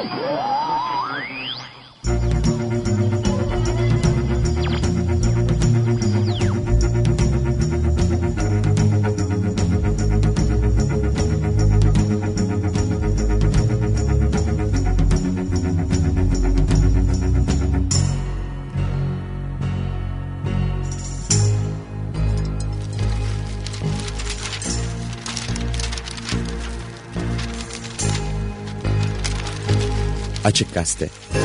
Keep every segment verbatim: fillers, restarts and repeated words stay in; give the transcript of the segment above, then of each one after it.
Açık Gazete.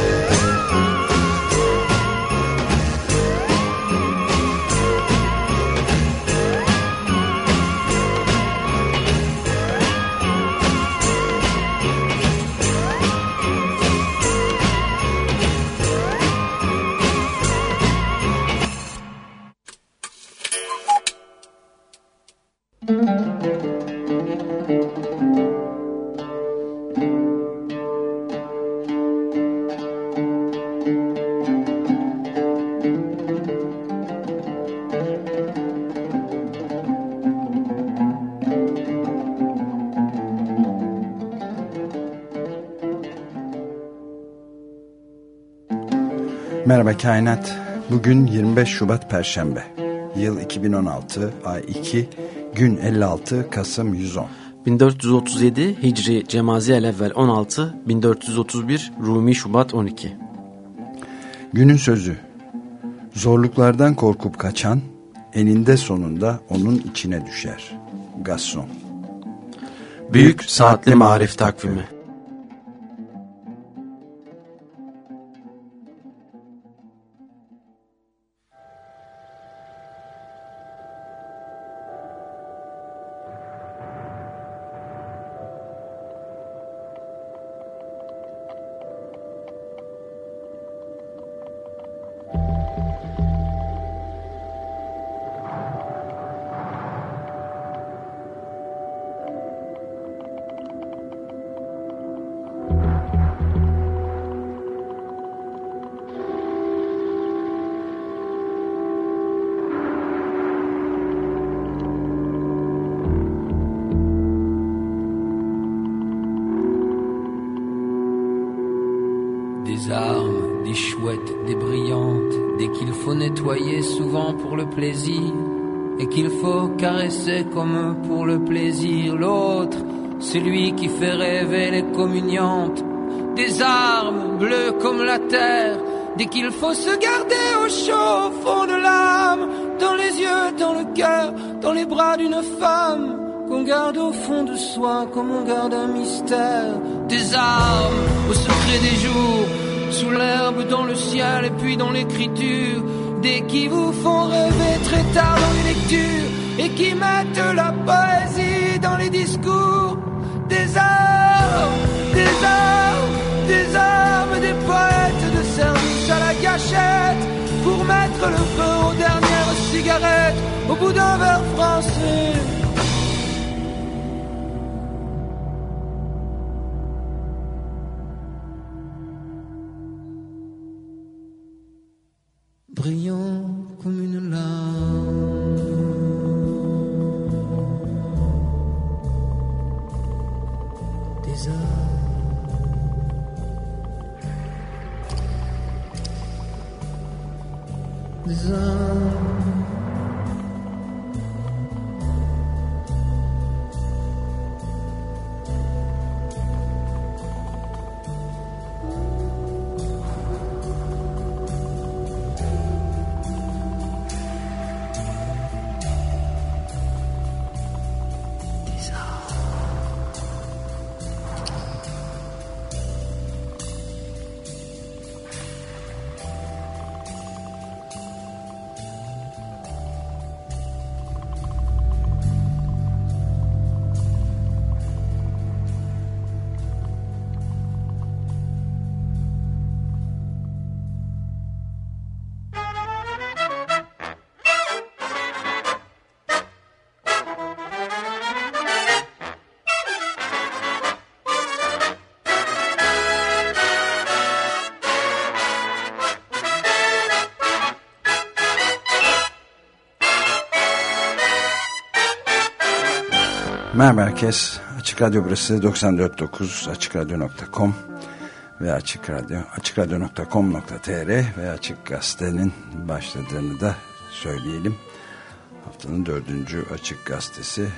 Merhaba Kainat. Bugün yirmi beş Şubat Perşembe. Yıl iki bin on altı, ay iki, gün elli altı, Kasım yüz on. bin dört yüz otuz yedi Hicri Cemaziyel Evvel on altı, bin dört yüz otuz bir Rumi Şubat on iki. Günün sözü: zorluklardan korkup kaçan eninde sonunda onun içine düşer. Gasson. Büyük Saatli Marif Takvimi. Des armes, des chouettes, des brillantes, des qu'il faut nettoyer souvent pour le plaisir, et qu'il faut caresser comme pour le plaisir l'autre, celui qui fait rêver les communiantes. Des armes bleues comme la terre, dès qu'il faut se garder au chaud au fond de l'âme, dans les yeux, dans le cœur, dans les bras d'une femme, qu'on garde au fond de soi comme on garde un mystère. Des armes au secret des jours, sous l'herbe, dans le ciel et puis dans l'écriture, des qui vous font rêver très tard dans les lectures et qui mettent la poésie dans les discours. Des armes, des armes, des armes, des poètes de service à la gâchette pour mettre le feu aux dernières cigarettes au bout d'un verre français. Brillant comme une larme, des armes, des armes, Merhaba herkes. Açık Radyo burası doksan dört nokta dokuz açık radyo nokta com. ve Açık Radyo, açıkradyo nokta com nokta tr ve Açık Gazete'nin başladığını da söyleyelim. Haftanın dördüncü Açık Gazetesi.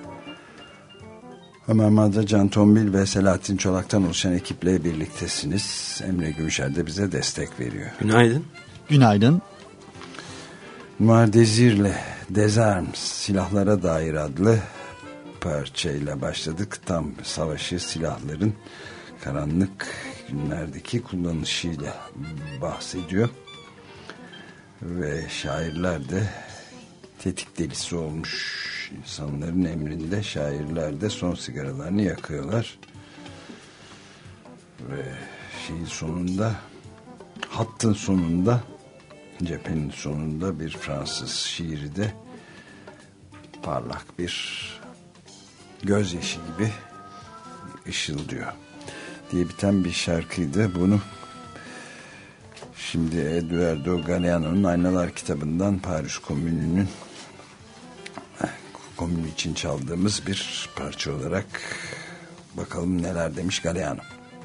Ömer Madra, Can Tombil ve Selahattin Çolak'tan oluşan ekiple birliktesiniz. Emre Gümüşer de bize destek veriyor. Günaydın. Günaydın. Noir Désir'le Desarmes, Silahlara Dair adlı parçayla başladık. Tam savaşı, silahların karanlık günlerdeki kullanışıyla bahsediyor. Ve şairler de tetik delisi olmuş insanların emrinde, şairler de son sigaralarını yakıyorlar. Ve şeyin sonunda, hattın sonunda, cephenin sonunda bir Fransız şiiri de parlak bir gözyaşı gibi ışıldıyor diye biten bir şarkıydı. Bunu şimdi Eduardo Galeano'nun Aynalar kitabından, Paris Komünü'nün komünü için çaldığımız bir parça olarak bakalım neler demiş Galeano.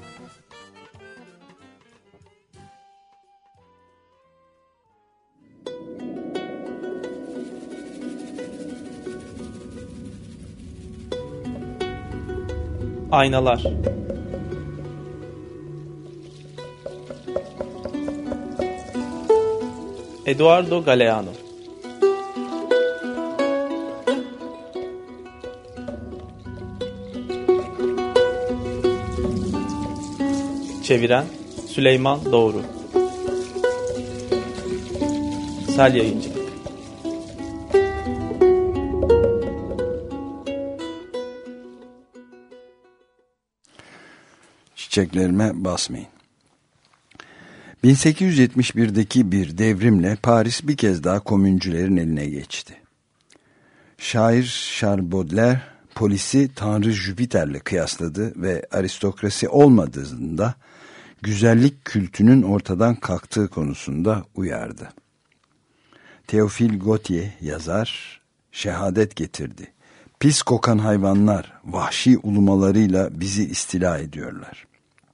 Aynalar. Eduardo Galeano. Çeviren Süleyman Doğru. Sel Yayıncı. Çiçeklerime basmayın. bin sekiz yüz yetmiş birdeki bir devrimle Paris bir kez daha komüncülerin eline geçti. Şair Charles Baudelaire polisi Tanrı Jüpiter'le kıyasladı ve aristokrasi olmadığında güzellik kültünün ortadan kalktığı konusunda uyardı. Théophile Gautier yazar, şehadet getirdi. Pis kokan hayvanlar vahşi ulumalarıyla bizi istila ediyorlar.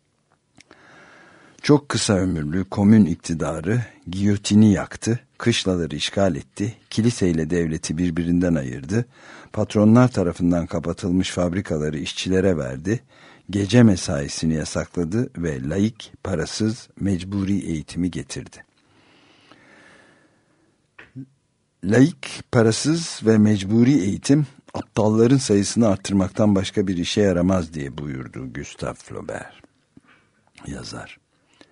Çok kısa ömürlü komün iktidarı giyotini yaktı, kışlaları işgal etti, kiliseyle devleti birbirinden ayırdı, patronlar tarafından kapatılmış fabrikaları işçilere verdi, gece mesaisini yasakladı ve laik, parasız, mecburi eğitimi getirdi. Laik, parasız ve mecburi eğitim aptalların sayısını arttırmaktan başka bir işe yaramaz diye buyurdu Gustave Flaubert, yazar.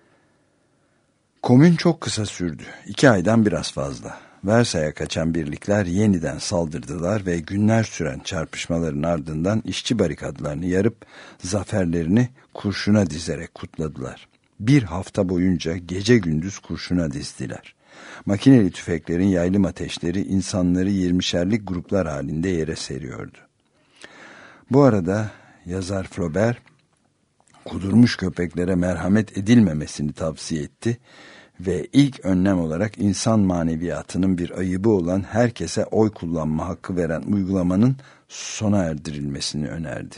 Komün çok kısa sürdü. İki aydan biraz fazla. Versay'a kaçan birlikler yeniden saldırdılar ve günler süren çarpışmaların ardından işçi barikatlarını yarıp zaferlerini kurşuna dizerek kutladılar. Bir hafta boyunca gece gündüz kurşuna dizdiler. Makineli tüfeklerin yaylım ateşleri insanları yirmişerlik gruplar halinde yere seriyordu. Bu arada yazar Flaubert, kudurmuş köpeklere merhamet edilmemesini tavsiye etti ve ilk önlem olarak insan maneviyatının bir ayıbı olan herkese oy kullanma hakkı veren uygulamanın sona erdirilmesini önerdi.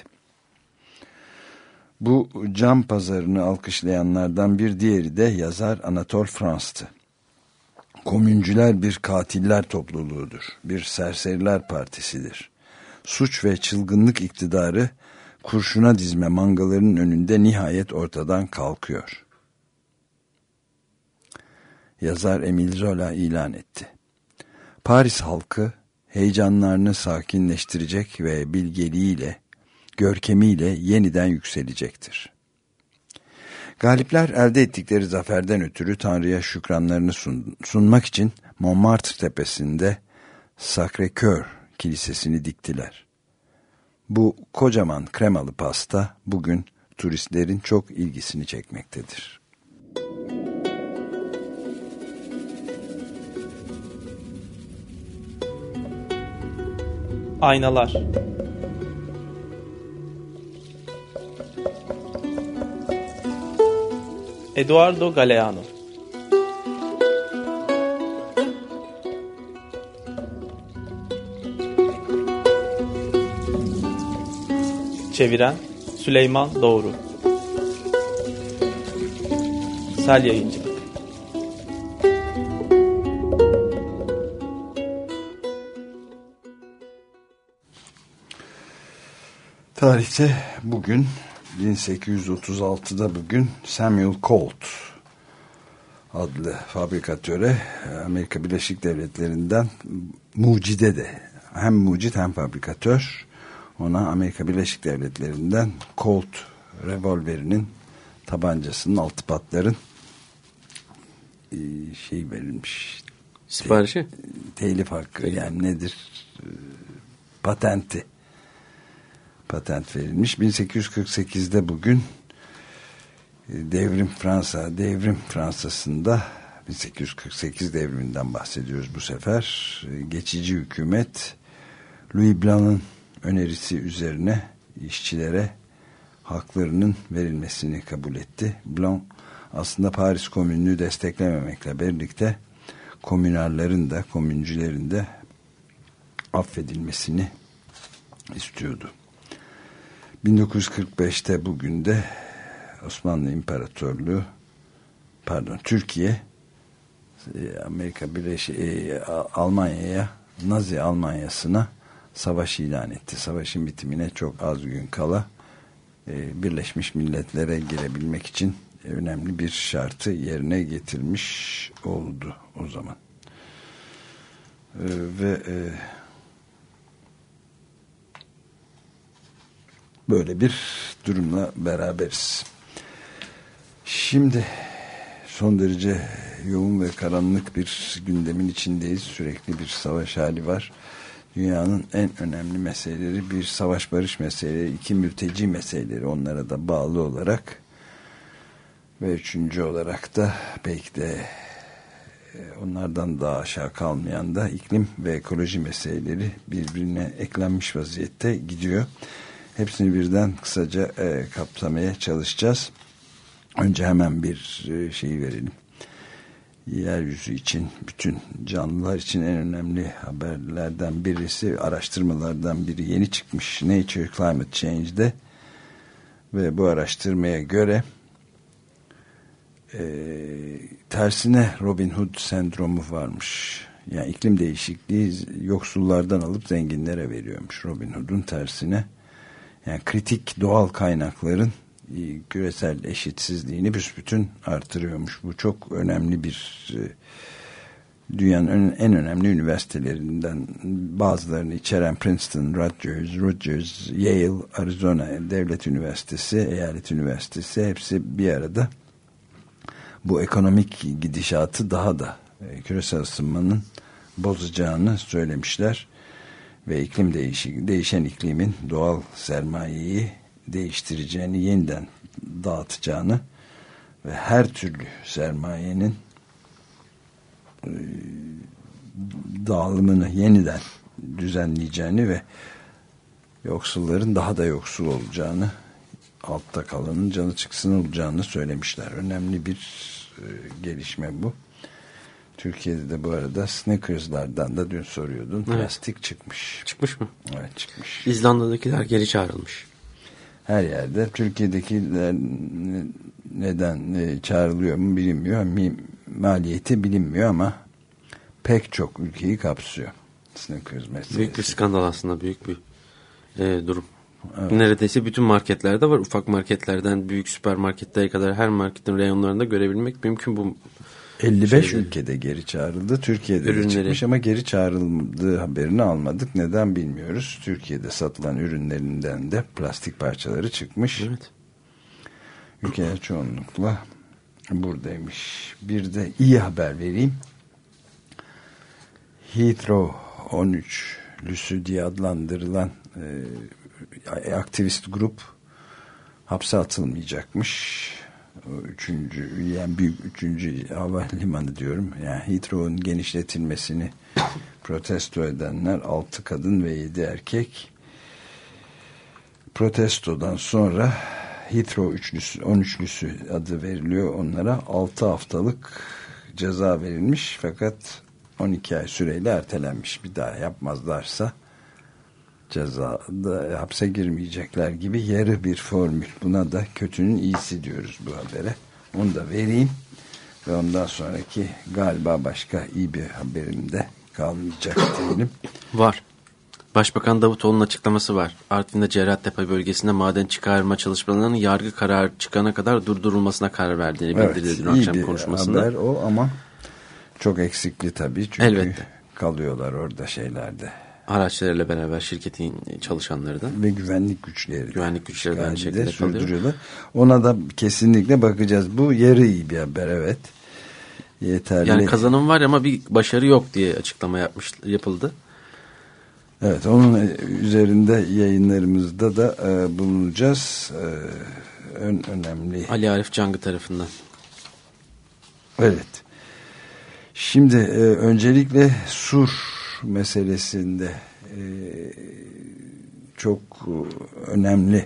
Bu cam pazarını alkışlayanlardan bir diğeri de yazar Anatole France'tı. Komüncüler bir katiller topluluğudur, bir serseriler partisidir. Suç ve çılgınlık iktidarı kurşuna dizme mangalarının önünde nihayet ortadan kalkıyor. Yazar Émile Zola ilan etti. Paris halkı heyecanlarını sakinleştirecek ve bilgeliğiyle, görkemiyle yeniden yükselecektir. Galipler elde ettikleri zaferden ötürü Tanrı'ya şükranlarını sun, sunmak için Montmartre tepesinde Sacré-Cœur kilisesini diktiler. Bu kocaman kremalı pasta bugün turistlerin çok ilgisini çekmektedir. Aynalar. Eduardo Galeano. Çeviren Süleyman Doğru. Sel Yayıncılık. Tarihte bugün bin sekiz yüz otuz altıda bugün Samuel Colt adlı fabrikatöre Amerika Birleşik Devletleri'nden mucide de hem mucit hem fabrikatör, ona Amerika Birleşik Devletleri'nden Colt revolverinin, tabancasının, altı patların şey verilmiş, siparişi, telif hakkı, yani nedir, patenti patent verilmiş. bin sekiz yüz kırk sekizde bugün devrim Fransa devrim Fransa'sında, bin sekiz yüz kırk sekiz devriminden bahsediyoruz bu sefer. Geçici hükümet Louis Blanc'ın önerisi üzerine işçilere haklarının verilmesini kabul etti. Blanc aslında Paris Komünü'nü desteklememekle birlikte komünarların da komüncülerin de affedilmesini istiyordu. bin dokuz yüz kırk beşte bugün de Osmanlı İmparatorluğu, pardon Türkiye, Amerika Birleşik Almanya'ya, Nazi Almanya'sına savaş ilan etti. Savaşın bitimine çok az gün kala Birleşmiş Milletler'e girebilmek için önemli bir şartı yerine getirmiş oldu o zaman. Ve böyle bir durumla beraberiz. Şimdi son derece yoğun ve karanlık bir gündemin içindeyiz. Sürekli bir savaş hali var. Dünyanın en önemli meseleleri bir savaş barış meseleleri, iki mülteci meseleleri onlara da bağlı olarak ve üçüncü olarak da belki de onlardan daha aşağı kalmayan da iklim ve ekoloji meseleleri birbirine eklenmiş vaziyette gidiyor. Hepsini birden kısaca e, kapsamaya çalışacağız. Önce hemen bir e, şeyi verelim. Yeryüzü için, bütün canlılar için en önemli haberlerden birisi, araştırmalardan biri yeni çıkmış Nature Climate Change'de ve bu araştırmaya göre e, tersine Robin Hood sendromu varmış. Yani iklim değişikliği yoksullardan alıp zenginlere veriyormuş, Robin Hood'un tersine. Yani kritik doğal kaynakların küresel eşitsizliğini büsbütün artırıyormuş. Bu çok önemli bir, dünyanın en önemli üniversitelerinden bazılarını içeren Princeton, Rutgers, Rutgers, Yale, Arizona Devlet Üniversitesi, Eyalet Üniversitesi hepsi bir arada bu ekonomik gidişatı daha da küresel ısınmanın bozacağını söylemişler. Ve iklim değişik, değişen iklimin doğal sermayeyi değiştireceğini, yeniden dağıtacağını ve her türlü sermayenin e, dağılımını yeniden düzenleyeceğini ve yoksulların daha da yoksul olacağını, altta kalanın canı çıksın olacağını söylemişler. Önemli bir e, gelişme bu. Türkiye'de de bu arada Snickers'lardan da dün soruyordun. Evet. Plastik çıkmış. Çıkmış mı? Evet, çıkmış. İzlanda'dakiler geri çağrılmış. Her yerde. Türkiye'dekiler neden çağrılıyor mu bilinmiyor. Maliyeti bilinmiyor ama pek çok ülkeyi kapsıyor. Snickers meselesi. Büyük bir skandal aslında. Büyük bir e, durum. Evet. Neredeyse bütün marketlerde var. Ufak marketlerden büyük süpermarketlere kadar her marketin reyonlarında görebilmek mümkün bu. elli beş şeyleri. Ülkede geri çağrıldı. Türkiye'de ürünleri de çıkmış ama geri çağrıldığı haberini almadık. Neden bilmiyoruz. Türkiye'de satılan ürünlerinden de plastik parçaları çıkmış. Evet. Ülkeler çoğunlukla buradaymış. Bir de iyi haber vereyim. Heathrow on üçlüsü diye adlandırılan e, aktivist grup hapse atılmayacakmış. Üçüncü, yani büyük üçüncü havalimanı diyorum. Yani Heathrow'un genişletilmesini protesto edenler altı kadın ve yedi erkek. Protestodan sonra Heathrow üçlüsü, on üçlüsü adı veriliyor onlara. altı haftalık ceza verilmiş fakat on iki ay süreyle ertelenmiş. Bir daha yapmazlarsa cezada hapse girmeyecekler gibi yarı bir formül. Buna da kötünün iyisi diyoruz bu habere. Onu da vereyim. Ve ondan sonraki galiba başka iyi bir haberim de kalmayacak diyelim. Var. Başbakan Davutoğlu'nun açıklaması var. Artvin'de Cerrahtepe bölgesinde maden çıkarma çalışmalarının yargı kararı çıkana kadar durdurulmasına karar verdiğini evet, bildirdi dün akşam konuşmasında. Evet, iyi bir haber o ama çok eksikli tabii. Çünkü elbette kalıyorlar orada şeylerde. Araçlarıyla beraber şirketin çalışanları da. Ve güvenlik güçleri. Güvenlik güçleri de aynı şekilde sürdürüyorlar. Ona da kesinlikle bakacağız. Bu yarı iyi bir haber, evet. Yeterli. Yani kazanım var ama bir başarı yok diye açıklama yapmış, yapıldı. Evet, onun üzerinde yayınlarımızda da e, bulunacağız. E, ön, önemli. Ali Arif Cangı tarafından. Evet. Şimdi e, öncelikle Sur meselesinde e, çok önemli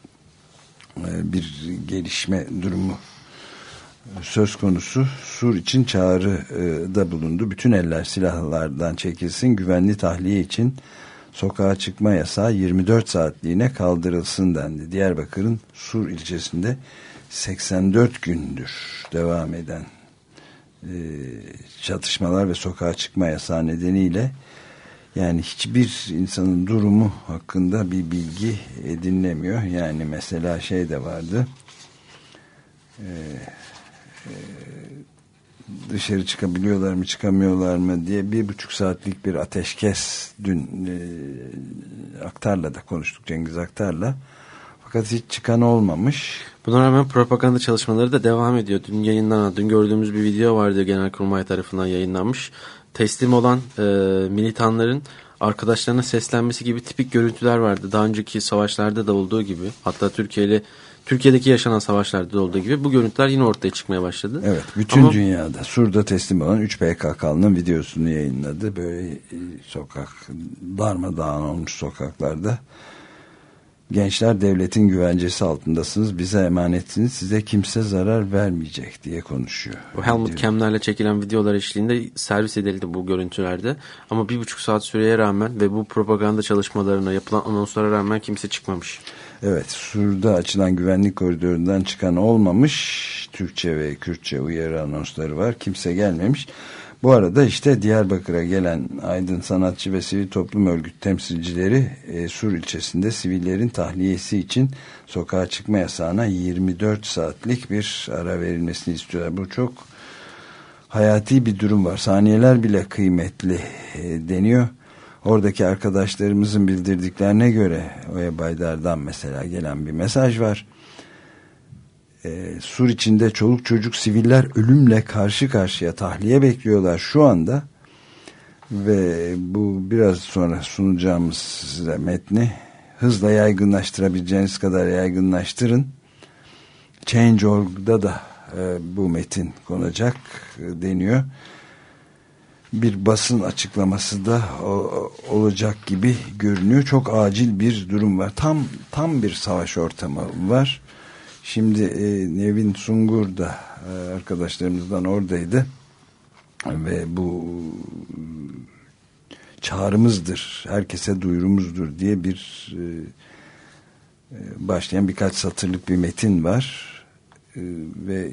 e, bir gelişme durumu söz konusu. Sur için çağrı e, da bulundu. Bütün eller silahlardan çekilsin, güvenli tahliye için sokağa çıkma yasağı yirmi dört saatliğine kaldırılsın dendi. Diyarbakır'ın Sur ilçesinde seksen dört gündür devam eden e, çatışmalar ve sokağa çıkma yasağı nedeniyle, yani hiçbir insanın durumu hakkında bir bilgi edinilemiyor. Yani mesela şey de vardı, e, e, dışarı çıkabiliyorlar mı çıkamıyorlar mı diye bir buçuk saatlik bir ateşkes dün e, Aktar'la da konuştuk, Cengiz Aktar'la, fakat hiç çıkan olmamış. Buna rağmen propaganda çalışmaları da devam ediyor. Dün yayınlanan, dün gördüğümüz bir video vardı, Genelkurmay tarafından yayınlanmış. Teslim olan e, militanların arkadaşlarına seslenmesi gibi tipik görüntüler vardı. Daha önceki savaşlarda da olduğu gibi, hatta Türkiye'li Türkiye'deki yaşanan savaşlarda da olduğu gibi bu görüntüler yine ortaya çıkmaya başladı. Evet, bütün Ama dünyada Sur'da teslim olan üç P K K'nın videosunu yayınladı. Böyle sokak, darmadağın olmuş sokaklarda. Gençler, devletin güvencesi altındasınız, bize emanetsiniz, size kimse zarar vermeyecek diye konuşuyor. Bu Helmut Kemler'le çekilen videolar eşliğinde servis edildi bu görüntülerde. Ama bir buçuk saat süreye rağmen ve bu propaganda çalışmalarına, yapılan anonslara rağmen kimse çıkmamış. Evet, Sur'da açılan güvenlik koridorundan çıkan olmamış. Türkçe ve Kürtçe uyarı anonsları var. Kimse gelmemiş. Bu arada işte Diyarbakır'a gelen aydın, sanatçı ve sivil toplum örgüt temsilcileri e, Sur ilçesinde sivillerin tahliyesi için sokağa çıkma yasağına yirmi dört saatlik bir ara verilmesini istiyorlar. Bu çok hayati bir durum var. Saniyeler bile kıymetli e, deniyor. Oradaki arkadaşlarımızın bildirdiklerine göre Oya Baydar'dan mesela gelen bir mesaj var. Ee, Sur içinde çoluk çocuk siviller ölümle karşı karşıya, tahliye bekliyorlar şu anda. Ve bu biraz sonra sunacağımız size metni hızla yaygınlaştırabileceğiniz kadar yaygınlaştırın. Change nokta org'da da e, bu metin konacak e, deniyor. Bir basın açıklaması da o, olacak gibi görünüyor. Çok acil bir durum var. Tam tam bir savaş ortamı var. Şimdi e, Nevin Sungur da e, arkadaşlarımızdan oradaydı ve bu çağrımızdır, herkese duyurumuzdur diye bir e, e, başlayan birkaç satırlık bir metin var e, ve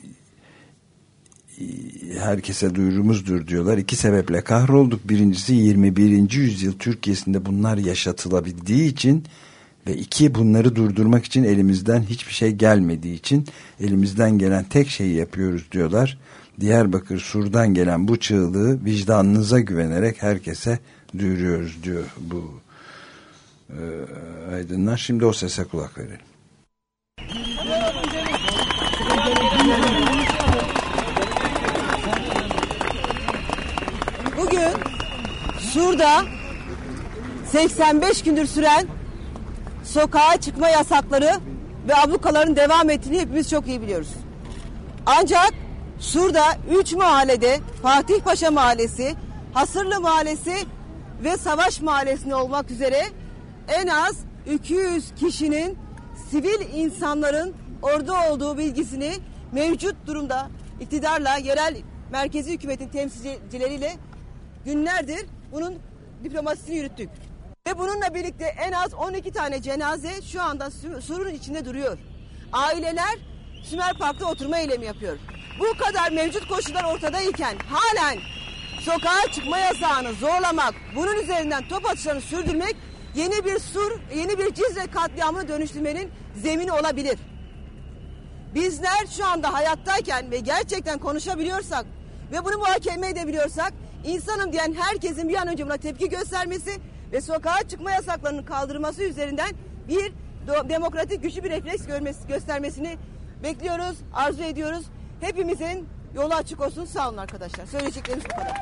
herkese duyurumuzdur diyorlar. İki sebeple kahrolduk. Birincisi, yirmi birinci yüzyıl Türkiye'sinde bunlar yaşatılabildiği için ve iki, bunları durdurmak için elimizden hiçbir şey gelmediği için elimizden gelen tek şeyi yapıyoruz diyorlar. Diyarbakır Sur'dan gelen bu çığlığı vicdanınıza güvenerek herkese duyuruyoruz diyor bu e, aydınlar. Şimdi o sese kulak verelim. Bugün Sur'da seksen beş gündür süren sokağa çıkma yasakları ve ablukaların devam ettiğini hepimiz çok iyi biliyoruz. Ancak Sur'da üç mahallede, Fatih Paşa Mahallesi, Hasırlı Mahallesi ve Savaş Mahallesi'nde olmak üzere en az iki yüz kişinin, sivil insanların orada olduğu bilgisini mevcut durumda iktidarla, yerel merkezi hükümetin temsilcileriyle günlerdir bunun diplomasisini yürüttük. Ve bununla birlikte en az on iki tane cenaze şu anda Sur'un içinde duruyor. Aileler Sümer Park'ta oturma eylemi yapıyor. Bu kadar mevcut koşullar ortadayken halen sokağa çıkma yasağını zorlamak, bunun üzerinden top atışlarını sürdürmek yeni bir Sur, yeni bir Cizre katliamını dönüştürmenin zemini olabilir. Bizler şu anda hayattayken ve gerçekten konuşabiliyorsak ve bunu muhakeme edebiliyorsak, insanım diyen herkesin bir an önce buna tepki göstermesi ve sokağa çıkma yasaklarının kaldırılması üzerinden bir demokratik güçlü bir refleks görmesi, göstermesini bekliyoruz, arzu ediyoruz. Hepimizin yolu açık olsun. Sağ olun arkadaşlar. Söyleyeceklerimiz bu kadar.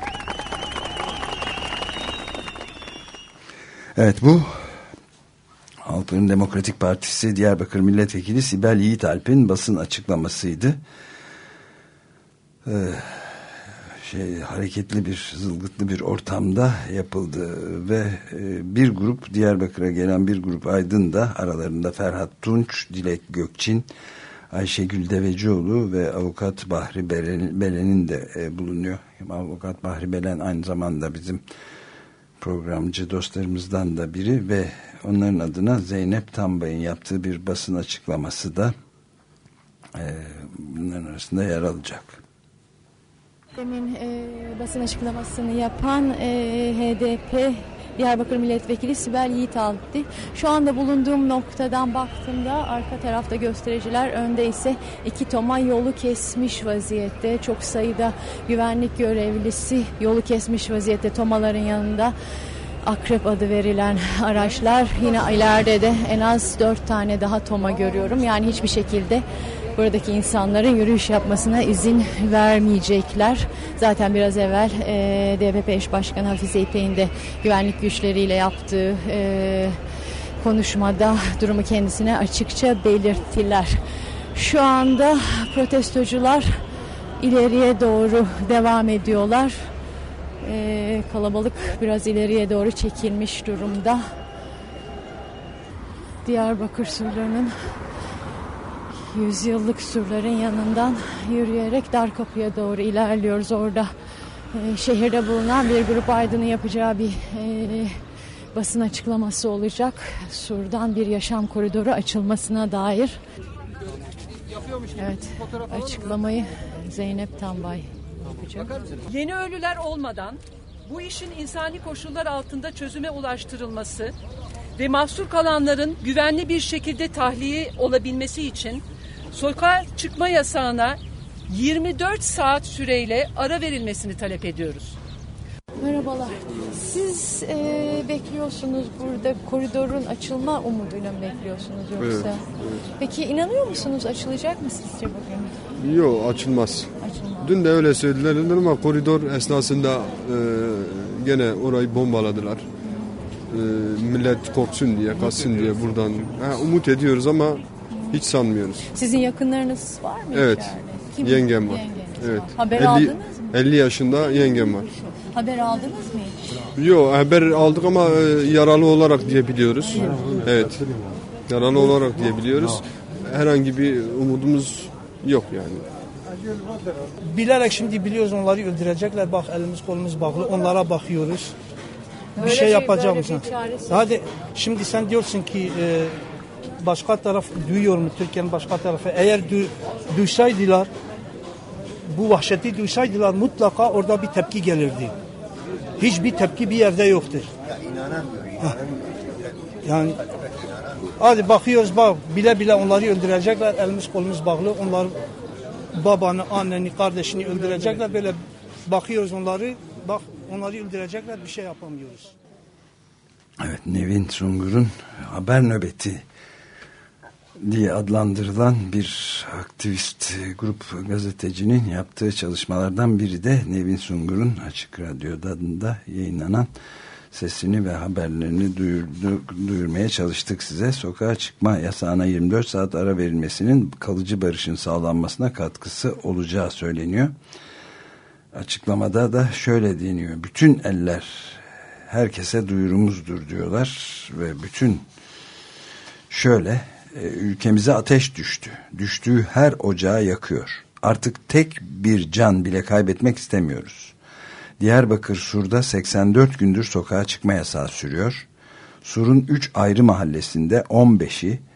Evet, bu Halkların Demokratik Partisi Diyarbakır Milletvekili Sibel Yiğitalp'in basın açıklamasıydı. Ee, şey hareketli bir, zılgıtlı bir ortamda yapıldı ve e, bir grup Diyarbakır'a gelen bir grup aydın da aralarında Ferhat Tunç, Dilek Gökçin, Ayşegül Devecioğlu ve Avukat Bahri Belen'in de e, bulunuyor. Avukat Bahri Belen aynı zamanda bizim programcı dostlarımızdan da biri ve onların adına Zeynep Tambay'ın yaptığı bir basın açıklaması da e, bunların arasında yer alacak. Demin e, basın açıklamasını yapan e, H D P Diyarbakır Milletvekili Sibel Yiğitalp'ti. Şu anda bulunduğum noktadan baktığımda arka tarafta göstericiler, önde ise iki toma yolu kesmiş vaziyette. Çok sayıda güvenlik görevlisi yolu kesmiş vaziyette tomaların yanında. Akrep adı verilen araçlar, yine ileride de en az dört tane daha toma görüyorum. Yani hiçbir şekilde buradaki insanların yürüyüş yapmasına izin vermeyecekler. Zaten biraz evvel e, D P P eş başkanı Hafize İpek'in de güvenlik güçleriyle yaptığı e, konuşmada durumu kendisine açıkça belirttiler. Şu anda protestocular ileriye doğru devam ediyorlar. E, kalabalık biraz ileriye doğru çekilmiş durumda. Diyarbakır surlarının, yüzyıllık surların yanından yürüyerek Darkapı'ya doğru ilerliyoruz. Orada e, şehirde bulunan bir grup aydının yapacağı bir e, basın açıklaması olacak. Sur'dan bir yaşam koridoru açılmasına dair. Evet, açıklamayı Zeynep Tambay yapacak. Yeni ölüler olmadan bu işin insani koşullar altında çözüme ulaştırılması ve mahsur kalanların güvenli bir şekilde tahliye olabilmesi için sokağa çıkma yasağına yirmi dört saat süreyle ara verilmesini talep ediyoruz. Merhabalar. Siz e, bekliyorsunuz burada, koridorun açılma umuduyla mı bekliyorsunuz yoksa? Evet, evet. Peki inanıyor musunuz, açılacak mı sizce bugün? Yok, açılmaz. Açılmaz. Dün de öyle söylediler ama koridor esnasında e, gene orayı bombaladılar. E, millet korksun diye, kaçsın diye buradan ha, umut ediyoruz ama hiç sanmıyoruz. Sizin yakınlarınız var mı? Evet. Kim? Yengem var. Yengeniz Evet. var. Haber elli, aldınız mı? elli yaşında yengem var. Haber aldınız mı hiç? Yok, haber aldık ama e, yaralı olarak diye biliyoruz. Evet. Yaralı olarak diye biliyoruz. Herhangi bir umudumuz yok yani. Bilerek şimdi biliyoruz onları öldürecekler. Bak elimiz kolumuz bağlı. Onlara bakıyoruz. Bir şey, şey yapacak mısın? Hadi şimdi sen diyorsun ki e, başka taraf duyuyor mu, Türkiye'nin başka tarafı? Eğer du, duysaydılar, bu vahşeti duysaydılar mutlaka orada bir tepki gelirdi. Hiçbir tepki bir yerde yoktur. Yani hadi bakıyoruz, bak bile bile onları öldürecekler. Elimiz kolumuz bağlı. Onlar babanı, anneni, kardeşini öldürecekler. Böyle bakıyoruz onları, bak onları öldürecekler, bir şey yapamıyoruz. Evet, Nevin Sungur'un haber nöbeti diye adlandırılan bir aktivist grup gazetecinin yaptığı çalışmalardan biri de Nevin Sungur'un Açık Radyo'da da yayınlanan sesini ve haberlerini duyurdu, duyurmaya çalıştık size. Sokağa çıkma yasağına yirmi dört saat ara verilmesinin kalıcı barışın sağlanmasına katkısı olacağı söyleniyor. Açıklamada da şöyle deniyor: bütün eller herkese duyurumuzdur diyorlar ve bütün şöyle ülkemize ateş düştü. Düştüğü her ocağı yakıyor. Artık tek bir can bile kaybetmek istemiyoruz. Diyarbakır Sur'da seksen dört gündür sokağa çıkma yasağı sürüyor. Sur'un üç ayrı mahallesinde on beşi,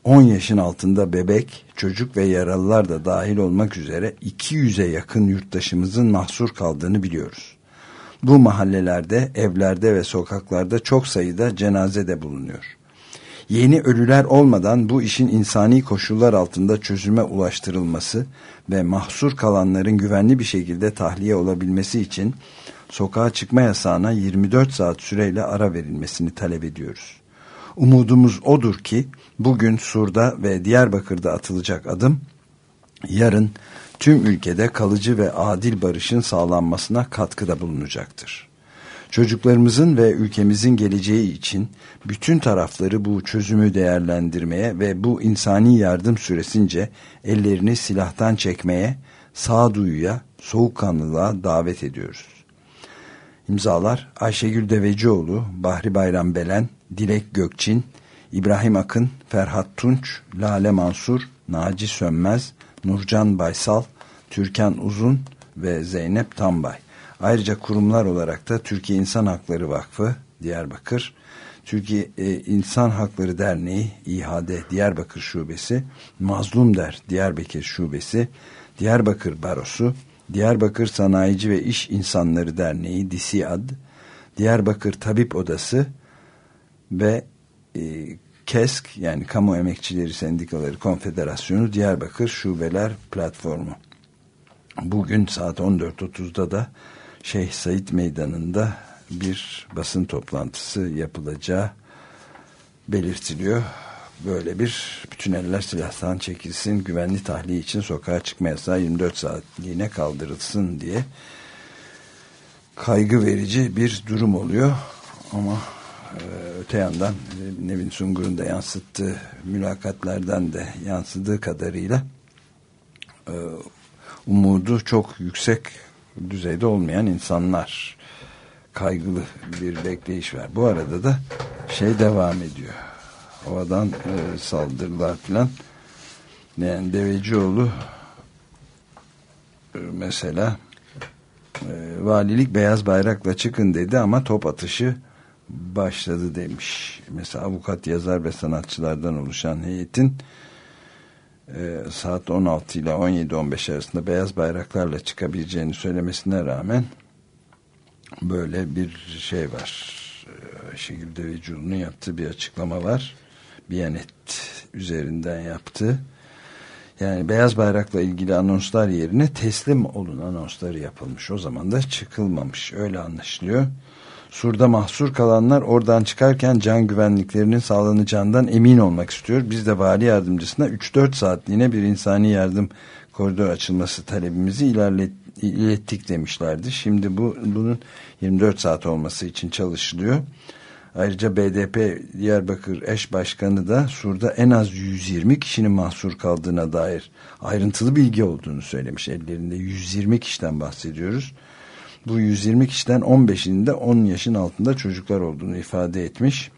on yaşın altında bebek, çocuk ve yaralılar da dahil olmak üzere iki yüze yakın yurttaşımızın mahsur kaldığını biliyoruz. Bu mahallelerde, evlerde ve sokaklarda çok sayıda cenaze de bulunuyor. Yeni ölüler olmadan bu işin insani koşullar altında çözüme ulaştırılması ve mahsur kalanların güvenli bir şekilde tahliye olabilmesi için sokağa çıkma yasağına yirmi dört saat süreyle ara verilmesini talep ediyoruz. Umudumuz odur ki bugün Sur'da ve Diyarbakır'da atılacak adım yarın tüm ülkede kalıcı ve adil barışın sağlanmasına katkıda bulunacaktır. Çocuklarımızın ve ülkemizin geleceği için bütün tarafları bu çözümü değerlendirmeye ve bu insani yardım süresince ellerini silahtan çekmeye, sağduyuya, soğukkanlılığa davet ediyoruz. İmzalar Ayşegül Devecioğlu, Bahri Bayram Belen, Dilek Gökçin, İbrahim Akın, Ferhat Tunç, Lale Mansur, Naci Sönmez, Nurcan Baysal, Türkan Uzun ve Zeynep Tambay. Ayrıca kurumlar olarak da Türkiye İnsan Hakları Vakfı Diyarbakır, Türkiye e, İnsan Hakları Derneği İHA'de Diyarbakır Şubesi, Mazlum Der Diyarbakır Şubesi, Diyarbakır Barosu, Diyarbakır Sanayici ve İş İnsanları Derneği DİSİAD, Diyarbakır Tabip Odası ve e, KESK yani Kamu Emekçileri Sendikaları Konfederasyonu Diyarbakır Şubeler Platformu. Bugün saat on dört otuzda da Şeyh Said Meydanı'nda bir basın toplantısı yapılacağı belirtiliyor. Böyle bir bütün eller silahtan çekilsin, güvenli tahliye için sokağa çıkma yasağı yirmi dört saatliğine kaldırılsın diye kaygı verici bir durum oluyor. Ama e, öte yandan e, Nevin Sungur'un da yansıttığı mülakatlerden de yansıdığı kadarıyla e, umudu çok yüksek düzeyde olmayan insanlar, kaygılı bir bekleyiş var. Bu arada da şey devam ediyor. Havadan e, saldırılar falan. Yani Devecioğlu e, mesela e, valilik beyaz bayrakla çıkın dedi ama top atışı başladı demiş. Mesela avukat, yazar ve sanatçılardan oluşan heyetin e, saat on altı ile on yedi on beş arasında beyaz bayraklarla çıkabileceğini söylemesine rağmen böyle bir şey var. Ayşegül Devecioğlu'nun yaptığı bir açıklama var. Biyanet üzerinden yaptı. Yani beyaz bayrakla ilgili anonslar yerine teslim olun anonsları yapılmış. O zaman da çıkılmamış. Öyle anlaşılıyor. Sur'da mahsur kalanlar oradan çıkarken can güvenliklerinin sağlanacağından emin olmak istiyor. Biz de vali yardımcısına üç dört saatliğine bir insani yardım koridor açılması talebimizi ilerlet, ilettik demişlerdi. Şimdi bu bunun yirmi dört saat olması için çalışılıyor. Ayrıca B D P Diyarbakır eş başkanı da Sur'da en az yüz yirmi kişinin mahsur kaldığına dair ayrıntılı bilgi olduğunu söylemiş. Ellerinde yüz yirmi kişiden bahsediyoruz. Bu yüz yirmi kişiden on beşinin de on yaşın altında çocuklar olduğunu ifade etmiş.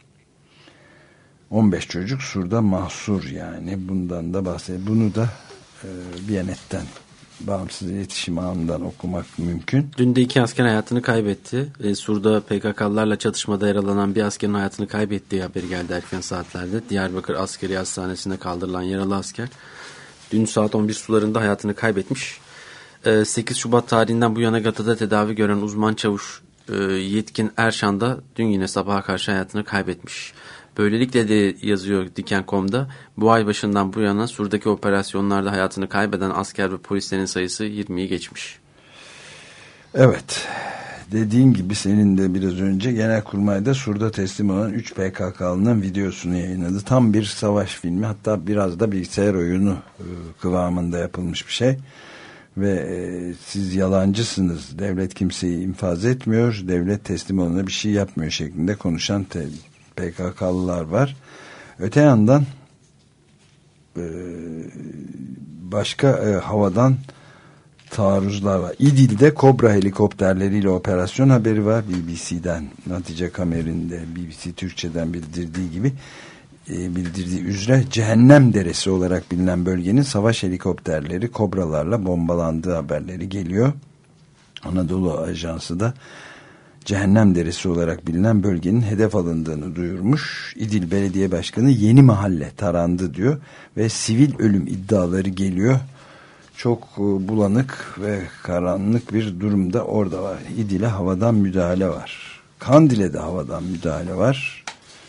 on beş çocuk Sur'da mahsur, yani bundan da bahsediyor. Bunu da e, Biyanet'ten, bağımsız iletişim ağından okumak mümkün. Dün de iki asker hayatını kaybetti. E, Sur'da P K K'lılarla çatışmada yaralanan bir askerin hayatını kaybettiği haberi geldi erken saatlerde. Diyarbakır Askeri Hastanesi'ne kaldırılan yaralı asker dün saat on bir sularında hayatını kaybetmiş. E, sekiz Şubat tarihinden bu yana Gata'da tedavi gören uzman çavuş e, Yetkin Erşan da dün yine sabaha karşı hayatını kaybetmiş. Böylelikle de yazıyor Diken nokta com'da bu ay başından bu yana Sur'daki operasyonlarda hayatını kaybeden asker ve polislerin sayısı yirmiyi geçmiş. Evet, dediğin gibi senin de biraz önce Genelkurmay'da Sur'da teslim olan üç P K K'lının videosunu yayınladı. Tam bir savaş filmi, hatta biraz da bilgisayar oyunu kıvamında yapılmış bir şey. Ve e, siz yalancısınız, devlet kimseyi infaz etmiyor, devlet teslim olana bir şey yapmıyor şeklinde konuşan te- P K K'lılar var. Öte yandan e, başka e, havadan taarruzlar var. İdil'de Kobra helikopterleriyle operasyon haberi var. B B C'den Hatice Kamer'in de B B C Türkçe'den bildirdiği gibi e, bildirdiği üzere Cehennem Deresi olarak bilinen bölgenin savaş helikopterleri Kobralarla bombalandığı haberleri geliyor. Anadolu Ajansı da Cehennem Deresi olarak bilinen bölgenin hedef alındığını duyurmuş. İdil Belediye Başkanı yeni mahalle tarandı diyor ve sivil ölüm iddiaları geliyor. Çok bulanık ve karanlık bir durumda orada var. İdil'e havadan müdahale var. Kandil'e de havadan müdahale var.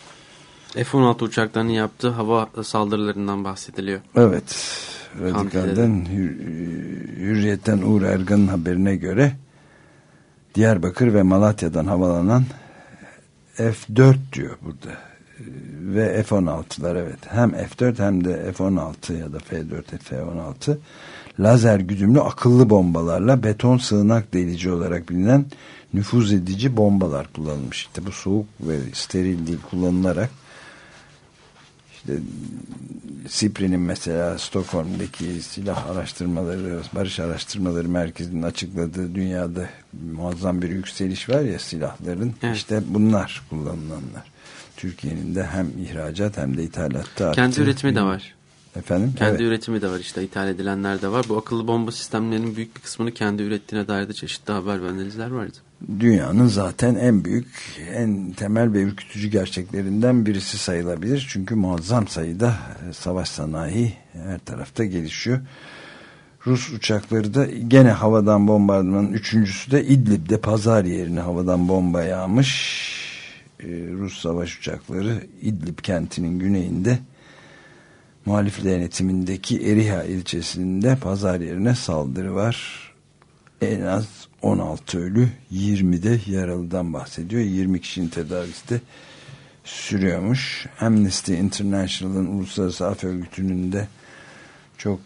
F on altı uçaklarının yaptığı hava saldırılarından bahsediliyor. Evet. Radikal'den, Hür, Hürriyet'ten Uğur Ergan'ın haberine göre Diyarbakır ve Malatya'dan havalanan F dört diyor burada. Ve F on altılar, evet. Hem F dört hem de F on altı ya da F dört, F on altı lazer güdümlü akıllı bombalarla beton sığınak delici olarak bilinen nüfuz edici bombalar kullanılmış. İşte bu soğuk ve steril değil kullanılarak işte SIPRI'nin mesela Stockholm'daki silah araştırmaları, barış araştırmaları merkezinin açıkladığı dünyada muazzam bir yükseliş var ya silahların, evet. İşte bunlar kullanılanlar. Türkiye'nin de hem ihracat hem de ithalatta arttı. Kendi üretimi de var. Efendim? Kendi evet. üretimi de var işte, ithal edilenler de var. Bu akıllı bomba sistemlerinin büyük bir kısmını kendi ürettiğine dair de çeşitli haber ve analizler vardı. Dünyanın zaten en büyük, en temel ve ürkütücü gerçeklerinden birisi sayılabilir. Çünkü muazzam sayıda savaş sanayi her tarafta gelişiyor. Rus uçakları da gene havadan bombardımanın üçüncüsü de İdlib'de pazar yerine havadan bomba yağmış. Ee, Rus savaş uçakları İdlib kentinin güneyinde muhalif denetimindeki Eriha ilçesinde pazar yerine saldırı var. En az on altı ölü, yirmi de yaralıdan bahsediyor. yirmi kişinin tedavisi de sürüyormuş. Amnesty International'ın Uluslararası Af Örgütü'nün de çok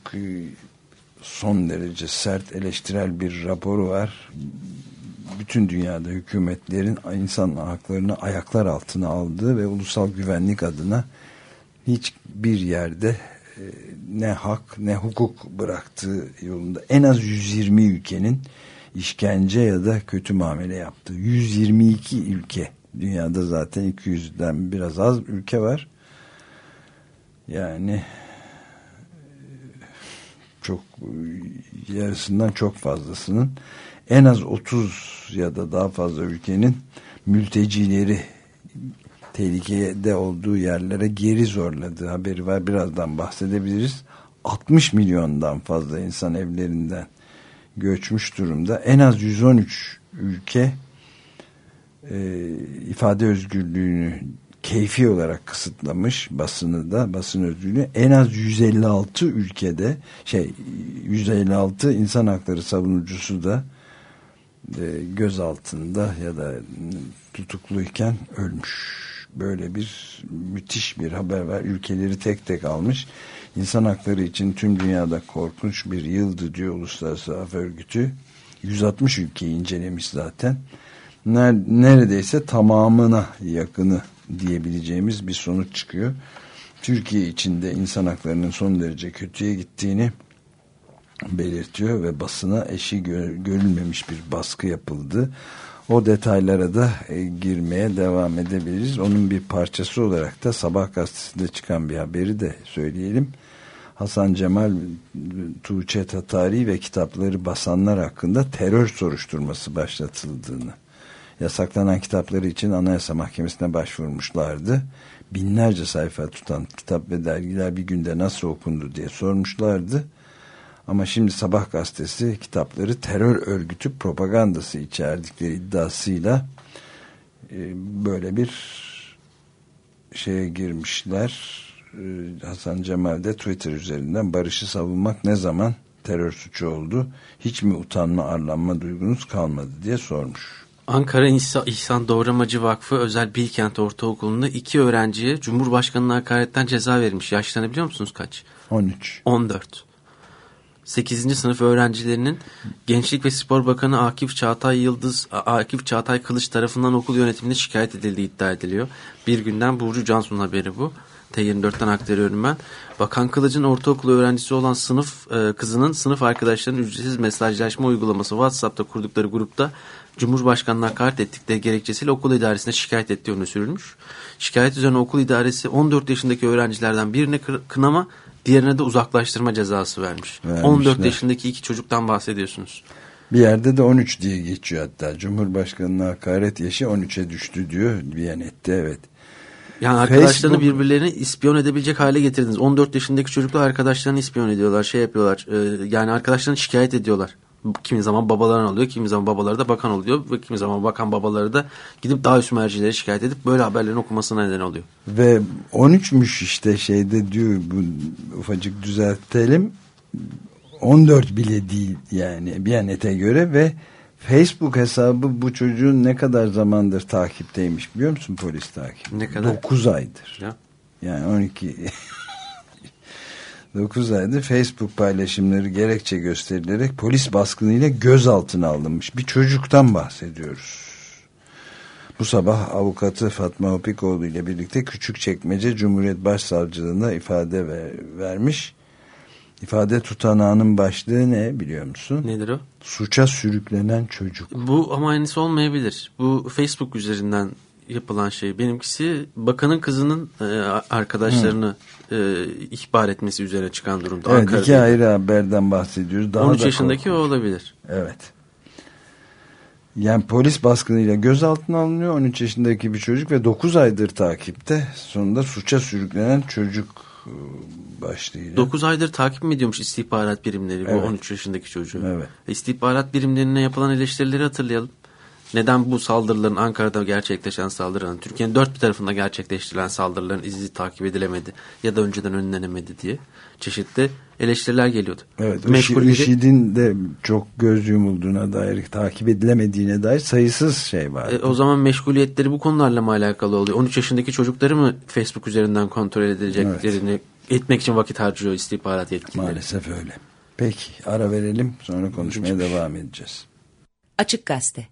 son derece sert eleştirel bir raporu var. Bütün dünyada hükümetlerin insan haklarını ayaklar altına aldığı ve ulusal güvenlik adına hiçbir yerde ne hak ne hukuk bıraktığı yolunda en az yüz yirmi ülkenin işkence ya da kötü muamele yaptığı. yüz yirmi iki ülke. Dünyada zaten iki yüzden biraz az ülke var. Yani çok, yarısından çok fazlasının, en az otuz ya da daha fazla ülkenin mültecileri tehlikede olduğu yerlere geri zorladığı haberi var. Birazdan bahsedebiliriz. altmış milyondan fazla insan evlerinden göçmüş durumda. En az yüz on üç ülke e, ifade özgürlüğünü keyfi olarak kısıtlamış, basını da, basın özgürlüğü. En az yüz elli altı ülkede şey yüz elli altı insan hakları savunucusu da e, gözaltında ya da tutukluyken ölmüş. Böyle bir müthiş bir haber var. Ülkeleri tek tek almış. İnsan hakları için tüm dünyada korkunç bir yıldı diyor Uluslararası Af Örgütü. yüz altmış ülkeyi incelemiş zaten. Neredeyse tamamına yakını diyebileceğimiz bir sonuç çıkıyor. Türkiye içinde insan haklarının son derece kötüye gittiğini belirtiyor ve basına eşi görülmemiş bir baskı yapıldı. O detaylara da e, girmeye devam edebiliriz. Onun bir parçası olarak da Sabah gazetesinde çıkan bir haberi de söyleyelim. Hasan Cemal, Tuğçe Tatari ve kitapları basanlar hakkında terör soruşturması başlatıldığını, yasaklanan kitapları için Anayasa Mahkemesi'ne başvurmuşlardı. Binlerce sayfa tutan kitap ve dergiler bir günde nasıl okundu diye sormuşlardı. Ama şimdi Sabah gazetesi kitapları terör örgütü propagandası içerdikleri iddiasıyla e, böyle bir şeye girmişler. E, Hasan Cemal de Twitter üzerinden barışı savunmak ne zaman terör suçu oldu? Hiç mi utanma, arlanma duygunuz kalmadı diye sormuş. Ankara İhsan Doğramacı Vakfı Özel Bilkent Ortaokulu'nda iki öğrenciye Cumhurbaşkanı'na hakaretten ceza verilmiş. Yaşlarını biliyor musunuz kaç? on üç. on dört. sekizinci sınıf öğrencilerinin Gençlik ve Spor Bakanı Akif Çağatay Yıldız, Akif Çağatay Kılıç tarafından okul yönetimine şikayet edildiği iddia ediliyor. Bir günden Burcu Cansu'nun haberi bu. T yirmi dörtten aktarıyorum ben. Bakan Kılıç'ın ortaokul öğrencisi olan sınıf e, kızının sınıf arkadaşlarının ücretsiz mesajlaşma uygulaması WhatsApp'ta kurdukları grupta Cumhurbaşkanı'na hakaret ettikleri gerekçesiyle okul idaresine şikayet ettiği öne sürülmüş. Şikayet üzerine okul idaresi on dört yaşındaki öğrencilerden birine kınama, diğerine de uzaklaştırma cezası vermiş. Vermişler. on dört yaşındaki iki çocuktan bahsediyorsunuz. Bir yerde de on üç diye geçiyor hatta. Cumhurbaşkanı'na hakaret yaşı on üçe düştü diyor Diyanet'te, evet. Yani arkadaşlarını Facebook... birbirlerini ispiyon edebilecek hale getirdiniz. on dört yaşındaki çocuklar arkadaşlarını ispiyon ediyorlar, şey yapıyorlar. E, yani arkadaşlarını şikayet ediyorlar. Kimi zaman babalarına oluyor, kimi zaman babaları da bakan oluyor ve kimi zaman bakan babaları da gidip daha üst mercileri şikayet edip böyle haberlerin okumasına neden oluyor. Ve on üçmüş işte şeyde diyor, bu ufacık düzeltelim, on dört bile değil yani Biyanet'e göre. Ve Facebook hesabı bu çocuğun ne kadar zamandır takipteymiş biliyor musun, polis takip? Ne kadar? dokuz aydır. Ya. Yani on iki dokuz aydır Facebook paylaşımları gerekçe gösterilerek polis baskınıyla gözaltına alınmış bir çocuktan bahsediyoruz. Bu sabah avukatı Fatma Hopikoğlu ile birlikte Küçükçekmece Cumhuriyet Başsavcılığına ifade ver, vermiş. İfade tutanağının başlığı ne biliyor musun? Nedir o? Suça sürüklenen çocuk. Bu ama aynısı olmayabilir. Bu Facebook üzerinden yapılan şey. Benimkisi bakanın kızının e, arkadaşlarını e, ihbar etmesi üzerine çıkan durumda. Evet, Ankara'da. iki ayrı haberden bahsediyoruz. Daha on üç da yaşındaki korkunç. o olabilir. Evet. Yani polis baskınıyla gözaltına alınıyor on üç yaşındaki bir çocuk ve dokuz aydır takipte. Sonunda suça sürüklenen çocuk başlığıyla. dokuz aydır takip mi ediyormuş istihbarat birimleri bu evet. on üç yaşındaki çocuğu? Evet. İstihbarat birimlerine yapılan eleştirileri hatırlayalım. Neden bu saldırıların, Ankara'da gerçekleşen saldırıların, Türkiye'nin dört bir tarafında gerçekleştirilen saldırıların izi takip edilemedi ya da önceden önlenemedi diye çeşitli eleştiriler geliyordu. Evet, IŞİD'in de çok göz yumulduğuna dair, takip edilemediğine dair sayısız şey var. E, o zaman meşguliyetleri bu konularla mı alakalı oluyor? on üç yaşındaki çocukları mı Facebook üzerinden kontrol edileceklerini evet. etmek için vakit harcıyor istihbarat yetkilileri? Maalesef öyle. Peki, ara verelim, sonra konuşmaya devam edeceğiz. Açık Gazete.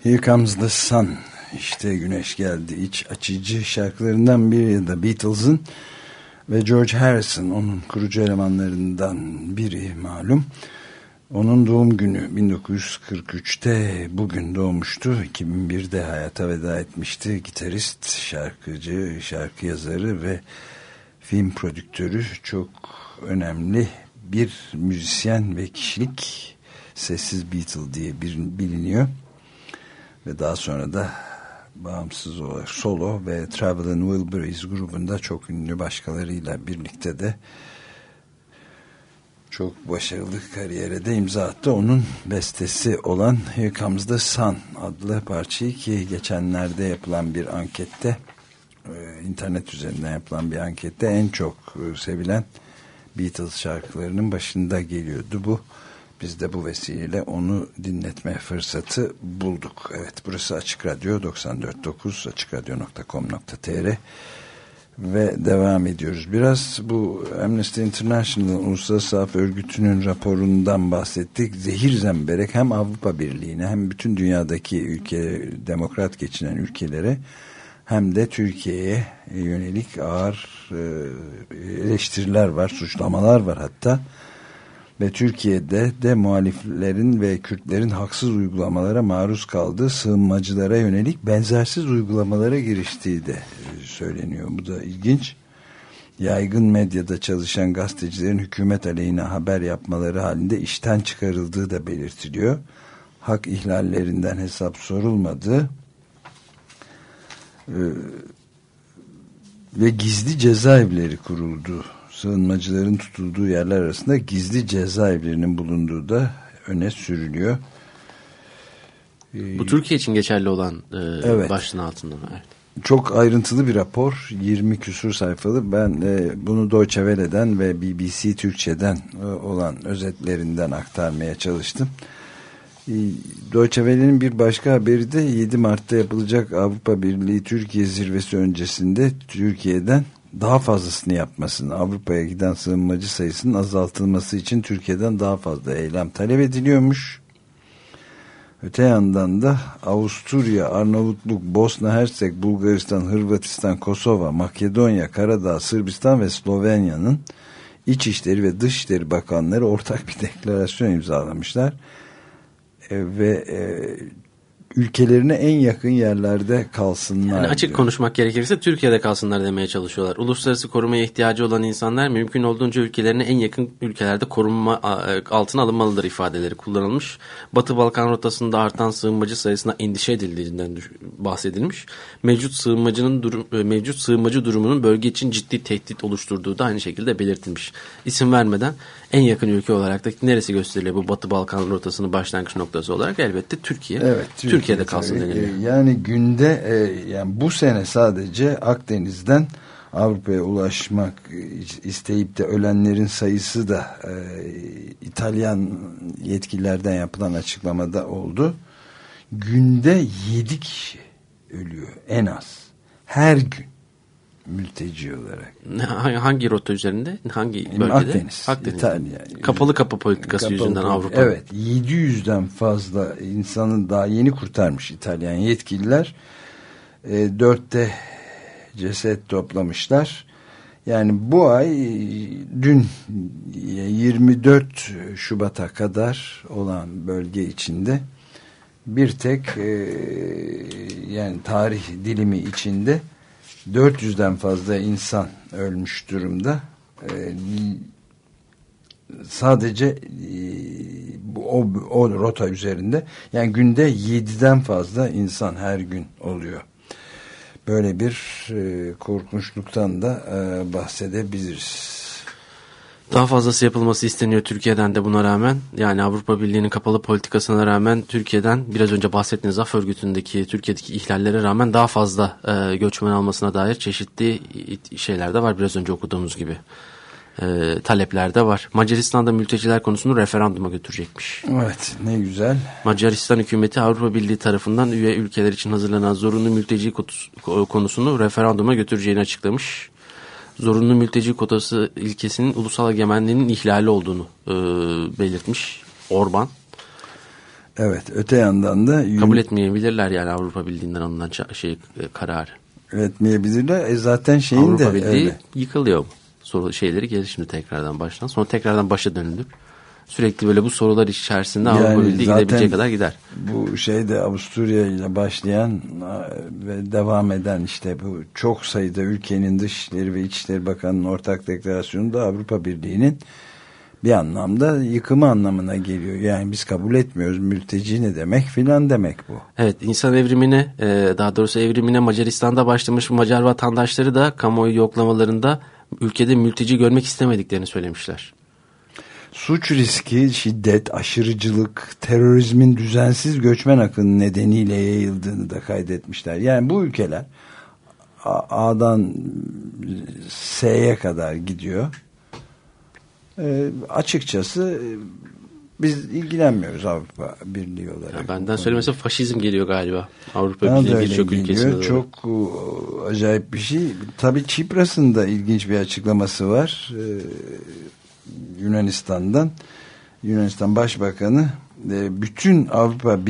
Here Comes the Sun, işte güneş geldi, iç açıcı şarkılarından biri de Beatles'ın ve George Harrison, onun kurucu elemanlarından biri malum. Onun doğum günü bin dokuz yüz kırk üçte bugün doğmuştu. iki bin birde hayata veda etmişti. Gitarist, şarkıcı, şarkı yazarı ve film prodüktörü, çok önemli bir müzisyen ve kişilik. Sessiz Beatle diye bir, biliniyor. Ve daha sonra da bağımsız olarak solo ve Traveling Wilburys grubunda çok ünlü başkalarıyla birlikte de çok başarılı kariyere de imza attı. Onun bestesi olan Here Comes the Sun adlı parçayı, ki geçenlerde yapılan bir ankette, internet üzerinden yapılan bir ankette en çok sevilen Beatles şarkılarının başında geliyordu bu. Biz de bu vesileyle onu dinletme fırsatı bulduk. Evet, burası Açık Radyo doksan dört nokta dokuz, açık radyo nokta com nokta tr ve devam ediyoruz. Biraz bu Amnesty International Uluslararası Af Örgütü'nün raporundan bahsettik. Zehir zemberek hem Avrupa Birliği'ne hem bütün dünyadaki ülke, demokrat geçinen ülkelere hem de Türkiye'ye yönelik ağır eleştiriler var, suçlamalar var hatta. Ve Türkiye'de de muhaliflerin ve Kürtlerin haksız uygulamalara maruz kaldığı sığınmacılara yönelik benzersiz uygulamalara giriştiği de söyleniyor. Bu da ilginç. Yaygın medyada çalışan gazetecilerin hükümet aleyhine haber yapmaları halinde işten çıkarıldığı da belirtiliyor. Hak ihlallerinden hesap sorulmadığı ee, ve gizli cezaevleri kuruldu. Sığınmacıların tutulduğu yerler arasında gizli cezaevlerinin bulunduğu da öne sürülüyor. Bu Türkiye için geçerli olan e, evet. başlığın altında mı? Evet. Çok ayrıntılı bir rapor, yirmi küsur sayfalı. Ben e, bunu Deutsche Welle'den ve B B C Türkçe'den e, olan özetlerinden aktarmaya çalıştım. E, Deutsche Welle'nin bir başka haberi de yedi Mart'ta yapılacak Avrupa Birliği Türkiye zirvesi öncesinde Türkiye'den daha fazlasını yapmasını, Avrupa'ya giden sığınmacı sayısının azaltılması için Türkiye'den daha fazla eylem talep ediliyormuş. Öte yandan da Avusturya, Arnavutluk, Bosna Hersek, Bulgaristan, Hırvatistan, Kosova, Makedonya, Karadağ, Sırbistan ve Slovenya'nın İçişleri ve Dışişleri Bakanları ortak bir deklarasyon imzalamışlar. E, ve e, ülkelerine en yakın yerlerde kalsınlar. Yani açık diyor. konuşmak gerekirse Türkiye'de kalsınlar demeye çalışıyorlar. Uluslararası korumaya ihtiyacı olan insanlar mümkün olduğunca ülkelerine en yakın ülkelerde korunma altına alınmalıdır ifadeleri kullanılmış. Batı Balkan rotasında artan sığınmacı sayısına endişe edildiğinden bahsedilmiş. Mevcut sığınmacının durum, mevcut sığınmacı durumunun bölge için ciddi tehdit oluşturduğu da aynı şekilde belirtilmiş. İsim vermeden en yakın ülke olarak da neresi gösteriliyor bu Batı Balkan rotasının başlangıç noktası olarak? Elbette Türkiye. Evet, Türkiye Türkiye'de kalsın deniliyor. Yani günde e, yani bu sene sadece Akdeniz'den Avrupa'ya ulaşmak isteyip de ölenlerin sayısı da e, İtalyan yetkililerden yapılan açıklamada oldu. Günde yedi kişi ölüyor en az. Her gün. Mülteci olarak. Hangi rota üzerinde? Hangi bölgede? Akdeniz. Akdeniz. İtalya. Kapalı kapı politikası Kapalı yüzünden kapı. Avrupa. Evet. yedi yüzden fazla insanı daha yeni kurtarmış İtalyan yetkililer. E, dörtte ceset toplamışlar. Yani bu ay dün yirmi dört Şubat'a kadar olan bölge içinde bir tek e, yani tarih dilimi içinde dört yüzden fazla insan ölmüş durumda. Ee, sadece e, o, o rota üzerinde. Yani günde yediden fazla insan her gün oluyor. Böyle bir e, korkunçluktan da e, bahsedebiliriz. Daha fazlası yapılması isteniyor Türkiye'den de buna rağmen. Yani Avrupa Birliği'nin kapalı politikasına rağmen Türkiye'den biraz önce bahsettiğiniz Af Örgütü'ndeki Türkiye'deki ihlallere rağmen daha fazla e, göçmen almasına dair çeşitli şeyler de var. Biraz önce okuduğumuz gibi e, talepler de var. Macaristan'da mülteciler konusunu referanduma götürecekmiş. Evet, ne güzel. Macaristan hükümeti Avrupa Birliği tarafından üye ülkeler için hazırlanan zorunlu mülteci konusunu referanduma götüreceğini açıklamış. Zorunlu mülteci kotası ilkesinin ulusal egemenliğinin ihlali olduğunu e, belirtmiş Orban. Evet, öte yandan da kabul etmeyebilirler yani Avrupa Birliği'nden alınan şey kararı. Etmeyebilirler. E zaten şeyin Avrupa de Birliği öyle. Yıkılıyor. Soru şeyleri gelir şimdi tekrardan baştan. Sonra tekrardan başa dönülür. Sürekli böyle bu sorular içerisinde yani Avrupa Birliği gidebileceği kadar gider. Bu şeyde Avusturya ile başlayan ve devam eden işte bu çok sayıda ülkenin Dışişleri ve İçişleri Bakanı'nın ortak deklarasyonu da Avrupa Birliği'nin bir anlamda yıkımı anlamına geliyor. Yani biz kabul etmiyoruz. Mülteci ne demek filan demek bu. Evet, insan evrimine daha doğrusu evrimine Macaristan'da başlamış Macar vatandaşları da kamuoyu yoklamalarında ülkede mülteci görmek istemediklerini söylemişler. Suç riski, şiddet, aşırıcılık, terörizmin düzensiz göçmen akını nedeniyle yayıldığını da kaydetmişler. Yani bu ülkeler A'dan S'ye kadar gidiyor. E, açıkçası biz ilgilenmiyoruz Avrupa Birliği olarak. Ya benden söylemese faşizm geliyor galiba. Avrupa Birliği birçok ülkesinde. Çok o, acayip bir şey. Tabii Çipras'ın da ilginç bir açıklaması var. Ee, Yunanistan'dan. Yunanistan Başbakanı e, bütün Avrupa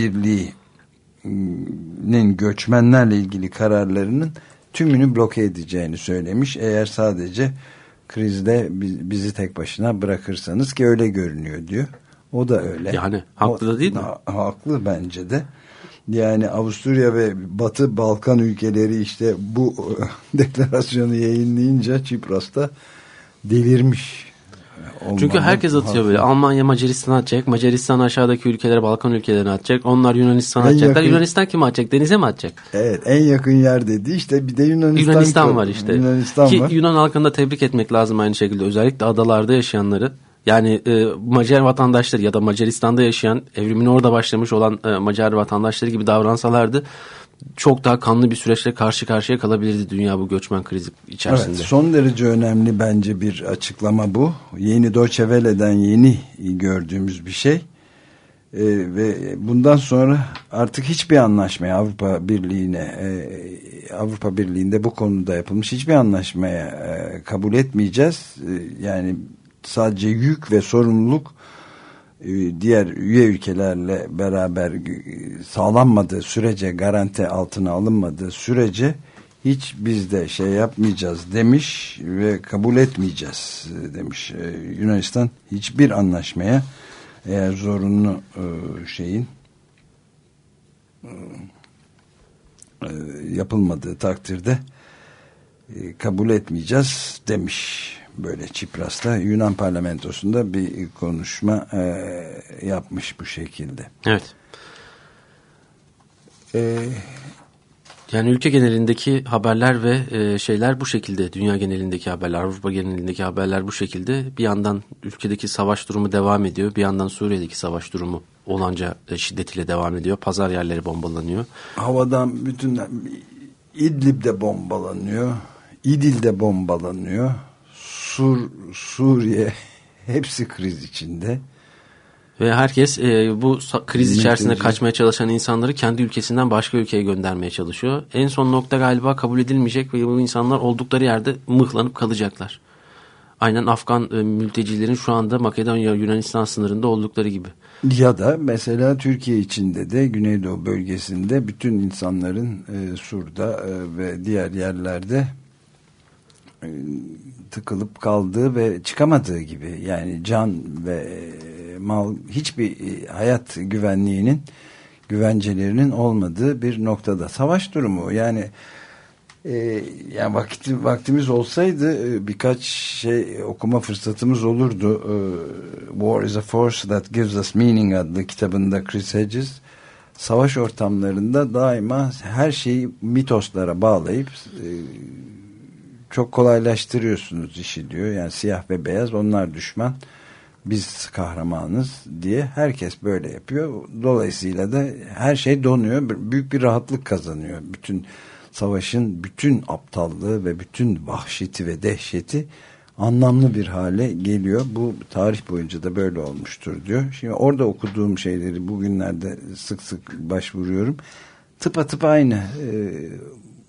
Birliği'nin göçmenlerle ilgili kararlarının tümünü bloke edeceğini söylemiş. Eğer sadece krizde bizi tek başına bırakırsanız, ki öyle görünüyor diyor. O da öyle. Yani haklı da değil mi? Ha, haklı bence de. Yani Avusturya ve Batı Balkan ülkeleri işte bu deklarasyonu yayınlayınca Çipras'ta delirmiş. Olmadan çünkü herkes atıyor haklı. Böyle. Almanya Macaristan'a atacak. Macaristan aşağıdaki ülkelere, Balkan ülkelerine atacak. Onlar Yunanistan'a atacaklar. Yakın... Yunanistan kime atacak? Denize mi atacak? Evet, en yakın yer dedi. İşte bir de Yunanistan, Yunanistan var işte. Yunanistan Ki var. Yunan halkını da tebrik etmek lazım aynı şekilde. Özellikle adalarda yaşayanları. Yani e, Macar vatandaşları ya da Macaristan'da yaşayan, evrimin orada başlamış olan e, Macar vatandaşları gibi davransalardı çok daha kanlı bir süreçle karşı karşıya kalabilirdi dünya bu göçmen krizi içerisinde. Evet, son derece önemli bence bir açıklama bu. Yeni Deutsche Welle'den yeni gördüğümüz bir şey. Ee, ve bundan sonra artık hiçbir anlaşmaya Avrupa Birliği'ne e, Avrupa Birliği'nde bu konuda yapılmış hiçbir anlaşmaya e, kabul etmeyeceğiz. E, yani sadece yük ve sorumluluk diğer üye ülkelerle beraber sağlanmadığı sürece, garanti altına alınmadığı sürece hiç biz de şey yapmayacağız demiş ve kabul etmeyeceğiz demiş. Yunanistan hiçbir anlaşmaya eğer zorunlu şeyin yapılmadığı takdirde kabul etmeyeceğiz demiş. Böyle Çipras'ta Yunan parlamentosunda bir konuşma e, yapmış bu şekilde. Evet. Ee, yani ülke genelindeki haberler ve e, şeyler bu şekilde. Dünya genelindeki haberler, Avrupa genelindeki haberler bu şekilde. Bir yandan ülkedeki savaş durumu devam ediyor. Bir yandan Suriye'deki savaş durumu olanca e, şiddetiyle devam ediyor. Pazar yerleri bombalanıyor. Havadan bütün İdlib'de bombalanıyor. İdil'de bombalanıyor. Sur, Suriye hepsi kriz içinde. Ve herkes e, bu kriz içerisinde kaçmaya çalışan insanları kendi ülkesinden başka ülkeye göndermeye çalışıyor. En son nokta galiba kabul edilmeyecek ve bu insanlar oldukları yerde mıhlanıp kalacaklar. Aynen Afgan e, mültecilerin şu anda Makedonya Yunanistan sınırında oldukları gibi. Ya da mesela Türkiye içinde de Güneydoğu bölgesinde bütün insanların e, Sur'da e, ve diğer yerlerde e, tıkılıp kaldığı ve çıkamadığı gibi, yani can ve mal, hiçbir hayat güvenliğinin, güvencelerinin olmadığı bir noktada savaş durumu. Yani e, yani vakti, vaktimiz olsaydı e, birkaç şey okuma fırsatımız olurdu. E, War is a Force That Gives Us Meaning adlı kitabında Chris Hedges savaş ortamlarında daima her şeyi mitoslara bağlayıp e, çok kolaylaştırıyorsunuz işi diyor. Yani siyah ve beyaz, onlar düşman, biz kahramanız diye herkes böyle yapıyor. Dolayısıyla da her şey donuyor. Büyük bir rahatlık kazanıyor. Bütün savaşın bütün aptallığı ve bütün vahşeti ve dehşeti anlamlı bir hale geliyor. Bu tarih boyunca da böyle olmuştur diyor. Şimdi orada okuduğum şeyleri bugünlerde sık sık başvuruyorum. Tıpatıp aynı.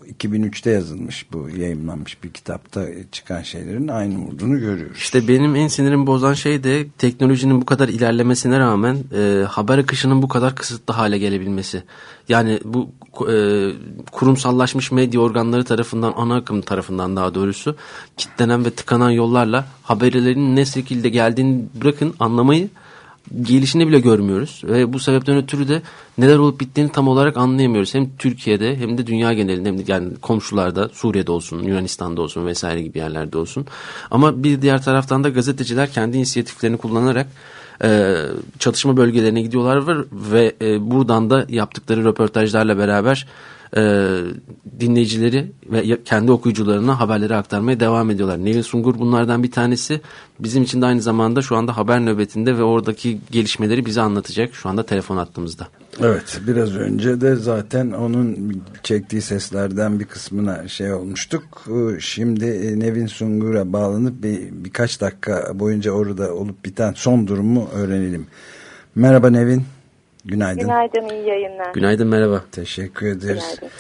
iki bin üçte yazılmış, bu yayımlanmış bir kitapta çıkan şeylerin aynı olduğunu görüyoruz. İşte benim en sinirimi bozan şey de teknolojinin bu kadar ilerlemesine rağmen e, haber akışının bu kadar kısıtlı hale gelebilmesi. Yani bu e, kurumsallaşmış medya organları tarafından, ana akım tarafından daha doğrusu kilitlenen ve tıkanan yollarla haberlerin ne şekilde geldiğini bırakın anlamayı, gelişini bile görmüyoruz ve bu sebepten ötürü de neler olup bittiğini tam olarak anlayamıyoruz. Hem Türkiye'de hem de dünya genelinde, hem de yani komşularda, Suriye'de olsun, Yunanistan'da olsun vesaire gibi yerlerde olsun. Ama bir diğer taraftan da gazeteciler kendi inisiyatiflerini kullanarak e, çatışma bölgelerine gidiyorlar ve e, buradan da yaptıkları röportajlarla beraber e, dinleyicileri ve kendi okuyucularına haberleri aktarmaya devam ediyorlar. Nevin Sungur bunlardan bir tanesi. Bizim için de aynı zamanda şu anda haber nöbetinde ve oradaki gelişmeleri bize anlatacak. Şu anda telefon hattımızda. Evet, biraz önce de zaten onun çektiği seslerden bir kısmına şey olmuştuk. Şimdi Nevin Sungur'a bağlanıp bir, birkaç dakika boyunca orada olup biten son durumu öğrenelim. Merhaba Nevin. Günaydın. Günaydın, iyi yayınlar. Günaydın, merhaba. Teşekkür ederiz. Günaydın.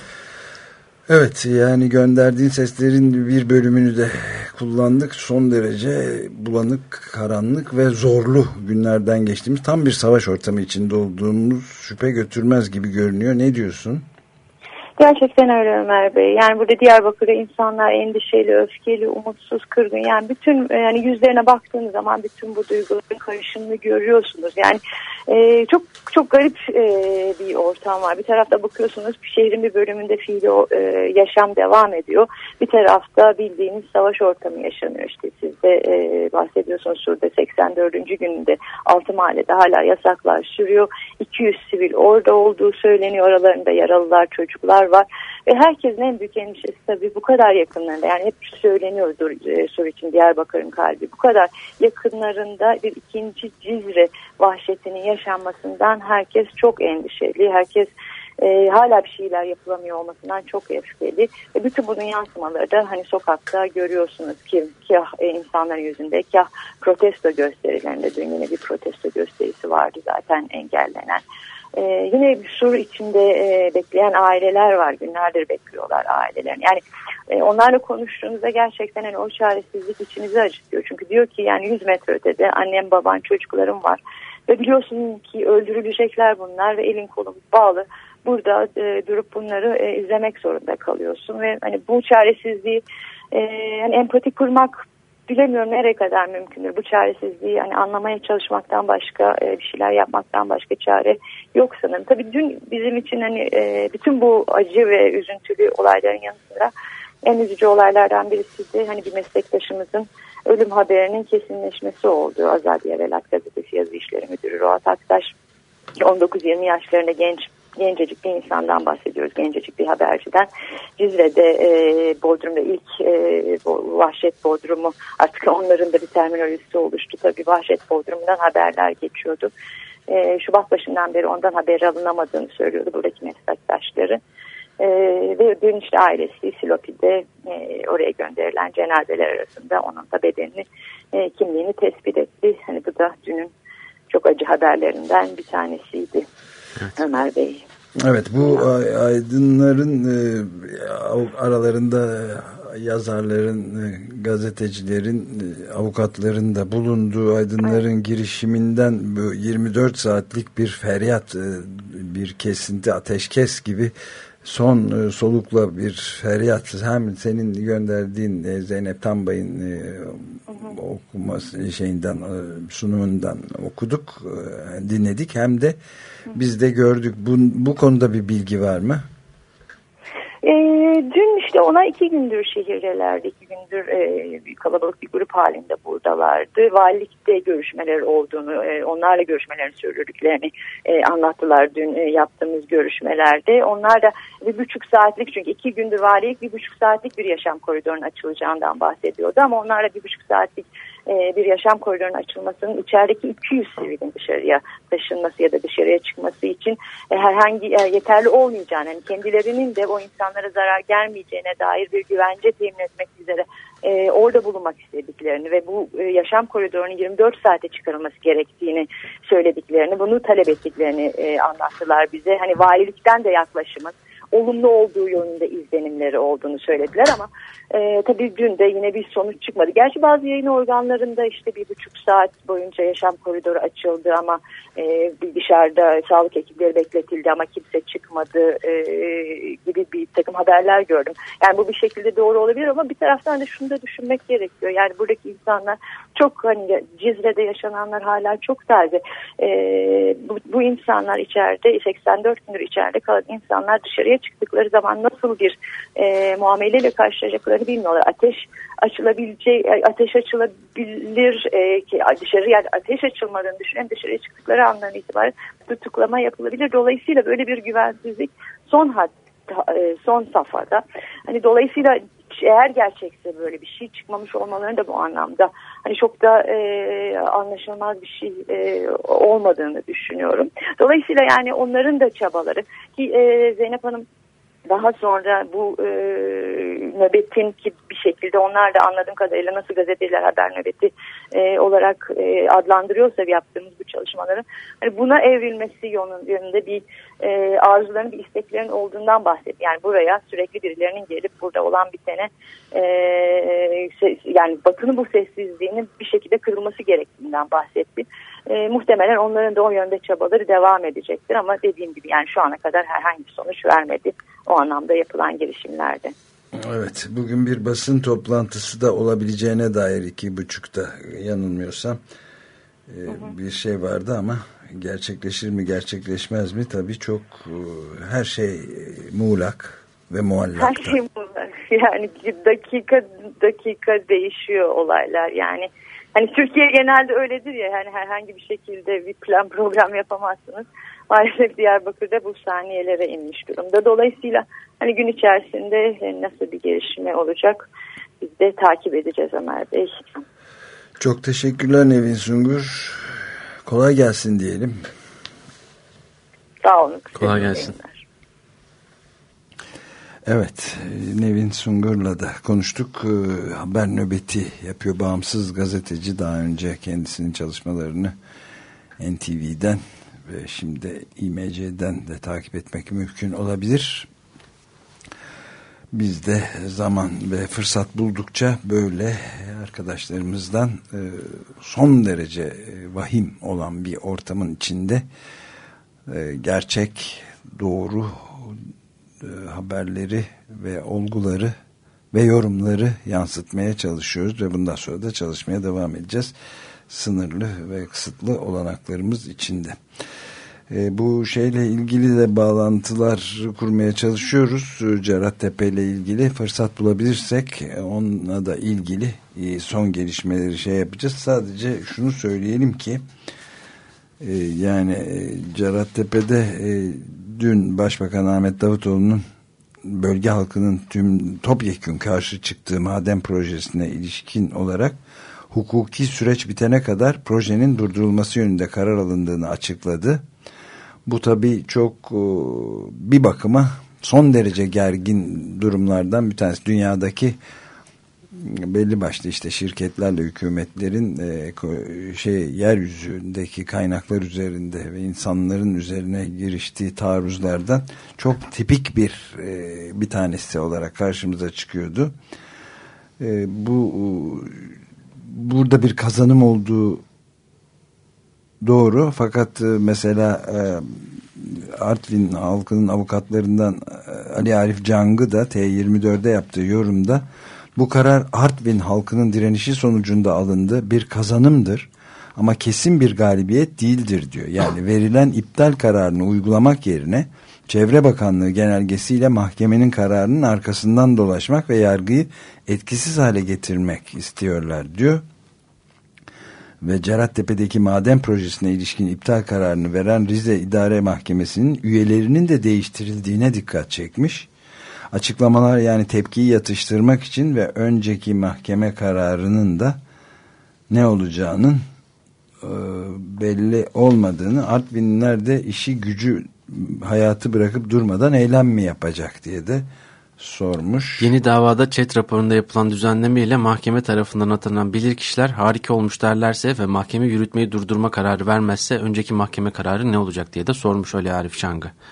Evet, yani gönderdiğin seslerin bir bölümünü de kullandık. Son derece bulanık, karanlık ve zorlu günlerden geçtiğimiz, tam bir savaş ortamı içinde olduğumuz şüphe götürmez gibi görünüyor. Ne diyorsun? Gerçekten öyle Ömer Bey. Yani burada Diyarbakır'da insanlar endişeli, öfkeli, umutsuz, kırgın. Yani bütün yani yüzlerine baktığınız zaman bütün bu duyguların karışımını görüyorsunuz. Yani e, çok çok garip e, bir ortam var. Bir tarafta bakıyorsunuz şehrin bir bölümünde fiili e, yaşam devam ediyor. Bir tarafta bildiğiniz savaş ortamı yaşanıyor. İşte siz de e, bahsediyorsunuz, şurada seksen dördüncü gününde altı mahallede hala yasaklar sürüyor. iki yüz sivil orada olduğu söyleniyor. Aralarında yaralılar, çocuklar var ve herkesin en büyük endişesi tabii bu kadar yakınlarında, yani hep söyleniyordur e, Suriye'nin, Diyarbakır'ın kalbi, bu kadar yakınlarında bir ikinci Cizre vahşetinin yaşanmasından herkes çok endişeli, herkes e, hala bir şeyler yapılamıyor olmasından çok öfkeli ve bütün bunun yansımaları da hani sokakta görüyorsunuz ki kah e, insanların yüzünde, kah protesto gösterilerinde. Dün yine bir protesto gösterisi vardı zaten engellenen. Ee, yine bir sur içinde e, bekleyen aileler var. Günlerdir bekliyorlar ailelerin. Yani e, onlarla konuştuğunuzda gerçekten hani o çaresizlik içinizi acıtıyor. Çünkü diyor ki yani yüz metre ötede annem, baban, çocuklarım var. Ve biliyorsun ki öldürülecekler bunlar ve elin kolun bağlı. Burada e, durup bunları e, izlemek zorunda kalıyorsun. Ve hani bu çaresizliği e, hani empati kurmak, bilemiyorum nereye kadar mümkündür. Bu çaresizliği hani anlamaya çalışmaktan başka, e, bir şeyler yapmaktan başka çare yok sanırım. Tabii dün bizim için hani e, bütün bu acı ve üzüntülü olayların yanı sıra en üzücü olaylardan birisi de hani bir meslektaşımızın ölüm haberinin kesinleşmesi oldu. Azadiye Velat Gazetesi Yazı İşleri Müdürü Rohat Aktaş, on dokuz yirmi yaşlarında genç gencecik bir insandan bahsediyoruz, gencecik bir haberciden. Cizre'de, e, Bodrum'da ilk e, vahşet Bodrumu, artık onların da bir terminolojisi oluştu. Tabii vahşet Bodrum'dan haberler geçiyordu. E, Şubat başından beri ondan haber alınamadığını söylüyordu buradaki meslektaşları. E, ve dün işte ailesi Silopi'de e, oraya gönderilen cenazeler arasında onun da bedenini, e, kimliğini tespit etti. Hani bu da dünün çok acı haberlerinden bir tanesiydi. Evet. Ömer Bey. Evet, bu aydınların e, aralarında yazarların, e, gazetecilerin, e, avukatların da bulunduğu aydınların evet. girişiminden bu yirmi dört saatlik bir feryat, e, bir kesinti, ateşkes gibi son e, solukla bir feryat, hem senin gönderdiğin e, Zeynep Tambay'ın e, okuması şeyinden, e, sunumundan okuduk, e, dinledik, hem de biz de gördük. Bu, bu konuda bir bilgi var mı? E, dün işte ona iki gündür şehirdelerdi. iki gündür e, bir kalabalık bir grup halinde buradalardı. Valilikte görüşmeler olduğunu, e, onlarla görüşmelerini sürdürdüklerini e, anlattılar dün e, yaptığımız görüşmelerde. Onlar da bir buçuk saatlik, çünkü iki gündür valilik bir buçuk saatlik bir yaşam koridorunun açılacağından bahsediyordu. Ama onlarla bir buçuk saatlik bir yaşam koridorunun açılmasının içerideki iki yüz sivilin dışarıya taşınması ya da dışarıya çıkması için herhangi yeterli olmayacağını, yani kendilerinin de o insanlara zarar gelmeyeceğine dair bir güvence temin etmek üzere e, orada bulunmak istediklerini ve bu e, yaşam koridorunun yirmi dört saate çıkarılması gerektiğini söylediklerini, bunu talep ettiklerini e, anlattılar bize. Hani valilikten de yaklaşımın olumlu olduğu yönünde izlenimleri olduğunu söylediler ama e, tabii dün de yine bir sonuç çıkmadı. Gerçi bazı yayın organlarında işte bir buçuk saat boyunca yaşam koridoru açıldı ama e, dışarıda sağlık ekipleri bekletildi ama kimse çıkmadı e, gibi bir takım haberler gördüm. Yani bu bir şekilde doğru olabilir ama bir taraftan da şunu da düşünmek gerekiyor. Yani buradaki insanlar çok, hani Cizre'de yaşananlar hala çok taze. E, bu, bu insanlar içeride seksen dört gündür içeride kalan insanlar dışarıya çıktıkları zaman nasıl bir e, muameleyle karşılaşacaklarını bilmiyorlar. Ateş açılabileceği, ateş açılabilir e, ki dışarı, yani ateş açılmadığını düşünen dışarıya çıktıkları andan itibaren tutuklama yapılabilir. Dolayısıyla böyle bir güvensizlik son hat, son safhada. Hani dolayısıyla eğer gerçekse böyle bir şey çıkmamış olmalarının da bu anlamda hani çok da e, anlaşılmaz bir şey e, olmadığını düşünüyorum. Dolayısıyla yani onların da çabaları ki e, Zeynep Hanım daha sonra bu e, nöbetin ki bir şekilde onlar da anladığım kadarıyla nasıl gazeteciler haber nöbeti e, olarak e, adlandırıyorsa yaptığımız bu çalışmaları hani buna evrilmesi yönünde bir e, arzuların, bir isteklerin olduğundan bahsetti. Yani buraya sürekli birilerinin gelip burada olan bitene e, ses, yani Batı'nın bu sessizliğinin bir şekilde kırılması gerektiğinden bahsetti. E, muhtemelen onların da o yönde çabaları devam edecektir ama dediğim gibi yani şu ana kadar herhangi bir sonuç vermedi o anlamda yapılan girişimlerde. Evet, bugün bir basın toplantısı da olabileceğine dair iki buçukta yanılmıyorsam e, hı hı. bir şey vardı ama gerçekleşir mi gerçekleşmez mi tabii çok e, her şey muğlak ve muallakta. Her şey muğlak yani dakika dakika değişiyor olaylar yani. Hani Türkiye genelde öyledir ya, yani herhangi bir şekilde bir plan program yapamazsınız. Maalesef Diyarbakır'da bu saniyelere inmiş durumda. Dolayısıyla hani gün içerisinde nasıl bir gelişme olacak biz de takip edeceğiz Ömer Bey. Çok teşekkürler Nevin Sungur. Kolay gelsin diyelim. Sağ olun. Kolay gelsin. Evet, Nevin Sungur'la da konuştuk. Haber nöbeti yapıyor, bağımsız gazeteci. Daha önce kendisinin çalışmalarını N T V'den ve şimdi İ M C'den de takip etmek mümkün olabilir. Biz de zaman ve fırsat buldukça böyle arkadaşlarımızdan son derece vahim olan bir ortamın içinde gerçek, doğru haberleri ve olguları ve yorumları yansıtmaya çalışıyoruz ve bundan sonra da çalışmaya devam edeceğiz. Sınırlı ve kısıtlı olanaklarımız içinde. E, bu şeyle ilgili de bağlantılar kurmaya çalışıyoruz. Cerattepe ile ilgili fırsat bulabilirsek onunla da ilgili e, son gelişmeleri şey yapacağız. Sadece şunu söyleyelim ki e, yani e, Cerattepe'de e, dün Başbakan Ahmet Davutoğlu'nun bölge halkının tüm topyekün karşı çıktığı maden projesine ilişkin olarak hukuki süreç bitene kadar projenin durdurulması yönünde karar alındığını açıkladı. Bu tabii çok bir bakıma son derece gergin durumlardan bir tanesi. Dünyadaki belli başlı işte şirketlerle hükümetlerin şey yeryüzündeki kaynaklar üzerinde ve insanların üzerine giriştiği taarruzlardan çok tipik bir bir tanesi olarak karşımıza çıkıyordu. Bu burada bir kazanım olduğu doğru, fakat mesela Artvin halkının avukatlarından Ali Arif Cang'ı da T yirmi dört'e yaptığı yorumda bu karar Artvin halkının direnişi sonucunda alındı, bir kazanımdır ama kesin bir galibiyet değildir diyor. Yani verilen iptal kararını uygulamak yerine Çevre Bakanlığı genelgesiyle mahkemenin kararının arkasından dolaşmak ve yargıyı etkisiz hale getirmek istiyorlar diyor. Ve Cerattepe'deki maden projesine ilişkin iptal kararını veren Rize İdare Mahkemesi'nin üyelerinin de değiştirildiğine dikkat çekmiş. Açıklamalar yani tepkiyi yatıştırmak için ve önceki mahkeme kararının da ne olacağının e, belli olmadığını, Artvinliler de işi gücü hayatı bırakıp durmadan eylem mi yapacak diye de sormuş. Yeni davada ÇED raporunda yapılan düzenleme ile mahkeme tarafından atanan bilirkişiler harika olmuş derlerse ve mahkeme yürütmeyi durdurma kararı vermezse önceki mahkeme kararı ne olacak diye de sormuş Ali Arif Çang'ı.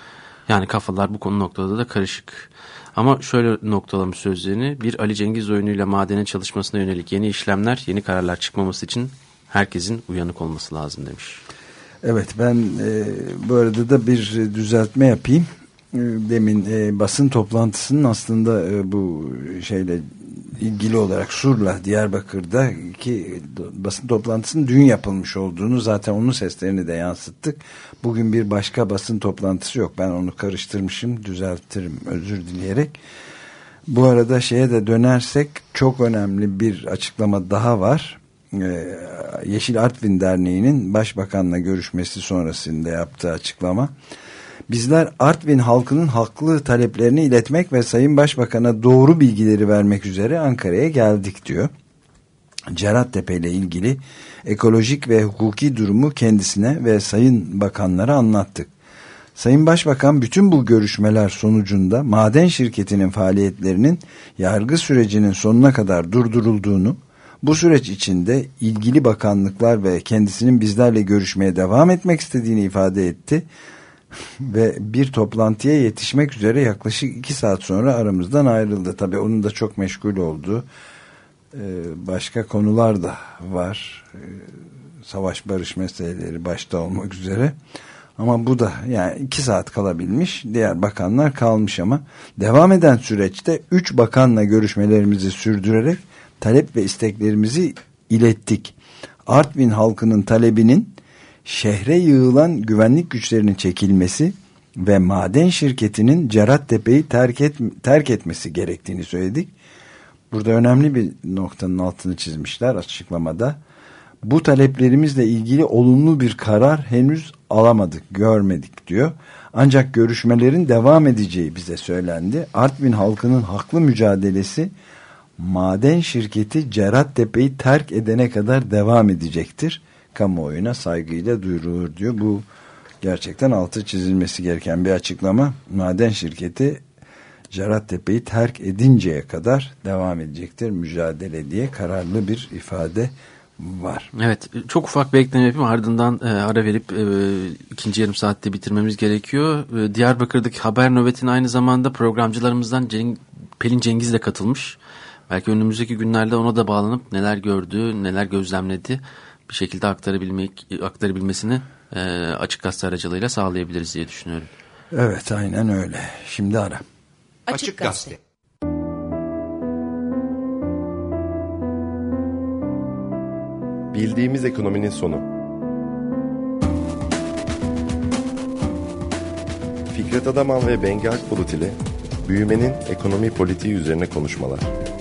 Yani kafalar bu konu noktada da karışık. Ama şöyle noktalamış sözlerini: bir Ali Cengiz oyunuyla madenin çalışmasına yönelik yeni işlemler, yeni kararlar çıkmaması için herkesin uyanık olması lazım demiş. Evet, ben e, bu arada da bir düzeltme yapayım. E, demin e, basın toplantısının aslında e, bu şeyle ilgili olarak Sur'la Diyarbakır'daki basın toplantısının dün yapılmış olduğunu, zaten onun seslerini de yansıttık. Bugün bir başka basın toplantısı yok. Ben onu karıştırmışım. Düzeltirim özür dileyerek. Bu arada şeye de dönersek çok önemli bir açıklama daha var. Ee, Yeşil Artvin Derneği'nin Başbakan'la görüşmesi sonrasında yaptığı açıklama. Bizler Artvin halkının haklı taleplerini iletmek ve Sayın Başbakan'a doğru bilgileri vermek üzere Ankara'ya geldik diyor. Cerattepe ile ilgili ekolojik ve hukuki durumu kendisine ve Sayın Bakanlara anlattık. Sayın Başbakan bütün bu görüşmeler sonucunda maden şirketinin faaliyetlerinin yargı sürecinin sonuna kadar durdurulduğunu, bu süreç içinde ilgili bakanlıklar ve kendisinin bizlerle görüşmeye devam etmek istediğini ifade etti. Ve bir toplantıya yetişmek üzere yaklaşık iki saat sonra aramızdan ayrıldı. Tabii onun da çok meşgul olduğu başka konular da var. Savaş barış meseleleri başta olmak üzere. Ama bu da yani iki saat kalabilmiş. Diğer bakanlar kalmış ama devam eden süreçte üç bakanla görüşmelerimizi sürdürerek talep ve isteklerimizi ilettik. Artvin halkının talebinin şehre yığılan güvenlik güçlerinin çekilmesi ve maden şirketinin Cerattepe'yi terk, et, terk etmesi gerektiğini söyledik. Burada önemli bir noktanın altını çizmişler açıklamada. Bu taleplerimizle ilgili olumlu bir karar henüz alamadık, görmedik diyor. Ancak görüşmelerin devam edeceği bize söylendi. Artvin halkının haklı mücadelesi maden şirketi Cerattepe'yi terk edene kadar devam edecektir. Kamuoyuna saygıyla duyurulur diyor. Bu gerçekten altı çizilmesi gereken bir açıklama. Maden şirketi Cerattepe'yi terk edinceye kadar devam edecektir mücadele diye kararlı bir ifade var. Evet, çok ufak bir ekleme yapayım, ardından e, ara verip e, ikinci yarım saatte bitirmemiz gerekiyor. E, Diyarbakır'daki haber nöbetine aynı zamanda programcılarımızdan Ceng Pelin Cengiz de katılmış. Belki önümüzdeki günlerde ona da bağlanıp neler gördü, neler gözlemledi bir şekilde aktarabilmek, aktarabilmesini e, Açık Gazete aracılığıyla sağlayabiliriz diye düşünüyorum. Evet, aynen öyle. Şimdi ara. Açık Gazete. Bildiğimiz ekonominin sonu. Fikret Adaman ve Bengi Akbulut ile büyümenin ekonomi politiği üzerine konuşmalar.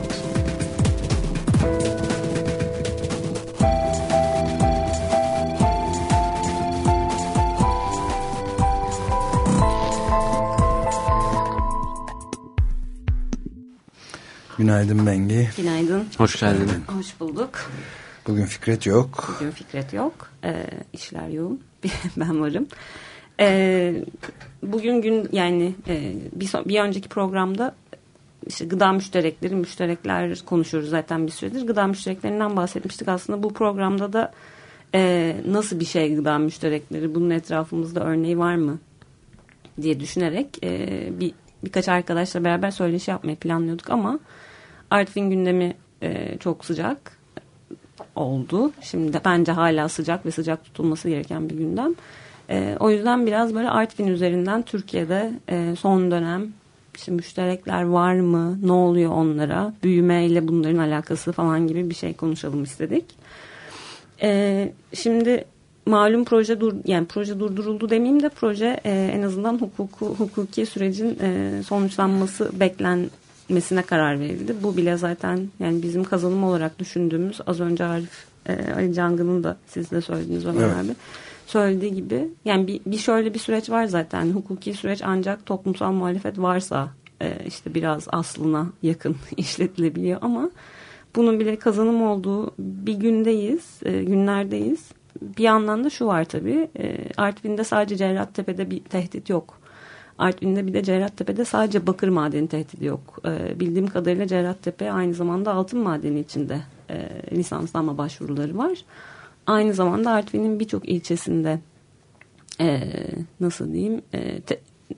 Günaydın Bengi. Günaydın. Hoş geldin. Hoş bulduk. Bugün Fikret yok. Bugün Fikret yok. Ee, işler yoğun. Ben varım. Ee, bugün gün yani e, bir, son, bir önceki programda işte gıda müşterekleri, müşterekler konuşuyoruz zaten bir süredir. Gıda müştereklerinden bahsetmiştik. Aslında bu programda da e, nasıl bir şey gıda müşterekleri, bunun etrafımızda örneği var mı diye düşünerek e, bir birkaç arkadaşla beraber söyleşi yapmayı planlıyorduk ama Artvin gündemi e, çok sıcak oldu. Şimdi de bence hala sıcak ve sıcak tutulması gereken bir gündem. E, o yüzden biraz böyle Artvin üzerinden Türkiye'de e, son dönem işte müşterekler var mı, ne oluyor onlara, büyümeyle bunların alakası falan gibi bir şey konuşalım istedik. E, şimdi malum proje dur yani proje durduruldu demeyeyim de proje e, en azından hukuku, hukuki sürecin e, sonuçlanması beklenmesine karar verildi. Bu bile zaten yani bizim kazanım olarak düşündüğümüz, az önce Arif e, Ali Cangı'nın da siz de söylediğiniz Ömer evet. abi söylediği gibi yani bir, bir şöyle bir süreç var zaten. Hukuki süreç ancak toplumsal muhalefet varsa e, işte biraz aslına yakın işletilebiliyor ama bunun bile kazanım olduğu bir gündeyiz, e, günlerdeyiz. Bir yandan da şu var tabii, e, Artvin'de sadece Cerattepe'de bir tehdit yok. Artvin'de bir de Cerattepe'de sadece bakır madeni tehdidi yok. E, bildiğim kadarıyla Cerattepe aynı zamanda altın madeni içinde e, lisanslanma başvuruları var. Aynı zamanda Artvin'in birçok ilçesinde e, nasıl diyeyim e, te,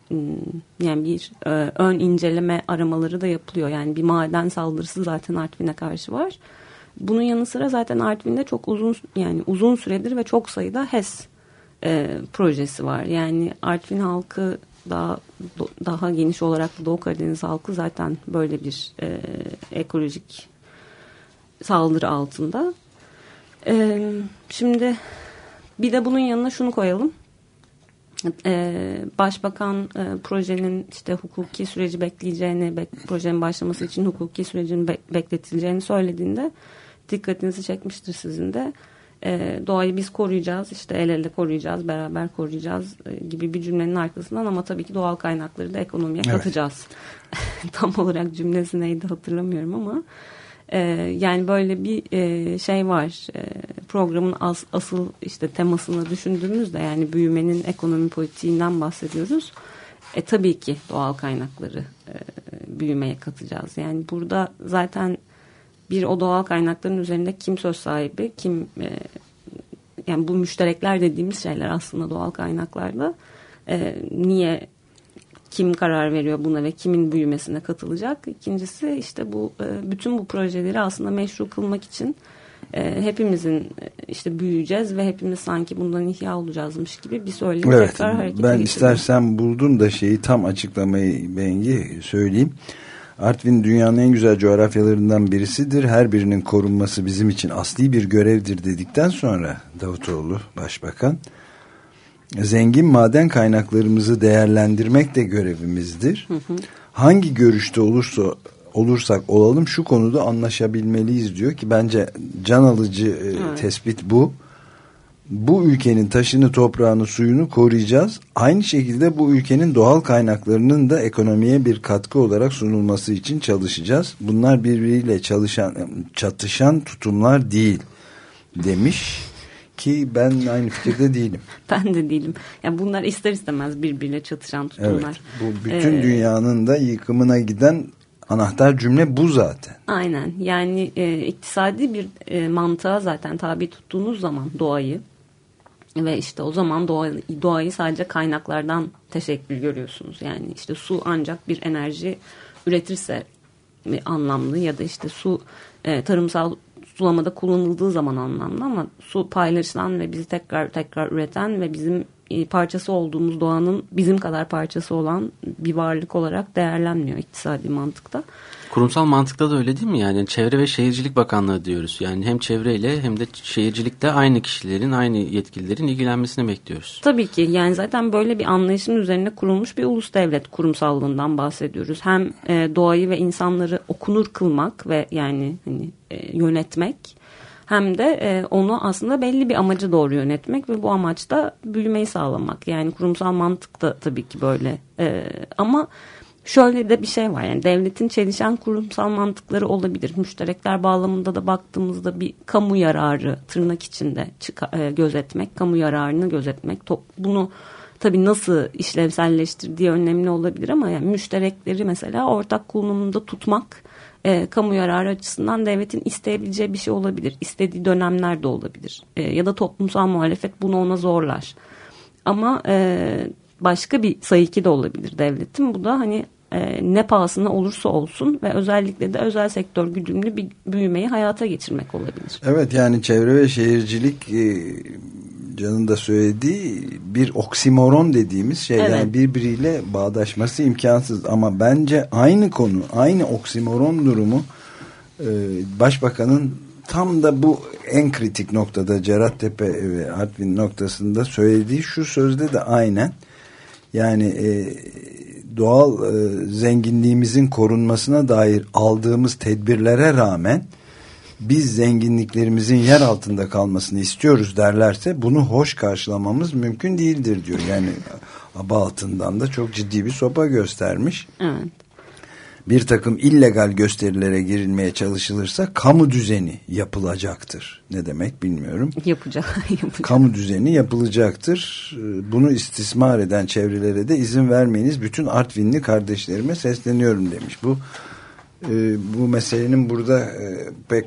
yani bir e, ön inceleme aramaları da yapılıyor. Yani bir maden saldırısı zaten Artvin'e karşı var. Bunun yanı sıra zaten Artvin'de çok uzun yani uzun süredir ve çok sayıda HES e, projesi var. Yani Artvin halkı daha daha geniş olarak Doğu Karadeniz halkı zaten böyle bir e, ekolojik saldırı altında. E, şimdi bir de bunun yanına şunu koyalım. Ee, Başbakan e, projenin işte hukuki süreci bekleyeceğini, bek, projenin başlaması için hukuki sürecin be, bekletileceğini söylediğinde dikkatinizi çekmiştir sizin de. Ee, doğayı biz koruyacağız, işte el ele koruyacağız, beraber koruyacağız e, gibi bir cümlenin arkasından ama tabii ki doğal kaynakları da ekonomiye evet. katacağız. Tam olarak cümlesi neydi hatırlamıyorum ama Ee, yani böyle bir e, şey var. E, programın as, asıl işte temasını düşündüğümüzde yani büyümenin ekonomi politiğinden bahsediyoruz. E, tabii ki doğal kaynakları e, büyümeye katacağız. Yani burada zaten bir o doğal kaynakların üzerinde kim söz sahibi, kim e, yani bu müşterekler dediğimiz şeyler aslında doğal kaynaklarda e, niye kim karar veriyor buna ve kimin büyümesine katılacak? İkincisi işte bu bütün bu projeleri aslında meşru kılmak için hepimizin işte büyüyeceğiz ve hepimiz sanki bundan ihya olacağızmış gibi bir söylemi evet, tekrar harekete ben geçiriyor. istersen buldum da şeyi tam açıklamayı Bengi söyleyeyim. Artvin dünyanın en güzel coğrafyalarından birisidir. Her birinin korunması bizim için asli bir görevdir dedikten sonra Davutoğlu Başbakan zengin maden kaynaklarımızı değerlendirmek de görevimizdir. Hı hı. Hangi görüşte olursa olursak olalım şu konuda anlaşabilmeliyiz diyor ki bence can alıcı e, evet. tespit bu. Bu ülkenin taşını, toprağını, suyunu koruyacağız. Aynı şekilde bu ülkenin doğal kaynaklarının da ekonomiye bir katkı olarak sunulması için çalışacağız. Bunlar birbiriyle çalışan, çatışan tutumlar değil demiş. Ki ben aynı fikirde değilim. Ben de değilim. Yani bunlar ister istemez birbiriyle çatışan tutumlar. Evet, bu bütün ee, dünyanın da yıkımına giden anahtar cümle bu zaten. Aynen. Yani e, iktisadi bir e, mantığa zaten tabi tuttuğunuz zaman doğayı ve işte o zaman doğa, doğayı sadece kaynaklardan teşekkül görüyorsunuz. Yani işte su ancak bir enerji üretirse anlamlı ya da işte su e, tarımsal sulamada kullanıldığı zaman anlamlı ama su paylaşılan ve bizi tekrar tekrar üreten ve bizim parçası olduğumuz doğanın bizim kadar parçası olan bir varlık olarak değerlenmiyor iktisadi mantıkta. Kurumsal mantıkta da öyle değil mi? Yani Çevre ve Şehircilik Bakanlığı diyoruz. Yani hem çevreyle hem de şehircilikte aynı kişilerin, aynı yetkililerin ilgilenmesini bekliyoruz. Tabii ki. Yani zaten böyle bir anlayışın üzerine kurulmuş bir ulus devlet kurumsallığından bahsediyoruz. Hem e, doğayı ve insanları okunur kılmak ve yani hani e, yönetmek hem de e, onu aslında belli bir amaca doğru yönetmek ve bu amaçta büyümeyi sağlamak. Yani kurumsal mantık da tabii ki böyle. E, ama şöyle de bir şey var, yani devletin çelişen kurumsal mantıkları olabilir. Müşterekler bağlamında da baktığımızda bir kamu yararı tırnak içinde çıka, e, gözetmek, kamu yararını gözetmek, top, bunu tabii nasıl işlevselleştirdiği önemli olabilir ama yani müşterekleri mesela ortak kullanımda tutmak e, kamu yararı açısından devletin isteyebileceği bir şey olabilir. İstediği dönemlerde olabilir. E, ya da toplumsal muhalefet bunu ona zorlar. Ama e, başka bir sayı iki de olabilir devletin. Bu da hani e, ne pahasına olursa olsun ve özellikle de özel sektör güdümlü bir büyümeyi hayata geçirmek olabilir. Evet, yani çevre ve şehircilik e, Can'ın da söylediği bir oksimoron dediğimiz şey. Evet. Yani birbiriyle bağdaşması imkansız ama bence aynı konu, aynı oksimoron durumu e, Başbakanın tam da bu en kritik noktada Cerattepe ve Artvin noktasında söylediği şu sözde de aynen. Yani e, doğal e, zenginliğimizin korunmasına dair aldığımız tedbirlere rağmen biz zenginliklerimizin yer altında kalmasını istiyoruz derlerse bunu hoş karşılamamız mümkün değildir diyor. Yani aba altından da çok ciddi bir sopa göstermiş. Evet. Bir takım illegal gösterilere girilmeye çalışılırsa kamu düzeni yapılacaktır. Ne demek bilmiyorum. Yapacak. yapacak. Kamu düzeni yapılacaktır. Bunu istismar eden çevrelere de izin vermeyiniz. Bütün Artvinli kardeşlerime sesleniyorum demiş. Bu bu meselenin burada pek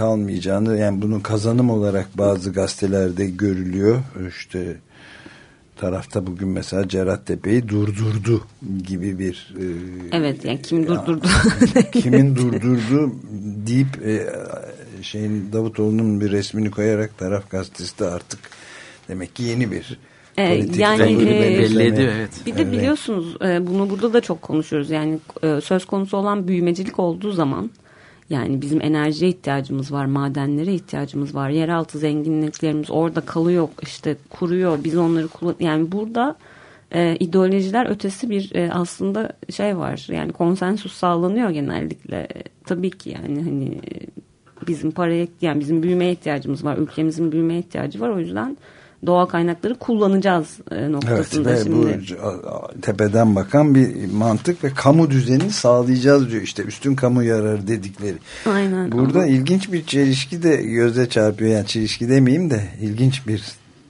kalmayacağını, yani bunun kazanım olarak bazı gazetelerde görülüyor. İşte tarafta bugün mesela Cerattepe'yi durdurdu gibi bir e, evet yani kim durdurdu kimin durdurdu deyip e, şeyin Davutoğlu'nun bir resmini koyarak Taraf Gazetesi de artık demek ki yeni bir politik e, yani e, belli ediyor. Evet. Bir de biliyorsunuz e, bunu burada da çok konuşuyoruz. Yani e, söz konusu olan büyümecilik olduğu zaman yani bizim enerjiye ihtiyacımız var, madenlere ihtiyacımız var, yeraltı zenginliklerimiz orada kalıyor, işte kuruyor, biz onları kullan. Yani burada e, ideolojiler ötesi bir e, aslında şey var. Yani konsensus sağlanıyor genellikle. E, tabii ki yani hani bizim paraya, yani bizim büyümeye ihtiyacımız var, ülkemizin büyümeye ihtiyacı var. O yüzden doğal kaynakları kullanacağız e, noktasında evet, şimdi. Bu tepeden bakan bir mantık ve kamu düzenini sağlayacağız diyor. İşte üstün kamu yararı dedikleri. Aynen. Burada ama ilginç bir çelişki de göze çarpıyor. Yani çelişki demeyeyim de ilginç bir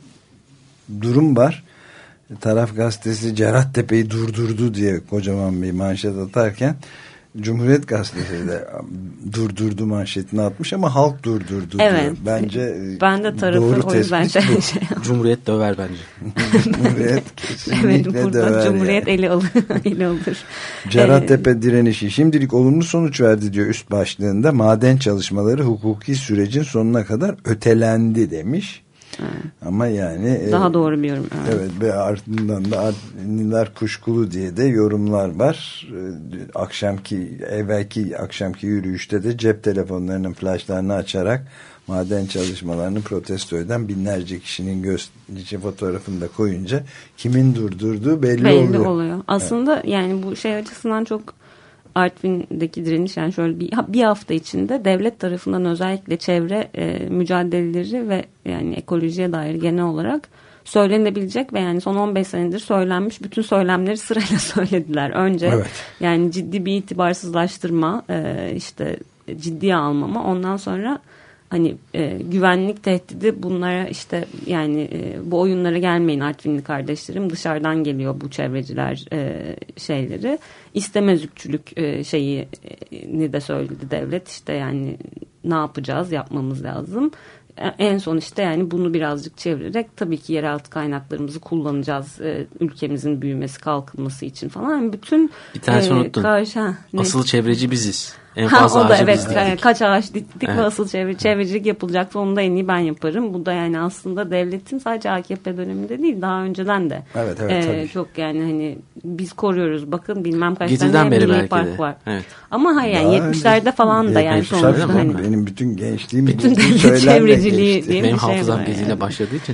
durum var. Taraf Gazetesi Cerattepe'yi durdurdu diye kocaman bir manşet atarken Cumhuriyet Gazetesi de durdurdu manşetini atmış ama halk durdurdu evet. diyor. Bence ben de tarafı doğru o yüzden şey, şey Cumhuriyet döver bence. Cumhuriyet kesinlikle evet, döver. Cumhuriyet yani. eli alır. eli alır. Cerattepe direnişi şimdilik olumlu sonuç verdi diyor üst başlığında. Maden çalışmaları hukuki sürecin sonuna kadar ötelendi demiş. Evet. Ama yani daha e, doğru bir yorum. Evet. evet ve ardından da Artvinliler kuşkulu diye de yorumlar var. E, akşamki evvelki akşamki yürüyüşte de cep telefonlarının flaşlarını açarak maden çalışmalarını protesto eden binlerce kişinin gösterici fotoğrafını da koyunca kimin durdurduğu belli, belli oluyor. oluyor. Aslında evet. Yani bu şey açısından çok Artvin'deki direniş yani şöyle bir, bir hafta içinde devlet tarafından özellikle çevre e, mücadeleleri ve yani ekolojiye dair genel olarak söylenebilecek ve yani son on beş senedir söylenmiş bütün söylemleri sırayla söylediler. Önce evet. Yani ciddi bir itibarsızlaştırma, e, işte ciddiye almama, ondan sonra hani e, güvenlik tehdidi, bunlara işte yani e, bu oyunlara gelmeyin Artvinli kardeşlerim, dışarıdan geliyor bu çevreciler e, şeyleri. İstemezlikçülük e, şeyini de söyledi devlet, işte yani ne yapacağız, yapmamız lazım. En son işte yani bunu birazcık çevirerek tabii ki yeraltı kaynaklarımızı kullanacağız e, ülkemizin büyümesi, kalkınması için falan. Yani bütün bir tanesi e, unuttun. Karşı, ha, asıl çevreci biziz. En ha, fazla o da ağacı evet, biz diktik. Kaç ağaç diktik evet. Ve asıl çevre, çevrecilik yapılacaksa onu da en iyi ben yaparım. Bu da yani aslında devletin sadece A K P döneminde değil, daha önceden de evet, evet, e, çok yani hani biz koruyoruz, bakın bilmem kaç Gizliden tane milli park de. var. Evet. Ama hayır yani yetmişlerde falan da yani sonuçta hani. Benim bütün gençliğim bütün devlet çevreciliği diye benim bir şey hafızam var. geziyle yani. başladığı için.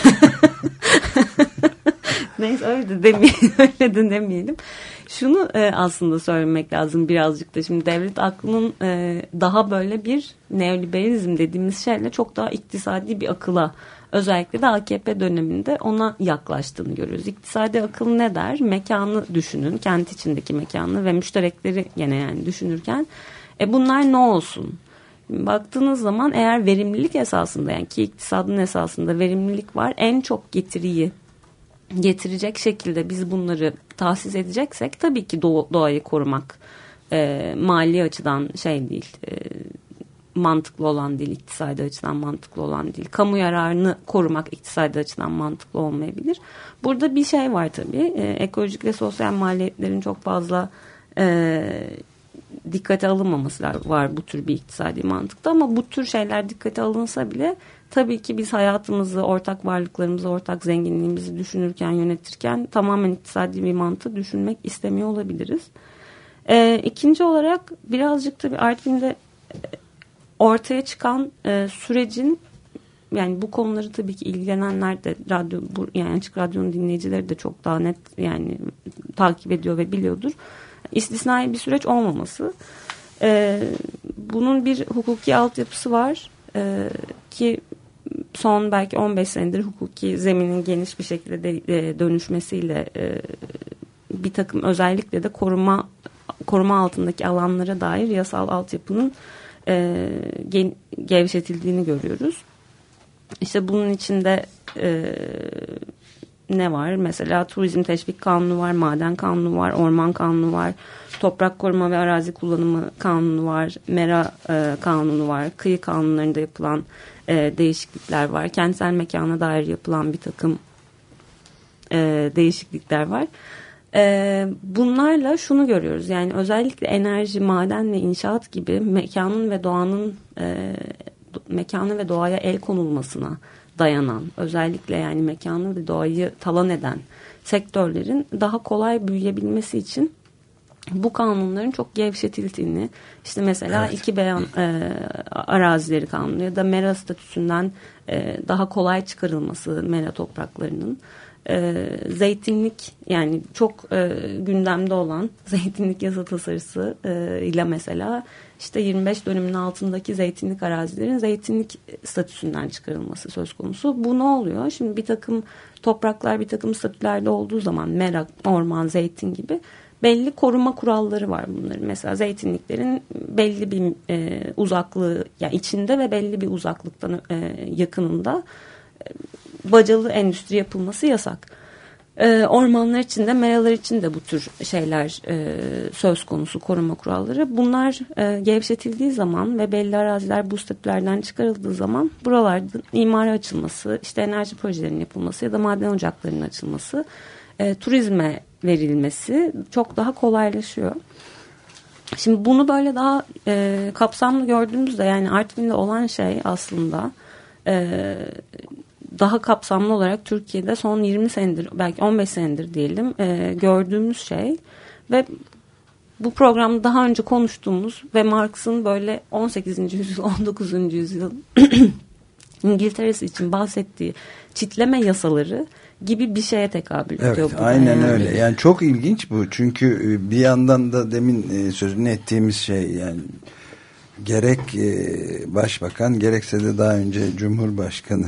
Neyse öyle de demeyelim. Öyle de demeyelim. Şunu e, aslında söylemek lazım birazcık da. Şimdi devlet aklının e, daha böyle bir neoliberalizm dediğimiz şeyle çok daha iktisadi bir akıla, özellikle de A K P döneminde ona yaklaştığını görüyoruz. İktisadi akıl ne der? Mekanı düşünün. Kent içindeki mekanı ve müşterekleri gene yani düşünürken e, bunlar ne olsun? Baktığınız zaman eğer verimlilik esasında, yani ki iktisadın esasında verimlilik var, en çok getiriyi getirecek şekilde biz bunları tahsis edeceksek tabii ki doğa, doğayı korumak e, mali açıdan şey değil, e, mantıklı olan değil, iktisadi açıdan mantıklı olan değil. Kamu yararını korumak iktisadi açıdan mantıklı olmayabilir. Burada bir şey var tabii, e, ekolojik ve sosyal maliyetlerin çok fazla e, dikkate alınmaması var bu tür bir iktisadi mantıkta, ama bu tür şeyler dikkate alınsa bile tabii ki biz hayatımızı, ortak varlıklarımızı, ortak zenginliğimizi düşünürken, yönetirken tamamen iktisadi bir mantığı düşünmek istemiyor olabiliriz. Ee, ikinci olarak birazcık tabii Artvin'de ortaya çıkan e, sürecin, yani bu konuları tabii ki ilgilenenler de, radyo, bu, yani Açık Radyo'nun dinleyicileri de çok daha net yani takip ediyor ve biliyordur. İstisnai bir süreç olmaması. Ee, bunun bir hukuki altyapısı var ee, ki son belki on beş senedir hukuki zeminin geniş bir şekilde de, de dönüşmesiyle e, bir takım özellikle de koruma koruma altındaki alanlara dair yasal altyapının e, gen, gevşetildiğini görüyoruz. İşte bunun içinde e, ne var? Mesela turizm teşvik kanunu var, maden kanunu var, orman kanunu var, toprak koruma ve arazi kullanımı kanunu var, mera e, kanunu var, kıyı kanunlarında yapılan e, değişiklikler var, kentsel mekana dair yapılan bir takım e, değişiklikler var. E, bunlarla şunu görüyoruz. Yani özellikle enerji, maden ve inşaat gibi mekanın ve doğanın e, mekanı ve doğaya el konulmasına dayanan, özellikle yani mekanı ve doğayı talan eden sektörlerin daha kolay büyüyebilmesi için bu kanunların çok gevşetildiğini, işte mesela evet. iki beyan e, arazileri kanunu ya da mera statüsünden e, daha kolay çıkarılması mera topraklarının, e, zeytinlik, yani çok e, gündemde olan zeytinlik yasa tasarısı e, ile mesela işte yirmi beş dönümün altındaki zeytinlik arazilerin zeytinlik statüsünden çıkarılması söz konusu. Bu ne oluyor? Şimdi bir takım topraklar bir takım statülerde olduğu zaman mera, orman, zeytin gibi belli koruma kuralları var bunların. Mesela zeytinliklerin belli bir e, uzaklığı, yani içinde ve belli bir uzaklıktan e, yakınında e, bacalı endüstri yapılması yasak. E, ormanlar için de meralar için de bu tür şeyler e, söz konusu, koruma kuralları. Bunlar e, gevşetildiği zaman ve belli araziler bu statülerden çıkarıldığı zaman buralarda imara açılması, işte enerji projelerinin yapılması ya da maden ocaklarının açılması, e, turizme verilmesi çok daha kolaylaşıyor. Şimdi bunu böyle daha e, kapsamlı gördüğümüzde, yani Artvin'de olan şey aslında e, daha kapsamlı olarak Türkiye'de son yirmi senedir, belki on beş senedir diyelim e, gördüğümüz şey ve bu programda daha önce konuştuğumuz ve Marx'ın böyle on sekizinci yüzyıl, on dokuzuncu yüzyıl İngiltere'si için bahsettiği çitleme yasaları gibi bir şeye tekabül ediyor. Evet, aynen yani. Öyle. Yani çok ilginç bu. Çünkü bir yandan da demin sözünü ettiğimiz şey, yani gerek başbakan gerekse de daha önce Cumhurbaşkanı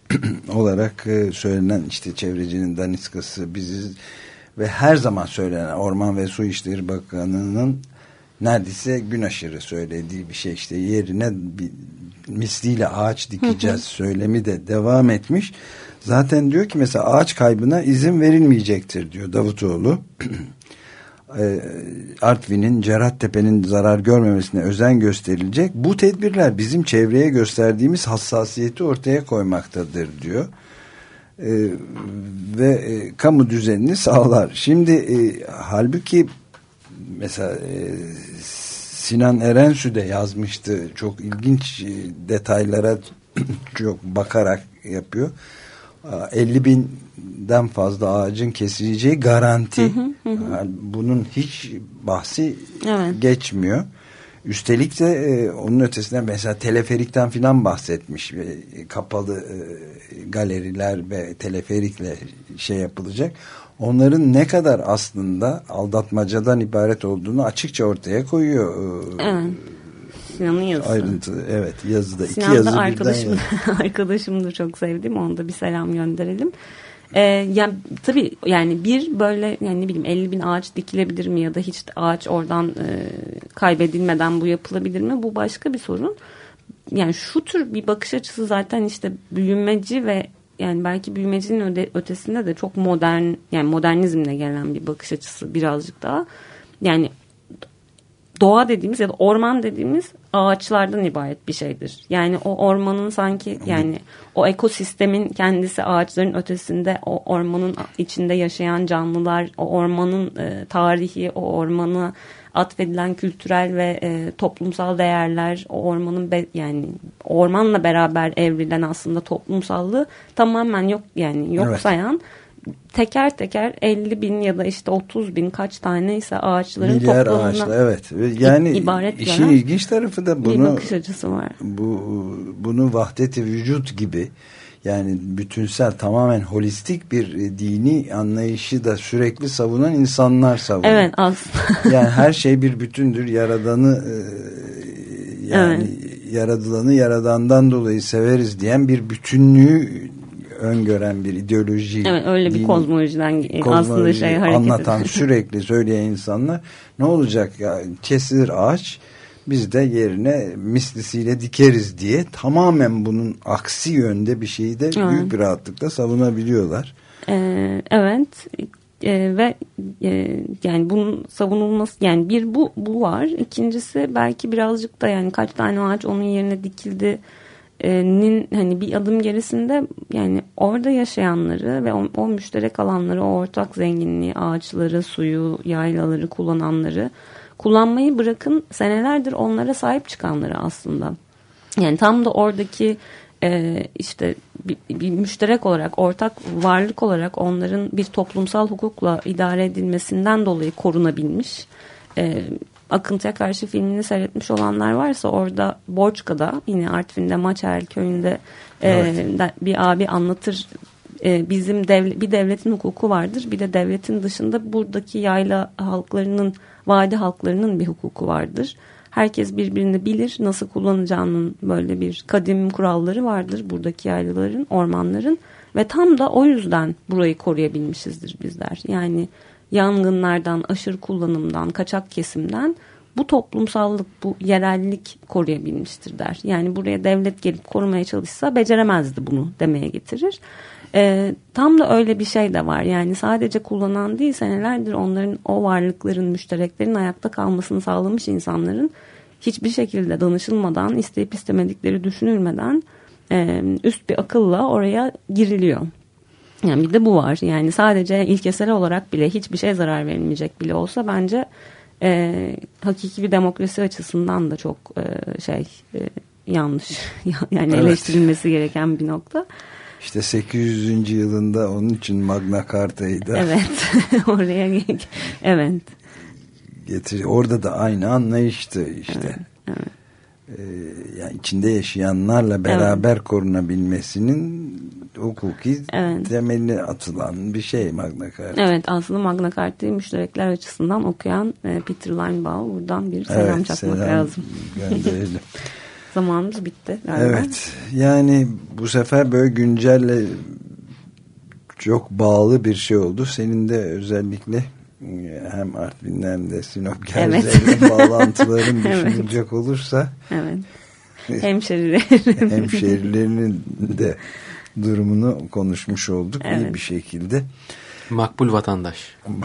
olarak söylenen işte çevrecinin daniskası biziz ve her zaman söylenen Orman ve Su İşleri Bakanı'nın neredeyse gün aşırı söylediği bir şey, işte yerine bir misliyle ağaç dikeceğiz hı hı. söylemi de devam etmiş. Zaten diyor ki mesela ağaç kaybına izin verilmeyecektir diyor Davutoğlu. Artvin'in, Cerattepe'nin zarar görmemesine özen gösterilecek. Bu tedbirler bizim çevreye gösterdiğimiz hassasiyeti ortaya koymaktadır diyor. Ee, ve e, kamu düzenini sağlar. Şimdi e, halbuki mesela e, Sinan Erensü de yazmıştı. Çok ilginç e, detaylara çok bakarak yapıyor. elli binden fazla ağacın kesileceği garanti. Hı hı hı. Yani bunun hiç bahsi evet. geçmiyor. Üstelik de e, onun ötesinden mesela teleferikten filan bahsetmiş. Ve kapalı e, galeriler ve teleferikle şey yapılacak. Onların ne kadar aslında aldatmacadan ibaret olduğunu açıkça ortaya koyuyor. Evet. Sinan'ın yazısı. Ayrıntı, evet, yazıda. Sinan iki yazı da arkadaşım, birden arkadaşım da çok sevdim. Ona da bir selam gönderelim. Ee, yani tabii yani bir böyle, yani ne bileyim elli bin ağaç dikilebilir mi ya da hiç ağaç oradan e, kaybedilmeden bu yapılabilir mi? Bu başka bir sorun. Yani şu tür bir bakış açısı zaten işte büyümeci ve yani belki büyümecinin öde, ötesinde de çok modern, yani modernizmle gelen bir bakış açısı birazcık daha. Yani doğa dediğimiz ya da orman dediğimiz ağaçlardan ibaret bir şeydir. Yani o ormanın sanki, yani o ekosistemin kendisi ağaçların ötesinde, o ormanın içinde yaşayan canlılar, o ormanın e, tarihi, o ormanı atfedilen kültürel ve e, toplumsal değerler, o ormanın be, yani ormanla beraber evrilen aslında toplumsallığı tamamen yok, yani yok evet. sayan, teker teker elli bin ya da işte otuz bin kaç taneyse ağaçların milyar toplamına ağaçla, evet. Yani ibaret işin ilginç tarafı da bunu, bir bakış açısı var. Bu, bunu vahdet-i vücut gibi, yani bütünsel, tamamen holistik bir dini anlayışı da sürekli savunan insanlar savunuyor. Evet, aslında. Yani her şey bir bütündür. Yaradanı yani evet. yaradılanı yaradandan dolayı severiz diyen bir bütünlüğü öngören bir ideoloji. Evet, öyle bir kozmolojiden aslında şey hareket anlatan sürekli söyleyen insanlar, ne olacak ya, kesilir ağaç, biz de yerine mislisiyle dikeriz diye tamamen bunun aksi yönde bir şeyi de evet. büyük bir rahatlıkla savunabiliyorlar. Ee, evet ee, ve e, yani bunun savunulması, yani bir bu bu var. İkincisi belki birazcık da yani kaç tane ağaç onun yerine dikildi nin hani bir adım gerisinde yani orada yaşayanları ve o, o müşterek alanları, o ortak zenginliği, ağaçları, suyu, yaylaları kullananları kullanmayı bırakın senelerdir onlara sahip çıkanları aslında. Yani tam da oradaki e, işte bir, bir müşterek olarak, ortak varlık olarak onların bir toplumsal hukukla idare edilmesinden dolayı korunabilmiş. E, Akıntıya Karşı filmini seyretmiş olanlar varsa orada Borçka'da yine Artvin'de Maçerel köyünde evet. e, bir abi anlatır. E, bizim devlet, bir devletin hukuku vardır. Bir de devletin dışında buradaki yayla halklarının, vadi halklarının bir hukuku vardır. Herkes birbirini bilir. Nasıl kullanacağının böyle bir kadim kuralları vardır buradaki yaylaların, ormanların ve tam da o yüzden burayı koruyabilmişizdir bizler. Yani yangınlardan, aşırı kullanımdan, kaçak kesimden bu toplumsallık, bu yerellik koruyabilmiştir der. Yani buraya devlet gelip korumaya çalışsa beceremezdi bunu demeye getirir. Ee, tam da öyle bir şey de var. Yani sadece kullanan değil, senelerdir onların o varlıkların, müştereklerin ayakta kalmasını sağlamış insanların hiçbir şekilde danışılmadan, isteyip istemedikleri düşünülmeden e, üst bir akılla oraya giriliyor. Yani bir de bu var. Yani sadece ilkesel olarak bile hiçbir şey zarar verilmeyecek bile olsa bence e, hakiki bir demokrasi açısından da çok e, şey e, yanlış. Yani evet. Eleştirilmesi gereken bir nokta. İşte sekiz yüzüncü yılında onun için Magna Carta'yı da evet. Oraya evet. Getir. Orada da aynı anlayıştı işte. Evet. Evet. Ee, yani içinde yaşayanlarla beraber evet. korunabilmesinin hukuki evet. temeline atılan bir şey Magna Carta. Evet, aslında Magna Carta'yı müşterekler açısından okuyan e, Peter Linebaugh, buradan bir selam evet, çakmak selam lazım. Gönderelim. Zamanımız bitti galiba. Evet, yani bu sefer böyle güncelle çok bağlı bir şey oldu. Senin de özellikle hem Artvin'den hem de Sinop Gerze'yle evet. bağlantıların düşünülecek evet. olursa evet. Hemşerilerin hemşerilerinin de durumunu konuşmuş olduk evet. iyi bir şekilde. Makbul vatandaş.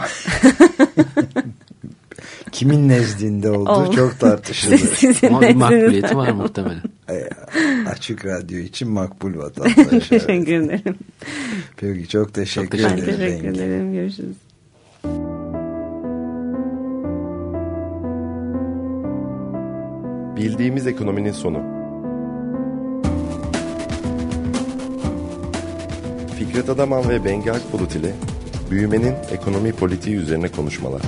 Kimin nezdinde olduğu oh. çok tartışılır. Ama bir makbuliyeti var muhtemelen. Açık Radyo için makbul vatandaş. Teşekkür ederim. Peki çok teşekkür çok ederim. Ben teşekkür ederim. Görüşürüz. Bildiğimiz ekonominin sonu. Fikret Adaman ve Bengi Akbulut ile büyümenin ekonomi politiği üzerine konuşmalar.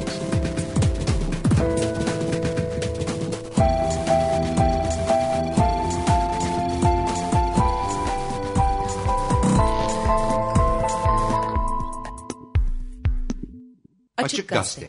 Açık Gazete.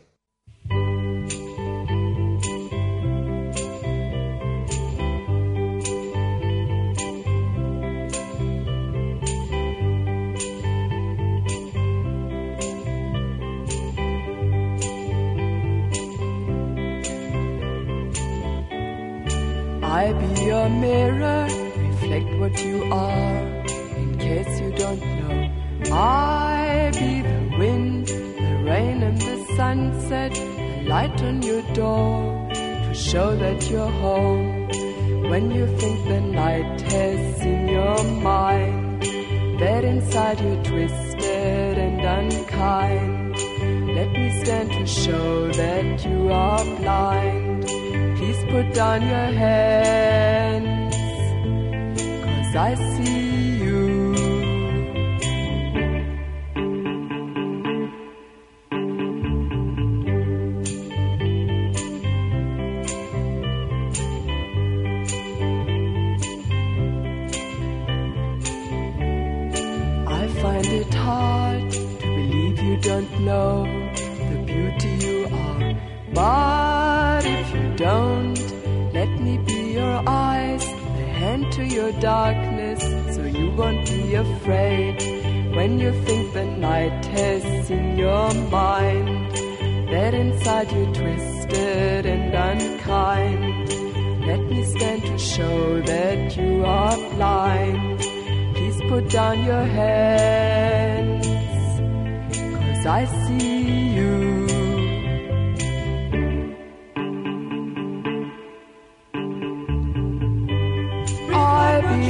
I be your mirror, reflect what you are, in case you don't know. I be the wind, the rain and the sunset, the light on your door, to show that you're home. When you think the night has seen your mind, that inside you're twisted and unkind, let me stand to show that you are blind. Please put down your hands, 'cause I see you. I find it hard to believe you don't know the beauty you are, but if you don't, let me be your eyes, the hand to your darkness, so you won't be afraid. When you think the night has seen your mind, that inside you're twisted and unkind, let me stand to show that you are blind. Please put down your hands, 'cause I see you. I be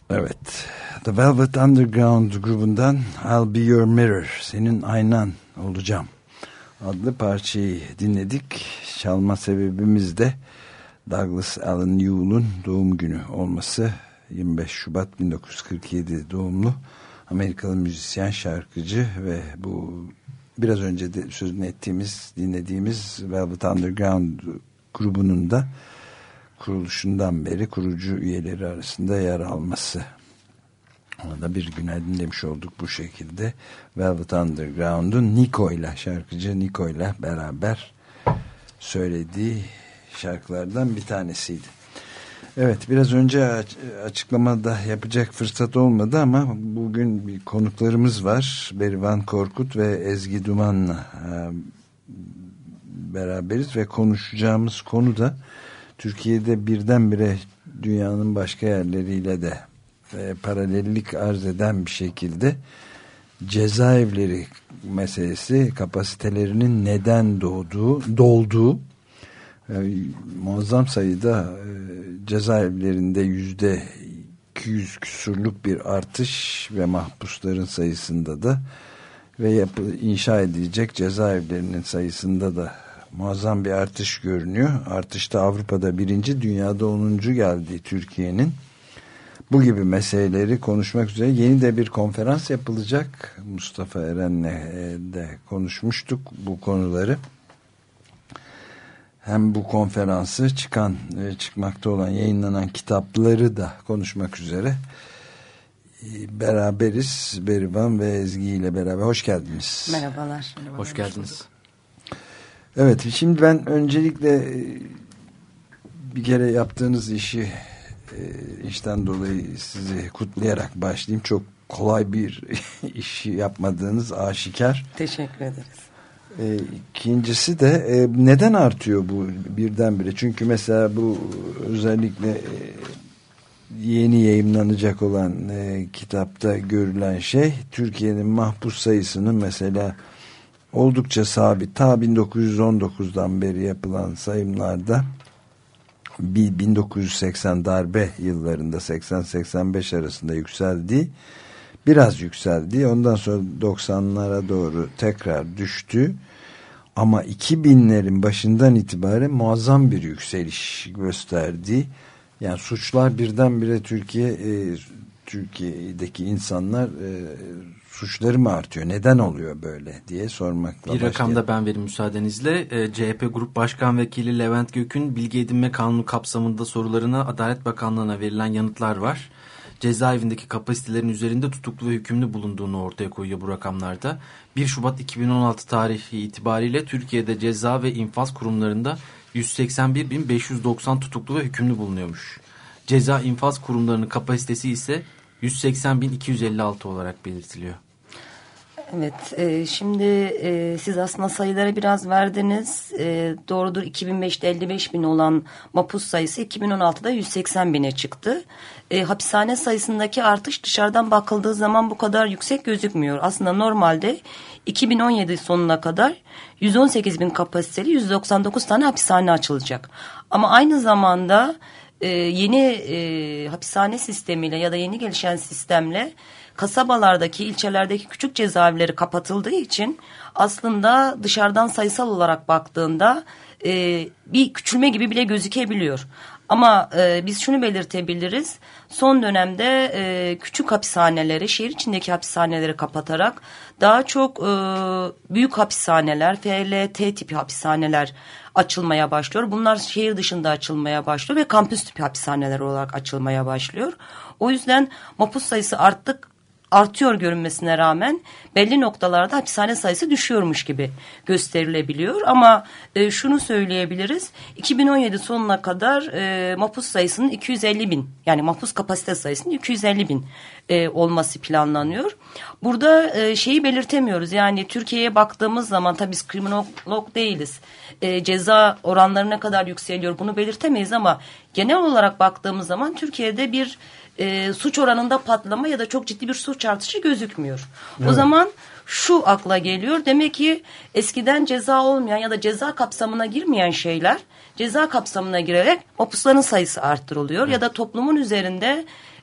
Evet, The Velvet Underground grubundan I'll Be Your Mirror, senin aynan olacağım adlı parçayı dinledik. Çalma sebebimiz de Douglas Alan Newell'un doğum günü olması. yirmi beş Şubat bin dokuz yüz kırk yedi doğumlu Amerikalı müzisyen, şarkıcı ve bu biraz önce de sözünü ettiğimiz, dinlediğimiz Velvet Underground grubunun da kuruluşundan beri kurucu üyeleri arasında yer alması. Ona da bir günaydın demiş olduk bu şekilde. Velvet Underground'un Nico ile, şarkıcı Nico ile beraber söylediği şarkılardan bir tanesiydi. Evet, biraz önce açıklamada yapacak fırsat olmadı ama bugün bir konuklarımız var. Berivan Korkut ve Ezgi Duman'la beraberiz ve konuşacağımız konu da Türkiye'de birdenbire dünyanın başka yerleriyle de e, paralellik arz eden bir şekilde cezaevleri meselesi, kapasitelerinin neden doğduğu, dolduğu, e, muazzam sayıda e, cezaevlerinde yüzde iki yüz küsurluk bir artış ve mahpusların sayısında da ve yapı, inşa edilecek cezaevlerinin sayısında da muazzam bir artış görünüyor. Artışta Avrupa'da birinci, dünyada onuncu geldi Türkiye'nin. Bu gibi meseleleri konuşmak üzere yeni de bir konferans yapılacak. Mustafa Eren'le de konuşmuştuk bu konuları. Hem bu konferansı, çıkan, çıkmakta olan, yayınlanan kitapları da konuşmak üzere beraberiz. Berivan ve Ezgi ile beraber. Hoş geldiniz. Merhabalar. Hoş geldiniz. Evet, şimdi ben öncelikle bir kere yaptığınız işi, işten dolayı sizi kutlayarak başlayayım. Çok kolay bir işi yapmadığınız aşikar. Teşekkür ederiz. İkincisi de neden artıyor bu birdenbire? Çünkü mesela bu özellikle yeni yayımlanacak olan kitapta görülen şey, Türkiye'nin mahpus sayısının mesela oldukça sabit. Ta bin dokuz yüz on dokuzdan beri yapılan sayımlarda bin dokuz yüz seksen darbe yıllarında seksen seksen beş arasında yükseldi. Biraz yükseldi. Ondan sonra doksanlara doğru tekrar düştü. Ama iki binlerin başından itibaren muazzam bir yükseliş gösterdi. Yani suçlar birdenbire Türkiye e, Türkiye'deki insanlar e, suçları mı artıyor? Neden oluyor böyle diye sormakla bir rakam da ben vereyim müsaadenizle. E, C H P Grup Başkan Vekili Levent Gök'ün bilgi edinme kanunu kapsamında sorularına Adalet Bakanlığı'na verilen yanıtlar var. Cezaevindeki kapasitelerin üzerinde tutuklu ve hükümlü bulunduğunu ortaya koyuyor bu rakamlarda. bir Şubat iki bin on altı tarihi itibariyle Türkiye'de ceza ve infaz kurumlarında yüz seksen bir bin beş yüz doksan tutuklu ve hükümlü bulunuyormuş. Ceza infaz kurumlarının kapasitesi ise yüz seksen bin iki yüz elli altı olarak belirtiliyor. Evet, e, şimdi e, siz aslında sayıları biraz verdiniz. E, doğrudur, iki bin beşte elli beş bin olan mahpus sayısı iki bin on altıda yüz seksen bine çıktı. E, hapishane sayısındaki artış dışarıdan bakıldığı zaman bu kadar yüksek gözükmüyor. Aslında normalde iki bin on yedi sonuna kadar yüz on sekiz bin kapasiteli yüz doksan dokuz tane hapishane açılacak. Ama aynı zamanda e, yeni e, hapishane sistemiyle ya da yeni gelişen sistemle kasabalardaki, ilçelerdeki küçük cezaevleri kapatıldığı için aslında dışarıdan sayısal olarak baktığında e, bir küçülme gibi bile gözükebiliyor. Ama e, biz şunu belirtebiliriz. Son dönemde e, küçük hapishaneleri, şehir içindeki hapishaneleri kapatarak daha çok e, büyük hapishaneler, F L T tipi hapishaneler açılmaya başlıyor. Bunlar şehir dışında açılmaya başlıyor ve kampüs tipi hapishaneler olarak açılmaya başlıyor. O yüzden mahpus sayısı arttık. artıyor görünmesine rağmen belli noktalarda hapishane sayısı düşüyormuş gibi gösterilebiliyor. Ama e, şunu söyleyebiliriz. iki bin on yedi sonuna kadar e, mahpus sayısının iki yüz elli bin, yani mahpus kapasite sayısının iki yüz elli bin e, olması planlanıyor. Burada e, şeyi belirtemiyoruz. Yani Türkiye'ye baktığımız zaman, tabii biz kriminolog değiliz. E, ceza oranları ne kadar yükseliyor bunu belirtemeyiz ama genel olarak baktığımız zaman Türkiye'de bir E, suç oranında patlama ya da çok ciddi bir suç artışı gözükmüyor. Evet. O zaman şu akla geliyor. Demek ki eskiden ceza olmayan ya da ceza kapsamına girmeyen şeyler ceza kapsamına girerek mahpusların sayısı arttırılıyor. Evet. Ya da toplumun üzerinde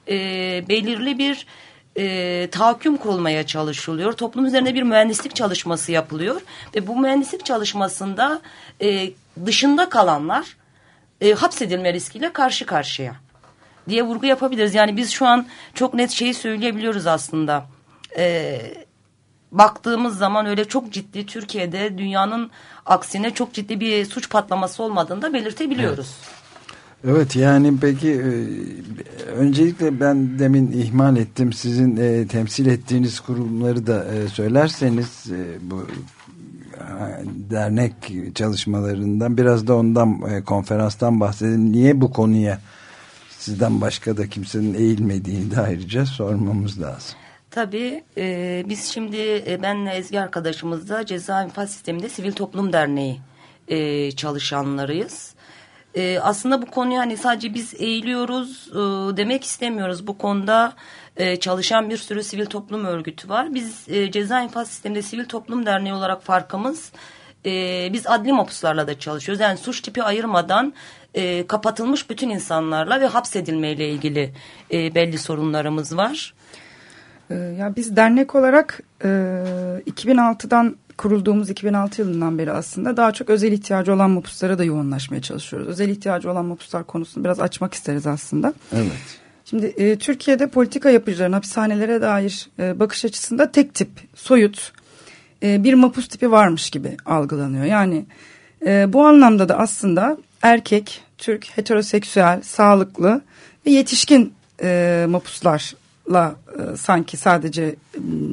e, belirli bir e, tahakküm kurulmaya çalışılıyor. Toplum üzerinde bir mühendislik çalışması yapılıyor ve bu mühendislik çalışmasında e, dışında kalanlar e, hapsedilme riskiyle karşı karşıya diye vurgu yapabiliriz. Yani biz şu an çok net şeyi söyleyebiliyoruz aslında. E, baktığımız zaman öyle çok ciddi Türkiye'de dünyanın aksine çok ciddi bir suç patlaması olmadığını da belirtebiliyoruz. Evet, evet yani peki e, öncelikle ben demin ihmal ettim. Sizin e, temsil ettiğiniz kurumları da e, söylerseniz e, bu dernek çalışmalarından biraz da ondan e, konferanstan bahsedin. Niye bu konuya sizden başka da kimsenin eğilmediğini de ayrıca sormamız lazım. Tabii e, biz şimdi e, benle Ezgi arkadaşımız da Ceza İnfaz Sistemi'nde Sivil Toplum Derneği e, çalışanlarıyız. E, aslında bu konuyu hani sadece biz eğiliyoruz e, demek istemiyoruz. Bu konuda e, çalışan bir sürü sivil toplum örgütü var. Biz e, Ceza İnfaz Sistemi'nde Sivil Toplum Derneği olarak farkımız e, biz adli mapuslarla da çalışıyoruz. Yani suç tipi ayırmadan e, kapatılmış bütün insanlarla ve hapsedilmeyle ilgili e, belli sorunlarımız var. Ya biz dernek olarak e, iki bin altıdan kurulduğumuz iki bin altı yılından beri aslında daha çok özel ihtiyacı olan mapuslara da yoğunlaşmaya çalışıyoruz. Özel ihtiyacı olan mapuslar konusunu biraz açmak isteriz aslında. Evet. Şimdi e, Türkiye'de politika yapıcıların hapishanelere dair e, bakış açısında tek tip, soyut e, bir mapus tipi varmış gibi algılanıyor. Yani e, bu anlamda da aslında erkek, Türk, heteroseksüel, sağlıklı ve yetişkin e, mapuslar la e, sanki sadece e,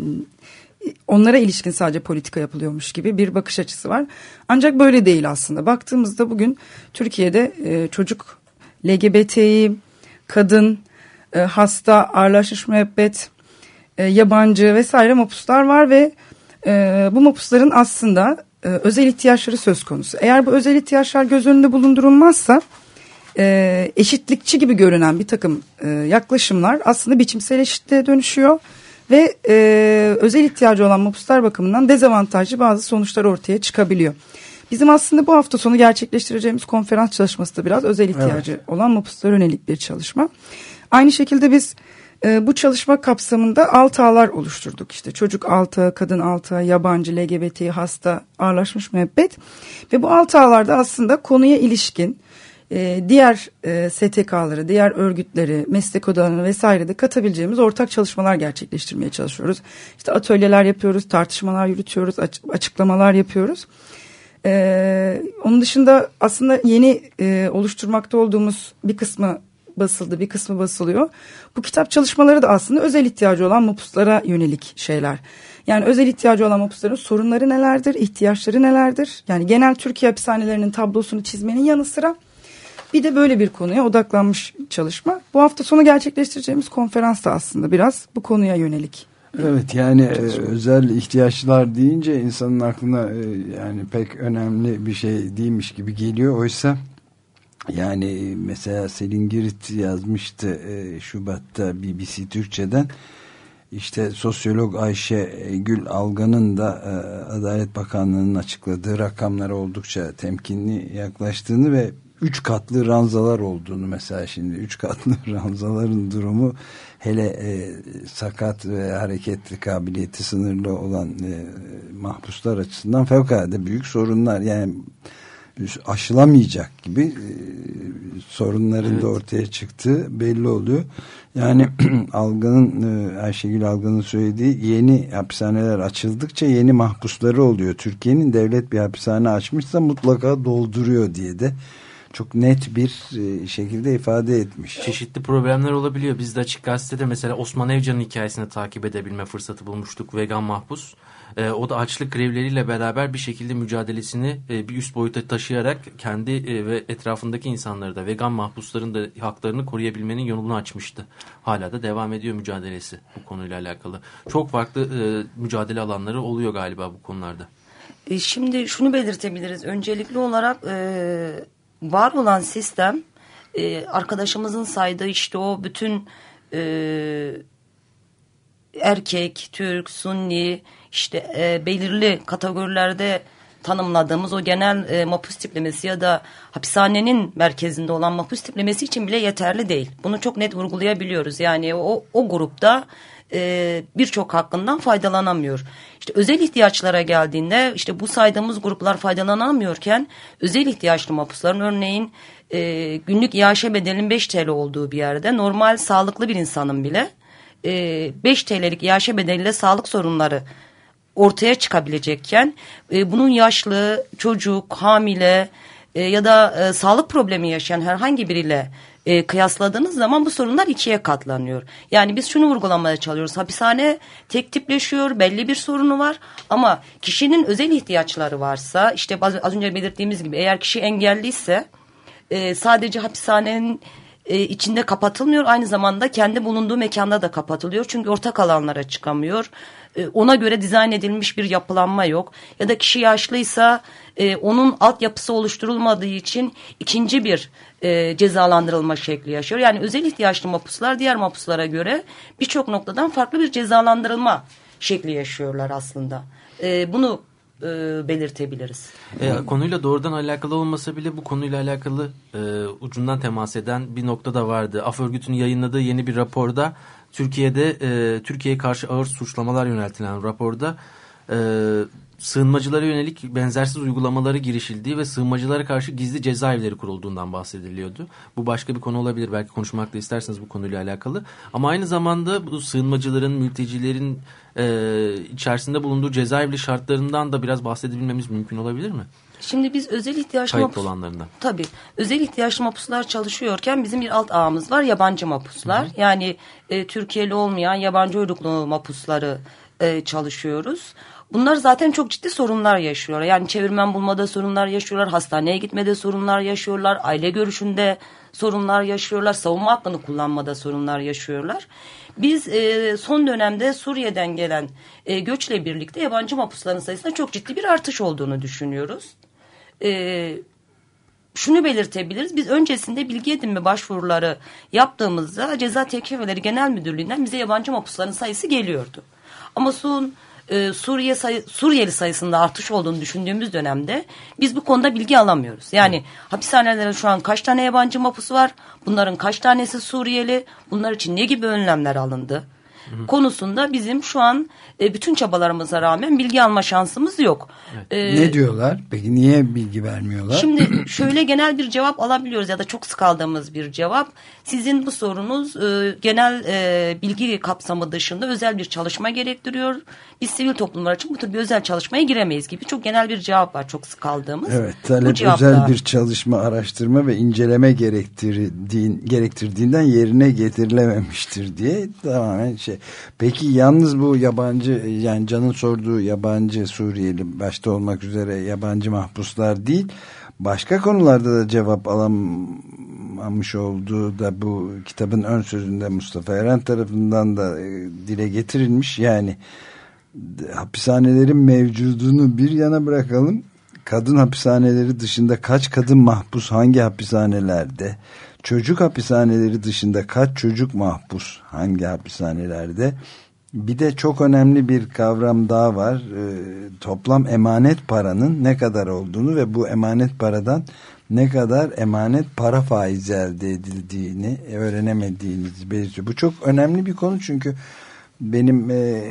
onlara ilişkin sadece politika yapılıyormuş gibi bir bakış açısı var. Ancak böyle değil aslında. Baktığımızda bugün Türkiye'de e, çocuk, L G B T İ, kadın, e, hasta, ağırlaşmış müebbet, e, yabancı vesaire mapuslar var ve e, bu mapusların aslında e, özel ihtiyaçları söz konusu. Eğer bu özel ihtiyaçlar göz önünde bulundurulmazsa E, eşitlikçi gibi görünen bir takım e, yaklaşımlar aslında biçimsel eşitliğe dönüşüyor ve e, özel ihtiyacı olan mapuslar bakımından dezavantajlı bazı sonuçlar ortaya çıkabiliyor. Bizim aslında bu hafta sonu gerçekleştireceğimiz konferans çalışması da biraz özel ihtiyacı evet. olan mapuslara yönelik bir çalışma. Aynı şekilde biz e, bu çalışma kapsamında alt ağlar oluşturduk. İşte çocuk altı ağı, kadın altı ağı, yabancı, L G B T, hasta, ağırlaşmış müebbet ve bu alt ağlarda aslında konuya ilişkin diğer S T K'ları, diğer örgütleri, meslek odalarını vesaire de katabileceğimiz ortak çalışmalar gerçekleştirmeye çalışıyoruz. İşte atölyeler yapıyoruz, tartışmalar yürütüyoruz, açıklamalar yapıyoruz. Ee, onun dışında aslında yeni e, oluşturmakta olduğumuz bir kısmı basıldı, bir kısmı basılıyor. Bu kitap çalışmaları da aslında özel ihtiyacı olan mapuslara yönelik şeyler. Yani özel ihtiyacı olan mapusların sorunları nelerdir, ihtiyaçları nelerdir? Yani genel Türkiye hapishanelerinin tablosunu çizmenin yanı sıra bir de böyle bir konuya odaklanmış çalışma. Bu hafta sonu gerçekleştireceğimiz konferans da aslında biraz bu konuya yönelik. Evet yani e, özel ihtiyaçlar deyince insanın aklına e, yani pek önemli bir şey değilmiş gibi geliyor. Oysa yani mesela Selin Girit yazmıştı e, Şubat'ta B B C Türkçe'den. İşte sosyolog Ayşe Gül Algan'ın da e, Adalet Bakanlığı'nın açıkladığı rakamlara oldukça temkinli yaklaştığını ve üç katlı ranzalar olduğunu mesela şimdi üç katlı ranzaların durumu hele e, sakat ve hareketli kabiliyeti sınırlı olan e, mahpuslar açısından fevkalade büyük sorunlar yani aşılamayacak gibi e, sorunların evet. da ortaya çıktığı belli oluyor. Yani Algan'ın e, Ayşegül Algan'ın söylediği yeni hapishaneler açıldıkça yeni mahpusları oluyor. Türkiye'nin devlet bir hapishane açmışsa mutlaka dolduruyor diye de çok net bir şekilde ifade etmiş. Çeşitli problemler olabiliyor. Biz de Açık Gazete'de mesela Osman Evcan'ın hikayesini takip edebilme fırsatı bulmuştuk. Vegan mahpus. E, o da açlık grevleriyle beraber bir şekilde mücadelesini e, bir üst boyuta taşıyarak kendi e, ve etrafındaki insanları da vegan mahpusların da haklarını koruyabilmenin yolunu açmıştı. Hala da devam ediyor mücadelesi bu konuyla alakalı. Çok farklı e, mücadele alanları oluyor galiba bu konularda. E, şimdi şunu belirtebiliriz. Öncelikli olarak e, var olan sistem e, arkadaşımızın saydığı işte o bütün e, erkek, Türk, Sunni işte e, belirli kategorilerde tanımladığımız o genel e, mapus tiplemesi ya da hapishanenin merkezinde olan mapus tiplemesi için bile yeterli değil. Bunu çok net vurgulayabiliyoruz. Yani o, o grupta e, birçok hakkından faydalanamıyor. İşte özel ihtiyaçlara geldiğinde işte bu saydığımız gruplar faydalanamıyorken özel ihtiyaçlı mapusların örneğin e, günlük iaşe bedelinin beş TL olduğu bir yerde normal sağlıklı bir insanın bile e, beş TL'lik iaşe bedeliyle sağlık sorunları ortaya çıkabilecekken e, bunun yaşlı, çocuk, hamile e, ya da e, sağlık problemi yaşayan herhangi biriyle e, kıyasladığınız zaman bu sorunlar ikiye katlanıyor. Yani biz şunu vurgulamaya çalışıyoruz. Hapishane tek tipleşiyor, belli bir sorunu var ama kişinin özel ihtiyaçları varsa işte az önce belirttiğimiz gibi eğer kişi engelliyse e, sadece hapishanenin e, içinde kapatılmıyor, aynı zamanda kendi bulunduğu mekanda da kapatılıyor. Çünkü ortak alanlara çıkamıyor. Ona göre dizayn edilmiş bir yapılanma yok. Ya da kişi yaşlıysa e, onun altyapısı oluşturulmadığı için ikinci bir e, cezalandırılma şekli yaşıyor. Yani özel ihtiyaçlı mapuslar diğer mapuslara göre birçok noktadan farklı bir cezalandırılma şekli yaşıyorlar aslında. E, bunu e, belirtebiliriz. E, konuyla doğrudan alakalı olmasa bile bu konuyla alakalı e, ucundan temas eden bir nokta da vardı. Af Örgütü'nün yayınladığı yeni bir raporda Türkiye'de e, Türkiye'ye karşı ağır suçlamalar yöneltilen raporda e, sığınmacılara yönelik benzersiz uygulamaları girişildiği ve sığınmacılara karşı gizli cezaevleri kurulduğundan bahsediliyordu. Bu başka bir konu olabilir. Belki konuşmak da isterseniz bu konuyla alakalı. Ama aynı zamanda bu sığınmacıların, mültecilerin e, içerisinde bulunduğu cezaevli şartlarından da biraz bahsedebilmemiz mümkün olabilir mi? Şimdi biz özel ihtiyaçlı Kayıtlı mapus, olanlarından. Tabii. Özel ihtiyaçlı mapuslar çalışıyorken bizim bir alt ağımız var. Yabancı mapuslar. Hı hı. Yani e, Türkiye'li olmayan yabancı uyruklu mapusları e, çalışıyoruz. Bunlar zaten çok ciddi sorunlar yaşıyorlar. Yani çevirmen bulmada sorunlar yaşıyorlar. Hastaneye gitmede sorunlar yaşıyorlar. Aile görüşünde sorunlar yaşıyorlar. Savunma hakkını kullanmada sorunlar yaşıyorlar. Biz e, son dönemde Suriye'den gelen e, göçle birlikte yabancı mapusların sayısında çok ciddi bir artış olduğunu düşünüyoruz. E, şunu belirtebiliriz. Biz öncesinde bilgi edinme başvuruları yaptığımızda Ceza Tekifeleri Genel Müdürlüğü'nden bize yabancı mapusların sayısı geliyordu. Ama son e, Suriye sayı, Suriyeli sayısında artış olduğunu düşündüğümüz dönemde biz bu konuda bilgi alamıyoruz. Yani hapishanelerde şu an kaç tane yabancı mapus var? Bunların kaç tanesi Suriyeli? Bunlar için ne gibi önlemler alındı? Hı hı. Konusunda bizim şu an e, bütün çabalarımıza rağmen bilgi alma şansımız yok. Evet. Ee, ne diyorlar? Peki niye bilgi vermiyorlar? Şimdi şöyle genel bir cevap alabiliyoruz ya da çok sık aldığımız bir cevap. Sizin bu sorunuz e, genel e, bilgi kapsamı dışında özel bir çalışma gerektiriyor. Biz sivil toplumlar için bu tür bir özel çalışmaya giremeyiz gibi çok genel bir cevap var çok sık aldığımız. Evet, talep özel bir çalışma, araştırma ve inceleme gerektirdiğin, gerektirdiğinden yerine getirilememiştir diye tamamen şey. Peki yalnız bu yabancı, yani Can'ın sorduğu yabancı Suriyeli başta olmak üzere yabancı mahpuslar değil, başka konularda da cevap alamamış olduğu da bu kitabın ön sözünde Mustafa Eren tarafından da e, dile getirilmiş. Yani hapishanelerin mevcudunu bir yana bırakalım, kadın hapishaneleri dışında kaç kadın mahpus hangi hapishanelerde, çocuk hapishaneleri dışında kaç çocuk mahpus hangi hapishanelerde, bir de çok önemli bir kavram daha var, e, toplam emanet paranın ne kadar olduğunu ve bu emanet paradan ne kadar emanet para faizi elde edildiğini öğrenemediğinizi belirtiyor. Bu çok önemli bir konu çünkü benim e,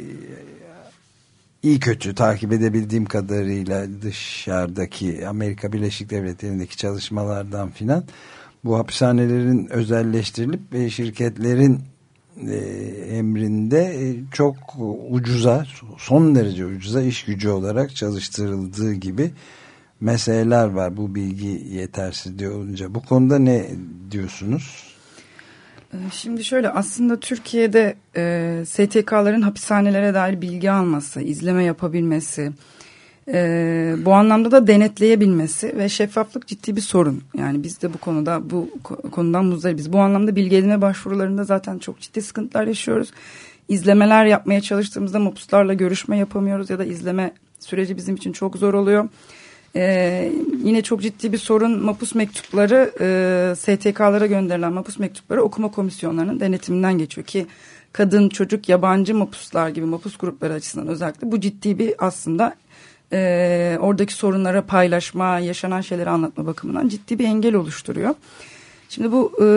iyi kötü takip edebildiğim kadarıyla dışarıdaki Amerika Birleşik Devletleri'ndeki çalışmalardan filan bu hapishanelerin özelleştirilip şirketlerin e, emrinde e, çok ucuza, son derece ucuza iş gücü olarak çalıştırıldığı gibi meseleler var. Bu bilgi yetersizliği olunca. Bu konuda ne diyorsunuz? Şimdi şöyle, aslında Türkiye'de e, S T K'ların hapishanelere dair bilgi alması, izleme yapabilmesi, e, bu anlamda da denetleyebilmesi ve şeffaflık ciddi bir sorun. Yani biz de bu konuda bu konudan muzdaribiz. Bu anlamda bilgi edinme başvurularında zaten çok ciddi sıkıntılar yaşıyoruz. İzlemeler yapmaya çalıştığımızda mapuslarla görüşme yapamıyoruz ya da izleme süreci bizim için çok zor oluyor. Ee, yine çok ciddi bir sorun, mapus mektupları e, S T K'lara gönderilen mapus mektupları okuma komisyonlarının denetiminden geçiyor ki kadın, çocuk, yabancı mapuslar gibi mapus grupları açısından özellikle bu ciddi bir aslında e, oradaki sorunlara paylaşma, yaşanan şeyleri anlatma bakımından ciddi bir engel oluşturuyor. Şimdi bu e,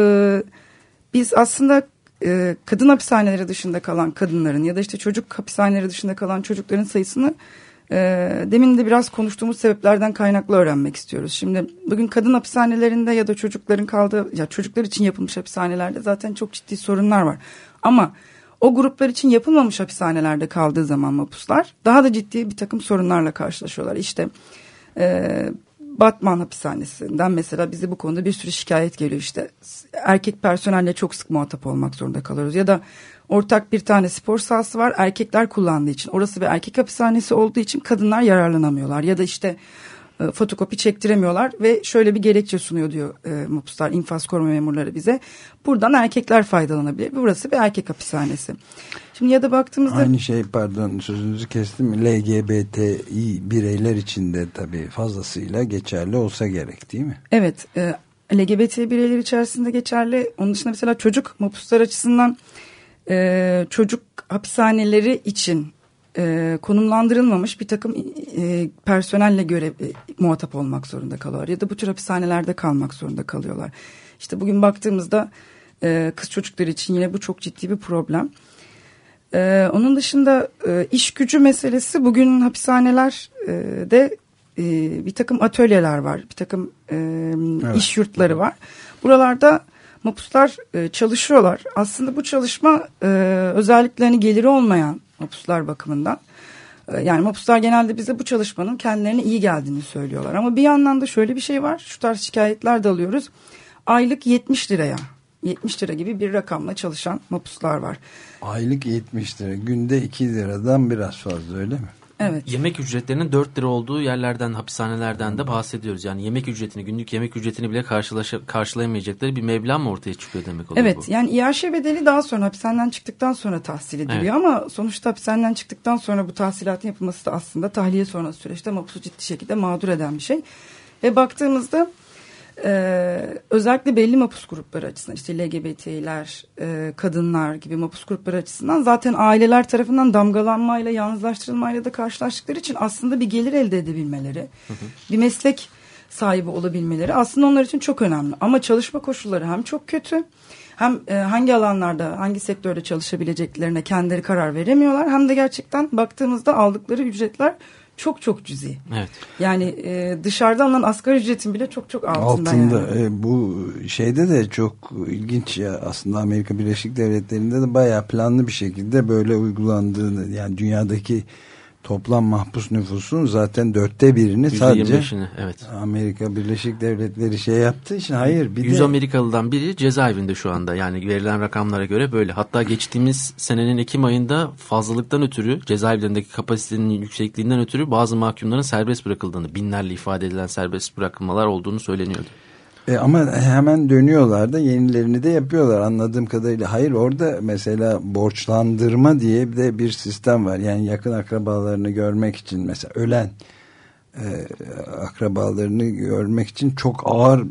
biz aslında e, kadın hapishaneleri dışında kalan kadınların ya da işte çocuk hapishaneleri dışında kalan çocukların sayısını e, demin de biraz konuştuğumuz sebeplerden kaynaklı öğrenmek istiyoruz. Şimdi bugün kadın hapishanelerinde ya da çocukların kaldığı, ya çocuklar için yapılmış hapishanelerde zaten çok ciddi sorunlar var. Ama o gruplar için yapılmamış hapishanelerde kaldığı zaman mahpuslar daha da ciddi bir takım sorunlarla karşılaşıyorlar. İşte e, Batman hapishanesinden mesela bize bu konuda bir sürü şikayet geliyor. İşte erkek personelle çok sık muhatap olmak zorunda kalıyoruz. Ya da ortak bir tane spor sahası var, erkekler kullandığı için. Orası bir erkek hapishanesi olduğu için kadınlar yararlanamıyorlar. Ya da işte e, fotokopi çektiremiyorlar ve şöyle bir gerekçe sunuyor diyor e, mahpuslar, infaz koruma memurları bize. Buradan erkekler faydalanabilir. Burası bir erkek hapishanesi. Şimdi ya da baktığımızda... Aynı şey, pardon sözünüzü kestim, L G B T İ bireyler için de tabii fazlasıyla geçerli olsa gerek değil mi? Evet, e, L G B T bireyler içerisinde geçerli. Onun dışında mesela çocuk mahpuslar açısından e, çocuk hapishaneleri için e, konumlandırılmamış bir takım e, personelle görev e, muhatap olmak zorunda kalıyorlar. Ya da bu tür hapishanelerde kalmak zorunda kalıyorlar. İşte bugün baktığımızda e, kız çocukları için yine bu çok ciddi bir problem. Ee, onun dışında e, iş gücü meselesi, bugün hapishanelerde e, bir takım atölyeler var, bir takım e, evet. iş yurtları var. Buralarda mahpuslar e, çalışıyorlar. Aslında bu çalışma e, özelliklerini geliri olmayan mahpuslar bakımından. E, yani mahpuslar genelde bize bu çalışmanın kendilerine iyi geldiğini söylüyorlar. Ama bir yandan da şöyle bir şey var, şu tarz şikayetler de alıyoruz. Aylık yetmiş liraya. yetmiş lira gibi bir rakamla çalışan mahpuslar var. Aylık yetmiş lira, günde iki liradan biraz fazla, öyle mi? Evet. Yemek ücretlerinin dört lira olduğu yerlerden, hapishanelerden de bahsediyoruz. Yani yemek ücretini, günlük yemek ücretini bile karşılayamayacakları bir meblağ mı ortaya çıkıyor demek oluyor evet, bu? Evet, yani İAŞ bedeli daha sonra, hapishaneden çıktıktan sonra tahsil ediliyor. Evet. Ama sonuçta hapishaneden çıktıktan sonra bu tahsilatın yapılması da aslında tahliye sonrası süreçte mahpusu ciddi şekilde mağdur eden bir şey. Ve baktığımızda Ee, özellikle belli mahpus grupları açısından, işte L G B T'ler, e, kadınlar gibi mahpus grupları açısından zaten aileler tarafından damgalanmayla, yalnızlaştırılmayla da karşılaştıkları için aslında bir gelir elde edebilmeleri, hı hı. bir meslek sahibi olabilmeleri aslında onlar için çok önemli. Ama çalışma koşulları hem çok kötü, hem e, hangi alanlarda, hangi sektörde çalışabileceklerine kendileri karar veremiyorlar, hem de gerçekten baktığımızda aldıkları ücretler çok çok cüzi. Evet. Yani e, dışarıda alınan asgari ücretin bile çok çok altında. Altında. Yani. E, bu şeyde de çok ilginç ya, aslında Amerika Birleşik Devletleri'nde de bayağı planlı bir şekilde böyle uygulandığını, yani dünyadaki toplam mahpus nüfusun zaten dörtte birini sadece evet. Amerika Birleşik Devletleri şey yaptığı için, hayır bir yüz de Amerikalı'dan biri cezaevinde şu anda, yani verilen rakamlara göre böyle. Hatta geçtiğimiz senenin Ekim ayında fazlalıktan ötürü, cezaevlerindeki kapasitenin yüksekliğinden ötürü bazı mahkumların serbest bırakıldığını, binlerle ifade edilen serbest bırakılmalar olduğunu söyleniyordu. E ama hemen dönüyorlar da yenilerini de yapıyorlar anladığım kadarıyla. Hayır, orada mesela borçlandırma diye de bir sistem var. Yani yakın akrabalarını görmek için, mesela ölen e, akrabalarını görmek için çok ağır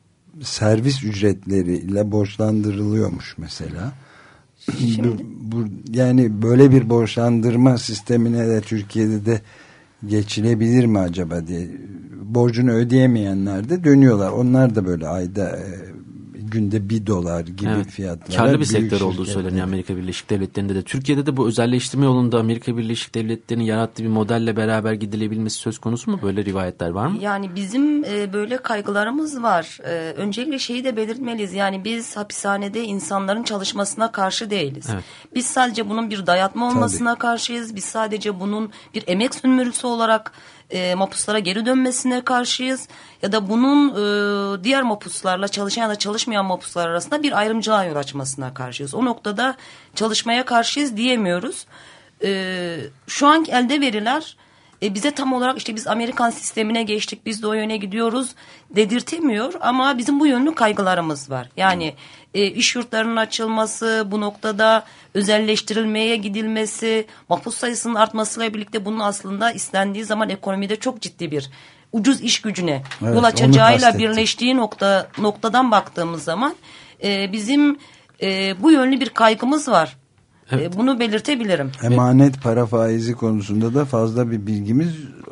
servis ücretleriyle borçlandırılıyormuş mesela. Şimdi... Bu, bu, yani böyle bir borçlandırma sistemine de Türkiye'de de geçilebilir mi acaba diye, borcunu ödeyemeyenler de dönüyorlar. Onlar da böyle ayda e, günde bir dolar gibi evet, fiyatlar. Karlı bir sektör olduğu söyleniyor Amerika Birleşik Devletleri'nde de. Türkiye'de de bu özelleştirme yolunda Amerika Birleşik Devletleri'nin yarattığı bir modelle beraber gidilebilmesi söz konusu mu? Böyle rivayetler var mı? Yani bizim e, böyle kaygılarımız var. E, öncelikle şeyi de belirtmeliyiz. Yani biz hapishanede insanların çalışmasına karşı değiliz. Evet. Biz sadece bunun bir dayatma olmasına Tabii. karşıyız. Biz sadece bunun bir emek sömürüsü olarak E, mahpuslara geri dönmesine karşıyız, ya da bunun e, diğer mahpuslarla çalışan ya da çalışmayan mahpuslar arasında bir ayrımcılığa yol açmasına karşıyız. O noktada çalışmaya karşıyız diyemiyoruz. E, şu anki elde veriler e, bize tam olarak işte biz Amerikan sistemine geçtik, biz de o yöne gidiyoruz dedirtemiyor, ama bizim bu yönlü kaygılarımız var. Yani e, iş yurtlarının açılması, bu noktada özelleştirilmeye gidilmesi, mahpus sayısının artmasıyla birlikte bunun aslında istendiği zaman ekonomide çok ciddi bir ucuz iş gücüne evet, yol açacağıyla birleştiği nokta noktadan baktığımız zaman e, bizim e, bu yönlü bir kaygımız var. Evet. Bunu belirtebilirim. Emanet para faizi konusunda da fazla bir bilgimiz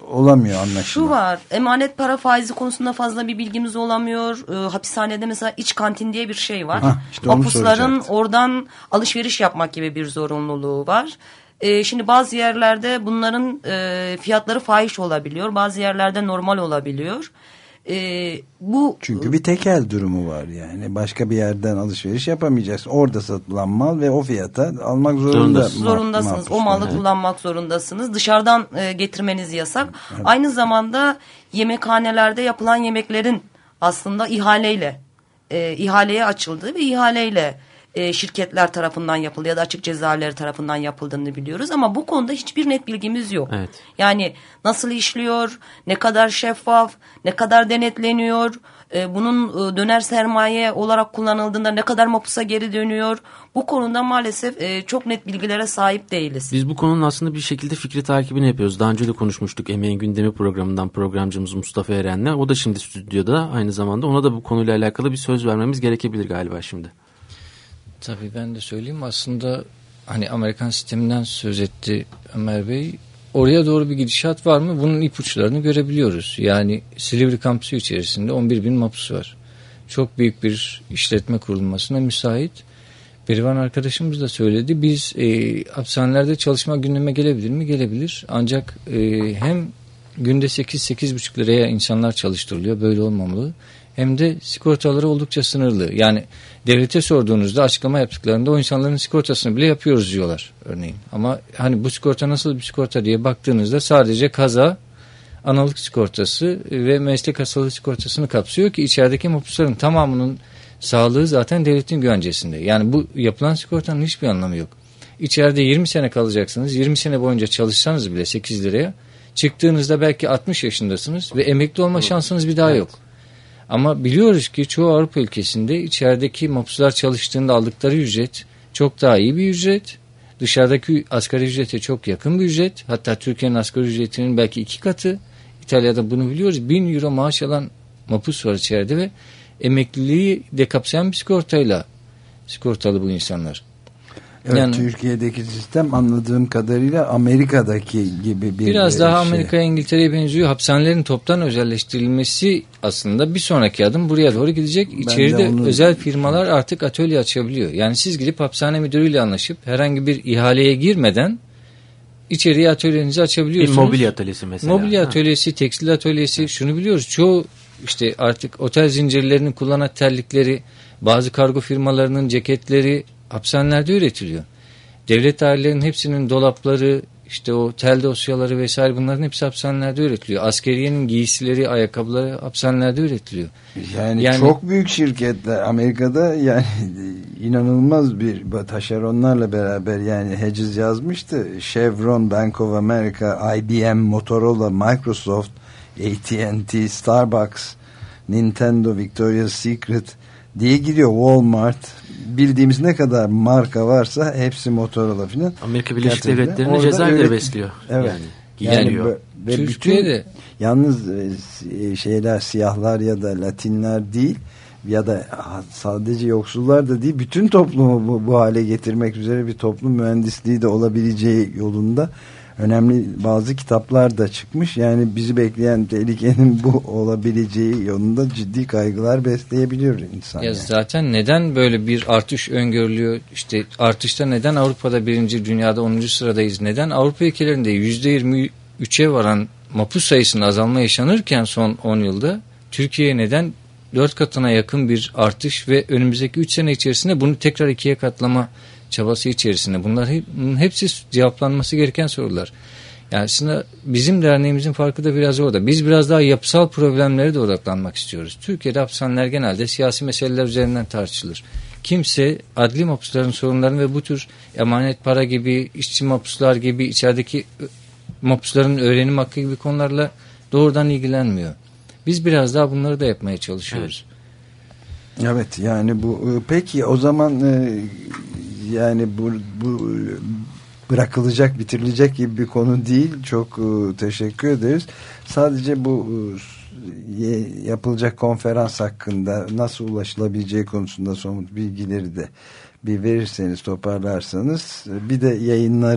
olamıyor anlaşılan. Şu var, emanet para faizi konusunda fazla bir bilgimiz olamıyor. E, hapishanede mesela iç kantin diye bir şey var. Hah, işte Mapusların oradan alışveriş yapmak gibi bir zorunluluğu var. E, şimdi bazı yerlerde bunların e, fiyatları fahiş olabiliyor. Bazı yerlerde normal olabiliyor. E, bu Çünkü bir tekel durumu var yani. Başka bir yerden alışveriş yapamayacaksın. Orada satılan mal ve o fiyata almak zorunda. Zorundasınız. Ma- o malı evet. kullanmak zorundasınız. Dışarıdan e, getirmeniz yasak. Evet. Aynı zamanda yemekhanelerde yapılan yemeklerin aslında ihaleyle e, ihaleye açıldığı ve ihaleyle e, şirketler tarafından yapıldı ya da açık cezaevleri tarafından yapıldığını biliyoruz ama bu konuda hiçbir net bilgimiz yok. Evet. Yani nasıl işliyor, ne kadar şeffaf, ne kadar denetleniyor, e, bunun e, döner sermaye olarak kullanıldığında ne kadar mapusa geri dönüyor. Bu konuda maalesef e, çok net bilgilere sahip değiliz. Biz bu konunun aslında bir şekilde fikri takibini yapıyoruz. Daha önce de konuşmuştuk Emeğin Gündemi programından programcımız Mustafa Eren'le. O da şimdi stüdyoda aynı zamanda. Ona da bu konuyla alakalı bir söz vermemiz gerekebilir galiba şimdi. Tabii ben de söyleyeyim aslında hani Amerikan sisteminden söz etti Ömer Bey. Oraya doğru bir gidişat var mı? Bunun ipuçlarını görebiliyoruz. Yani Silivri kampüsü içerisinde on bir bin mapus var. Çok büyük bir işletme kurulmasına müsait. Berivan arkadaşımız da söyledi. Biz e, hapishanelerde çalışma gündeme gelebilir mi? Gelebilir. Ancak e, hem günde sekiz sekiz buçuk liraya insanlar çalıştırılıyor. Böyle olmamalı. Hem de sigortaları oldukça sınırlı. Yani devlete sorduğunuzda açıklama yaptıklarında o insanların sigortasını bile yapıyoruz diyorlar örneğin. Ama hani bu sigorta nasıl bir sigorta diye baktığınızda sadece kaza, analık sigortası ve meslek hastalığı sigortasını kapsıyor ki içerideki mahpusların tamamının sağlığı zaten devletin güvencesinde. Yani bu yapılan sigortanın hiçbir anlamı yok. İçeride yirmi sene kalacaksınız. yirmi sene boyunca çalışsanız bile sekiz liraya çıktığınızda belki altmış yaşındasınız ve emekli olma şansınız bir daha yok. Ama biliyoruz ki çoğu Avrupa ülkesinde içerideki mahpuslar çalıştığında aldıkları ücret çok daha iyi bir ücret. Dışarıdaki asgari ücrete çok yakın bir ücret. Hatta Türkiye'nin asgari ücretinin belki iki katı. İtalya'da bunu biliyoruz. Bin euro maaş alan mahpus var içeride ve emekliliği de kapsayan bir sigortayla sigortalı bu insanlar. Evet, yani, Türkiye'deki sistem anladığım kadarıyla Amerika'daki gibi bir biraz şey. daha Amerika'ya, İngiltere'ye benziyor. Hapishanelerin toptan özelleştirilmesi aslında bir sonraki adım buraya doğru gidecek. İçeride onu... özel firmalar artık atölye açabiliyor. Yani siz gidip hapishane müdürüyle anlaşıp herhangi bir ihaleye girmeden içeriye atölyenizi açabiliyorsunuz. Bir mobilya atölyesi mesela. Mobilya atölyesi, tekstil atölyesi, şunu biliyoruz. Çoğu işte artık otel zincirlerinin kullanan terlikleri, bazı kargo firmalarının ceketleri hapishanelerde üretiliyor. Devlet dairelerinin hepsinin dolapları, işte o tel dosyaları vesaire bunların hepsi hapishanelerde üretiliyor. Askeriyenin giysileri, ayakkabıları hapishanelerde üretiliyor. Yani, yani çok büyük şirketler Amerika'da yani inanılmaz bir taşeronlarla beraber yani Hedges yazmıştı. Chevron, Bank of America, I B M, Motorola, Microsoft, A T and T, Starbucks, Nintendo, Victoria's Secret diye gidiyor. Walmart, bildiğimiz ne kadar marka varsa hepsi Motorola filan. Amerika Birleşik Devletleri'ni cezaevleri besliyor. Evet. Yani, yani ve bütün yalnız şeyler siyahlar ya da Latinler değil ya da sadece yoksullar da değil, bütün toplumu bu, bu hale getirmek üzere bir toplum mühendisliği de olabileceği yolunda önemli bazı kitaplar da çıkmış. Yani bizi bekleyen tehlikenin bu olabileceği yolunda ciddi kaygılar besleyebiliyor insan. Ya yani. Zaten neden böyle bir artış öngörülüyor? İşte artışta neden Avrupa'da birinci, dünyada onuncu sıradayız? Neden Avrupa ülkelerinde yüzde yirmi üçe varan mapus sayısının azalma yaşanırken son on yılda Türkiye'ye neden dört katına yakın bir artış ve önümüzdeki üç sene içerisinde bunu tekrar ikiye katlama çabası içerisinde? Bunlar hepsi cevaplanması gereken sorular. Yani aslında bizim derneğimizin farkı da biraz orada. Biz biraz daha yapısal problemlere de odaklanmak istiyoruz. Türkiye'de hapishaneler genelde siyasi meseleler üzerinden tartışılır. Kimse adli mahpusların sorunlarını ve bu tür emanet para gibi, işçi mahpuslar gibi, içerideki mahpusların öğrenim hakkı gibi konularla doğrudan ilgilenmiyor. Biz biraz daha bunları da yapmaya çalışıyoruz. Evet, evet yani bu peki o zaman yani bu, bu bırakılacak, bitirilecek gibi bir konu değil. Çok uh, teşekkür ederiz. Sadece bu uh, yapılacak konferans hakkında nasıl ulaşılabileceği konusunda somut bilgileri de bir verirseniz, toparlarsanız. Bir de yayınların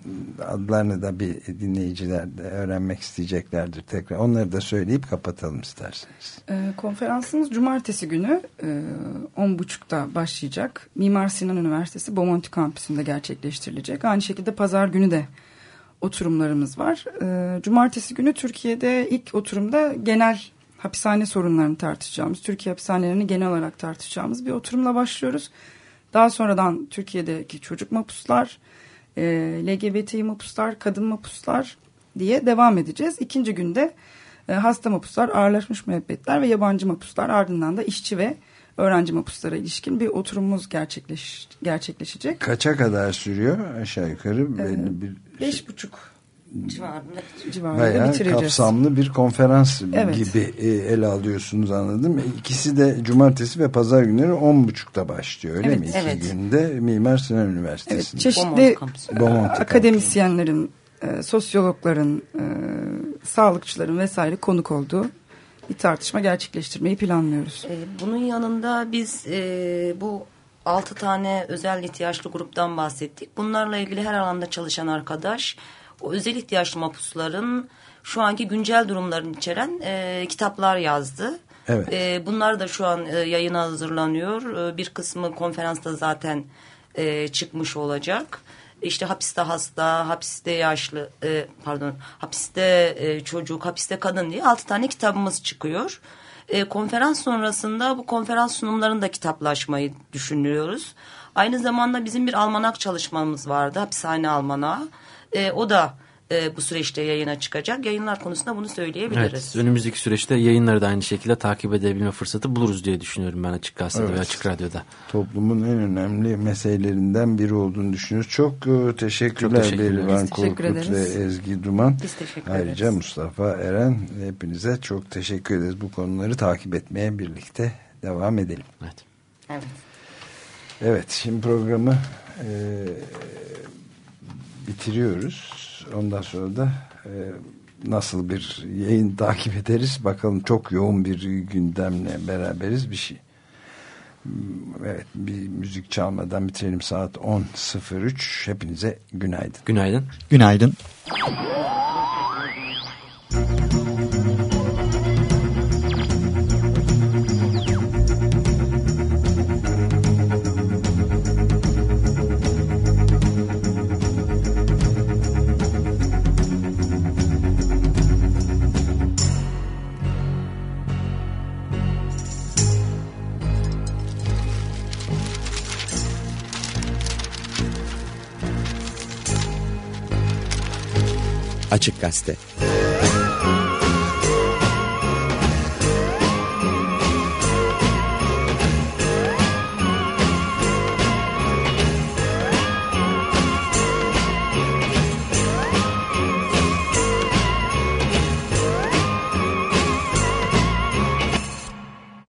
adlarını da bir dinleyiciler de öğrenmek isteyeceklerdir tekrar. Onları da söyleyip kapatalım isterseniz. E, konferansımız cumartesi günü e, on buçukta başlayacak. Mimar Sinan Üniversitesi Bomonti kampüsünde gerçekleştirilecek. Aynı şekilde pazar günü de oturumlarımız var. E, cumartesi günü Türkiye'de ilk oturumda genel hapishane sorunlarını tartışacağımız, Türkiye hapishanelerini genel olarak tartışacağımız bir oturumla başlıyoruz. Daha sonradan Türkiye'deki çocuk mahpuslar, e, L G B T mahpuslar, kadın mahpuslar diye devam edeceğiz. İkinci günde e, hasta mahpuslar, ağırlaşmış müebbetler ve yabancı mahpuslar, ardından da işçi ve öğrenci mahpuslara ilişkin bir oturumumuz gerçekleş, gerçekleşecek. Kaça kadar sürüyor aşağı yukarı? Belli bir Beş buçuk civarında, civarında bayağı bitireceğiz. kapsamlı bir konferans evet. gibi ele alıyorsunuz, anladım. İkisi de cumartesi ve pazar günleri on buçukta başlıyor, öyle evet, mi? İki evet. günde Mimar Sinan Üniversitesi'nde. Evet, çeşitli Beaumont akademisyenlerin, e, sosyologların, e, sağlıkçıların vesaire konuk olduğu bir tartışma gerçekleştirmeyi planlıyoruz. Bunun yanında biz e, bu altı tane özel ihtiyaçlı gruptan bahsettik. Bunlarla ilgili her alanda çalışan arkadaş, o özel ihtiyaçlı mahpusların şu anki güncel durumlarını içeren e, kitaplar yazdı. Evet. E, bunlar da şu an e, yayına hazırlanıyor. E, bir kısmı konferansta zaten e, çıkmış olacak. İşte hapiste hasta, hapiste yaşlı, e, pardon, hapiste e, çocuk, hapiste kadın diye altı tane kitabımız çıkıyor. E, konferans sonrasında bu konferans sunumlarını da kitaplaşmayı düşünüyoruz. Aynı zamanda bizim bir almanak çalışmamız vardı, hapishane almanağı. E, o da e, bu süreçte yayına çıkacak. Yayınlar konusunda bunu söyleyebiliriz. Evet, önümüzdeki süreçte yayınları da aynı şekilde takip edebilme fırsatı buluruz diye düşünüyorum ben Açık Gazete'de evet. ve Açık Radyo'da. Toplumun en önemli meselelerinden biri olduğunu düşünüyoruz. Çok uh, teşekkürler Berivan Korkut ve Ezgi Duman. Biz teşekkür Ayrıca ederiz. Mustafa Eren, hepinize çok teşekkür ederiz. Bu konuları takip etmeye birlikte devam edelim. Evet. Evet. Evet, şimdi programı e, bitiriyoruz. Ondan sonra da e, nasıl bir yayın takip ederiz bakalım. Çok yoğun bir gündemle beraberiz bir şey. Evet, bir müzik çalmadan bitirelim. Saat on sıfır üç. Hepinize günaydın. Günaydın. Günaydın. Açık Gazete.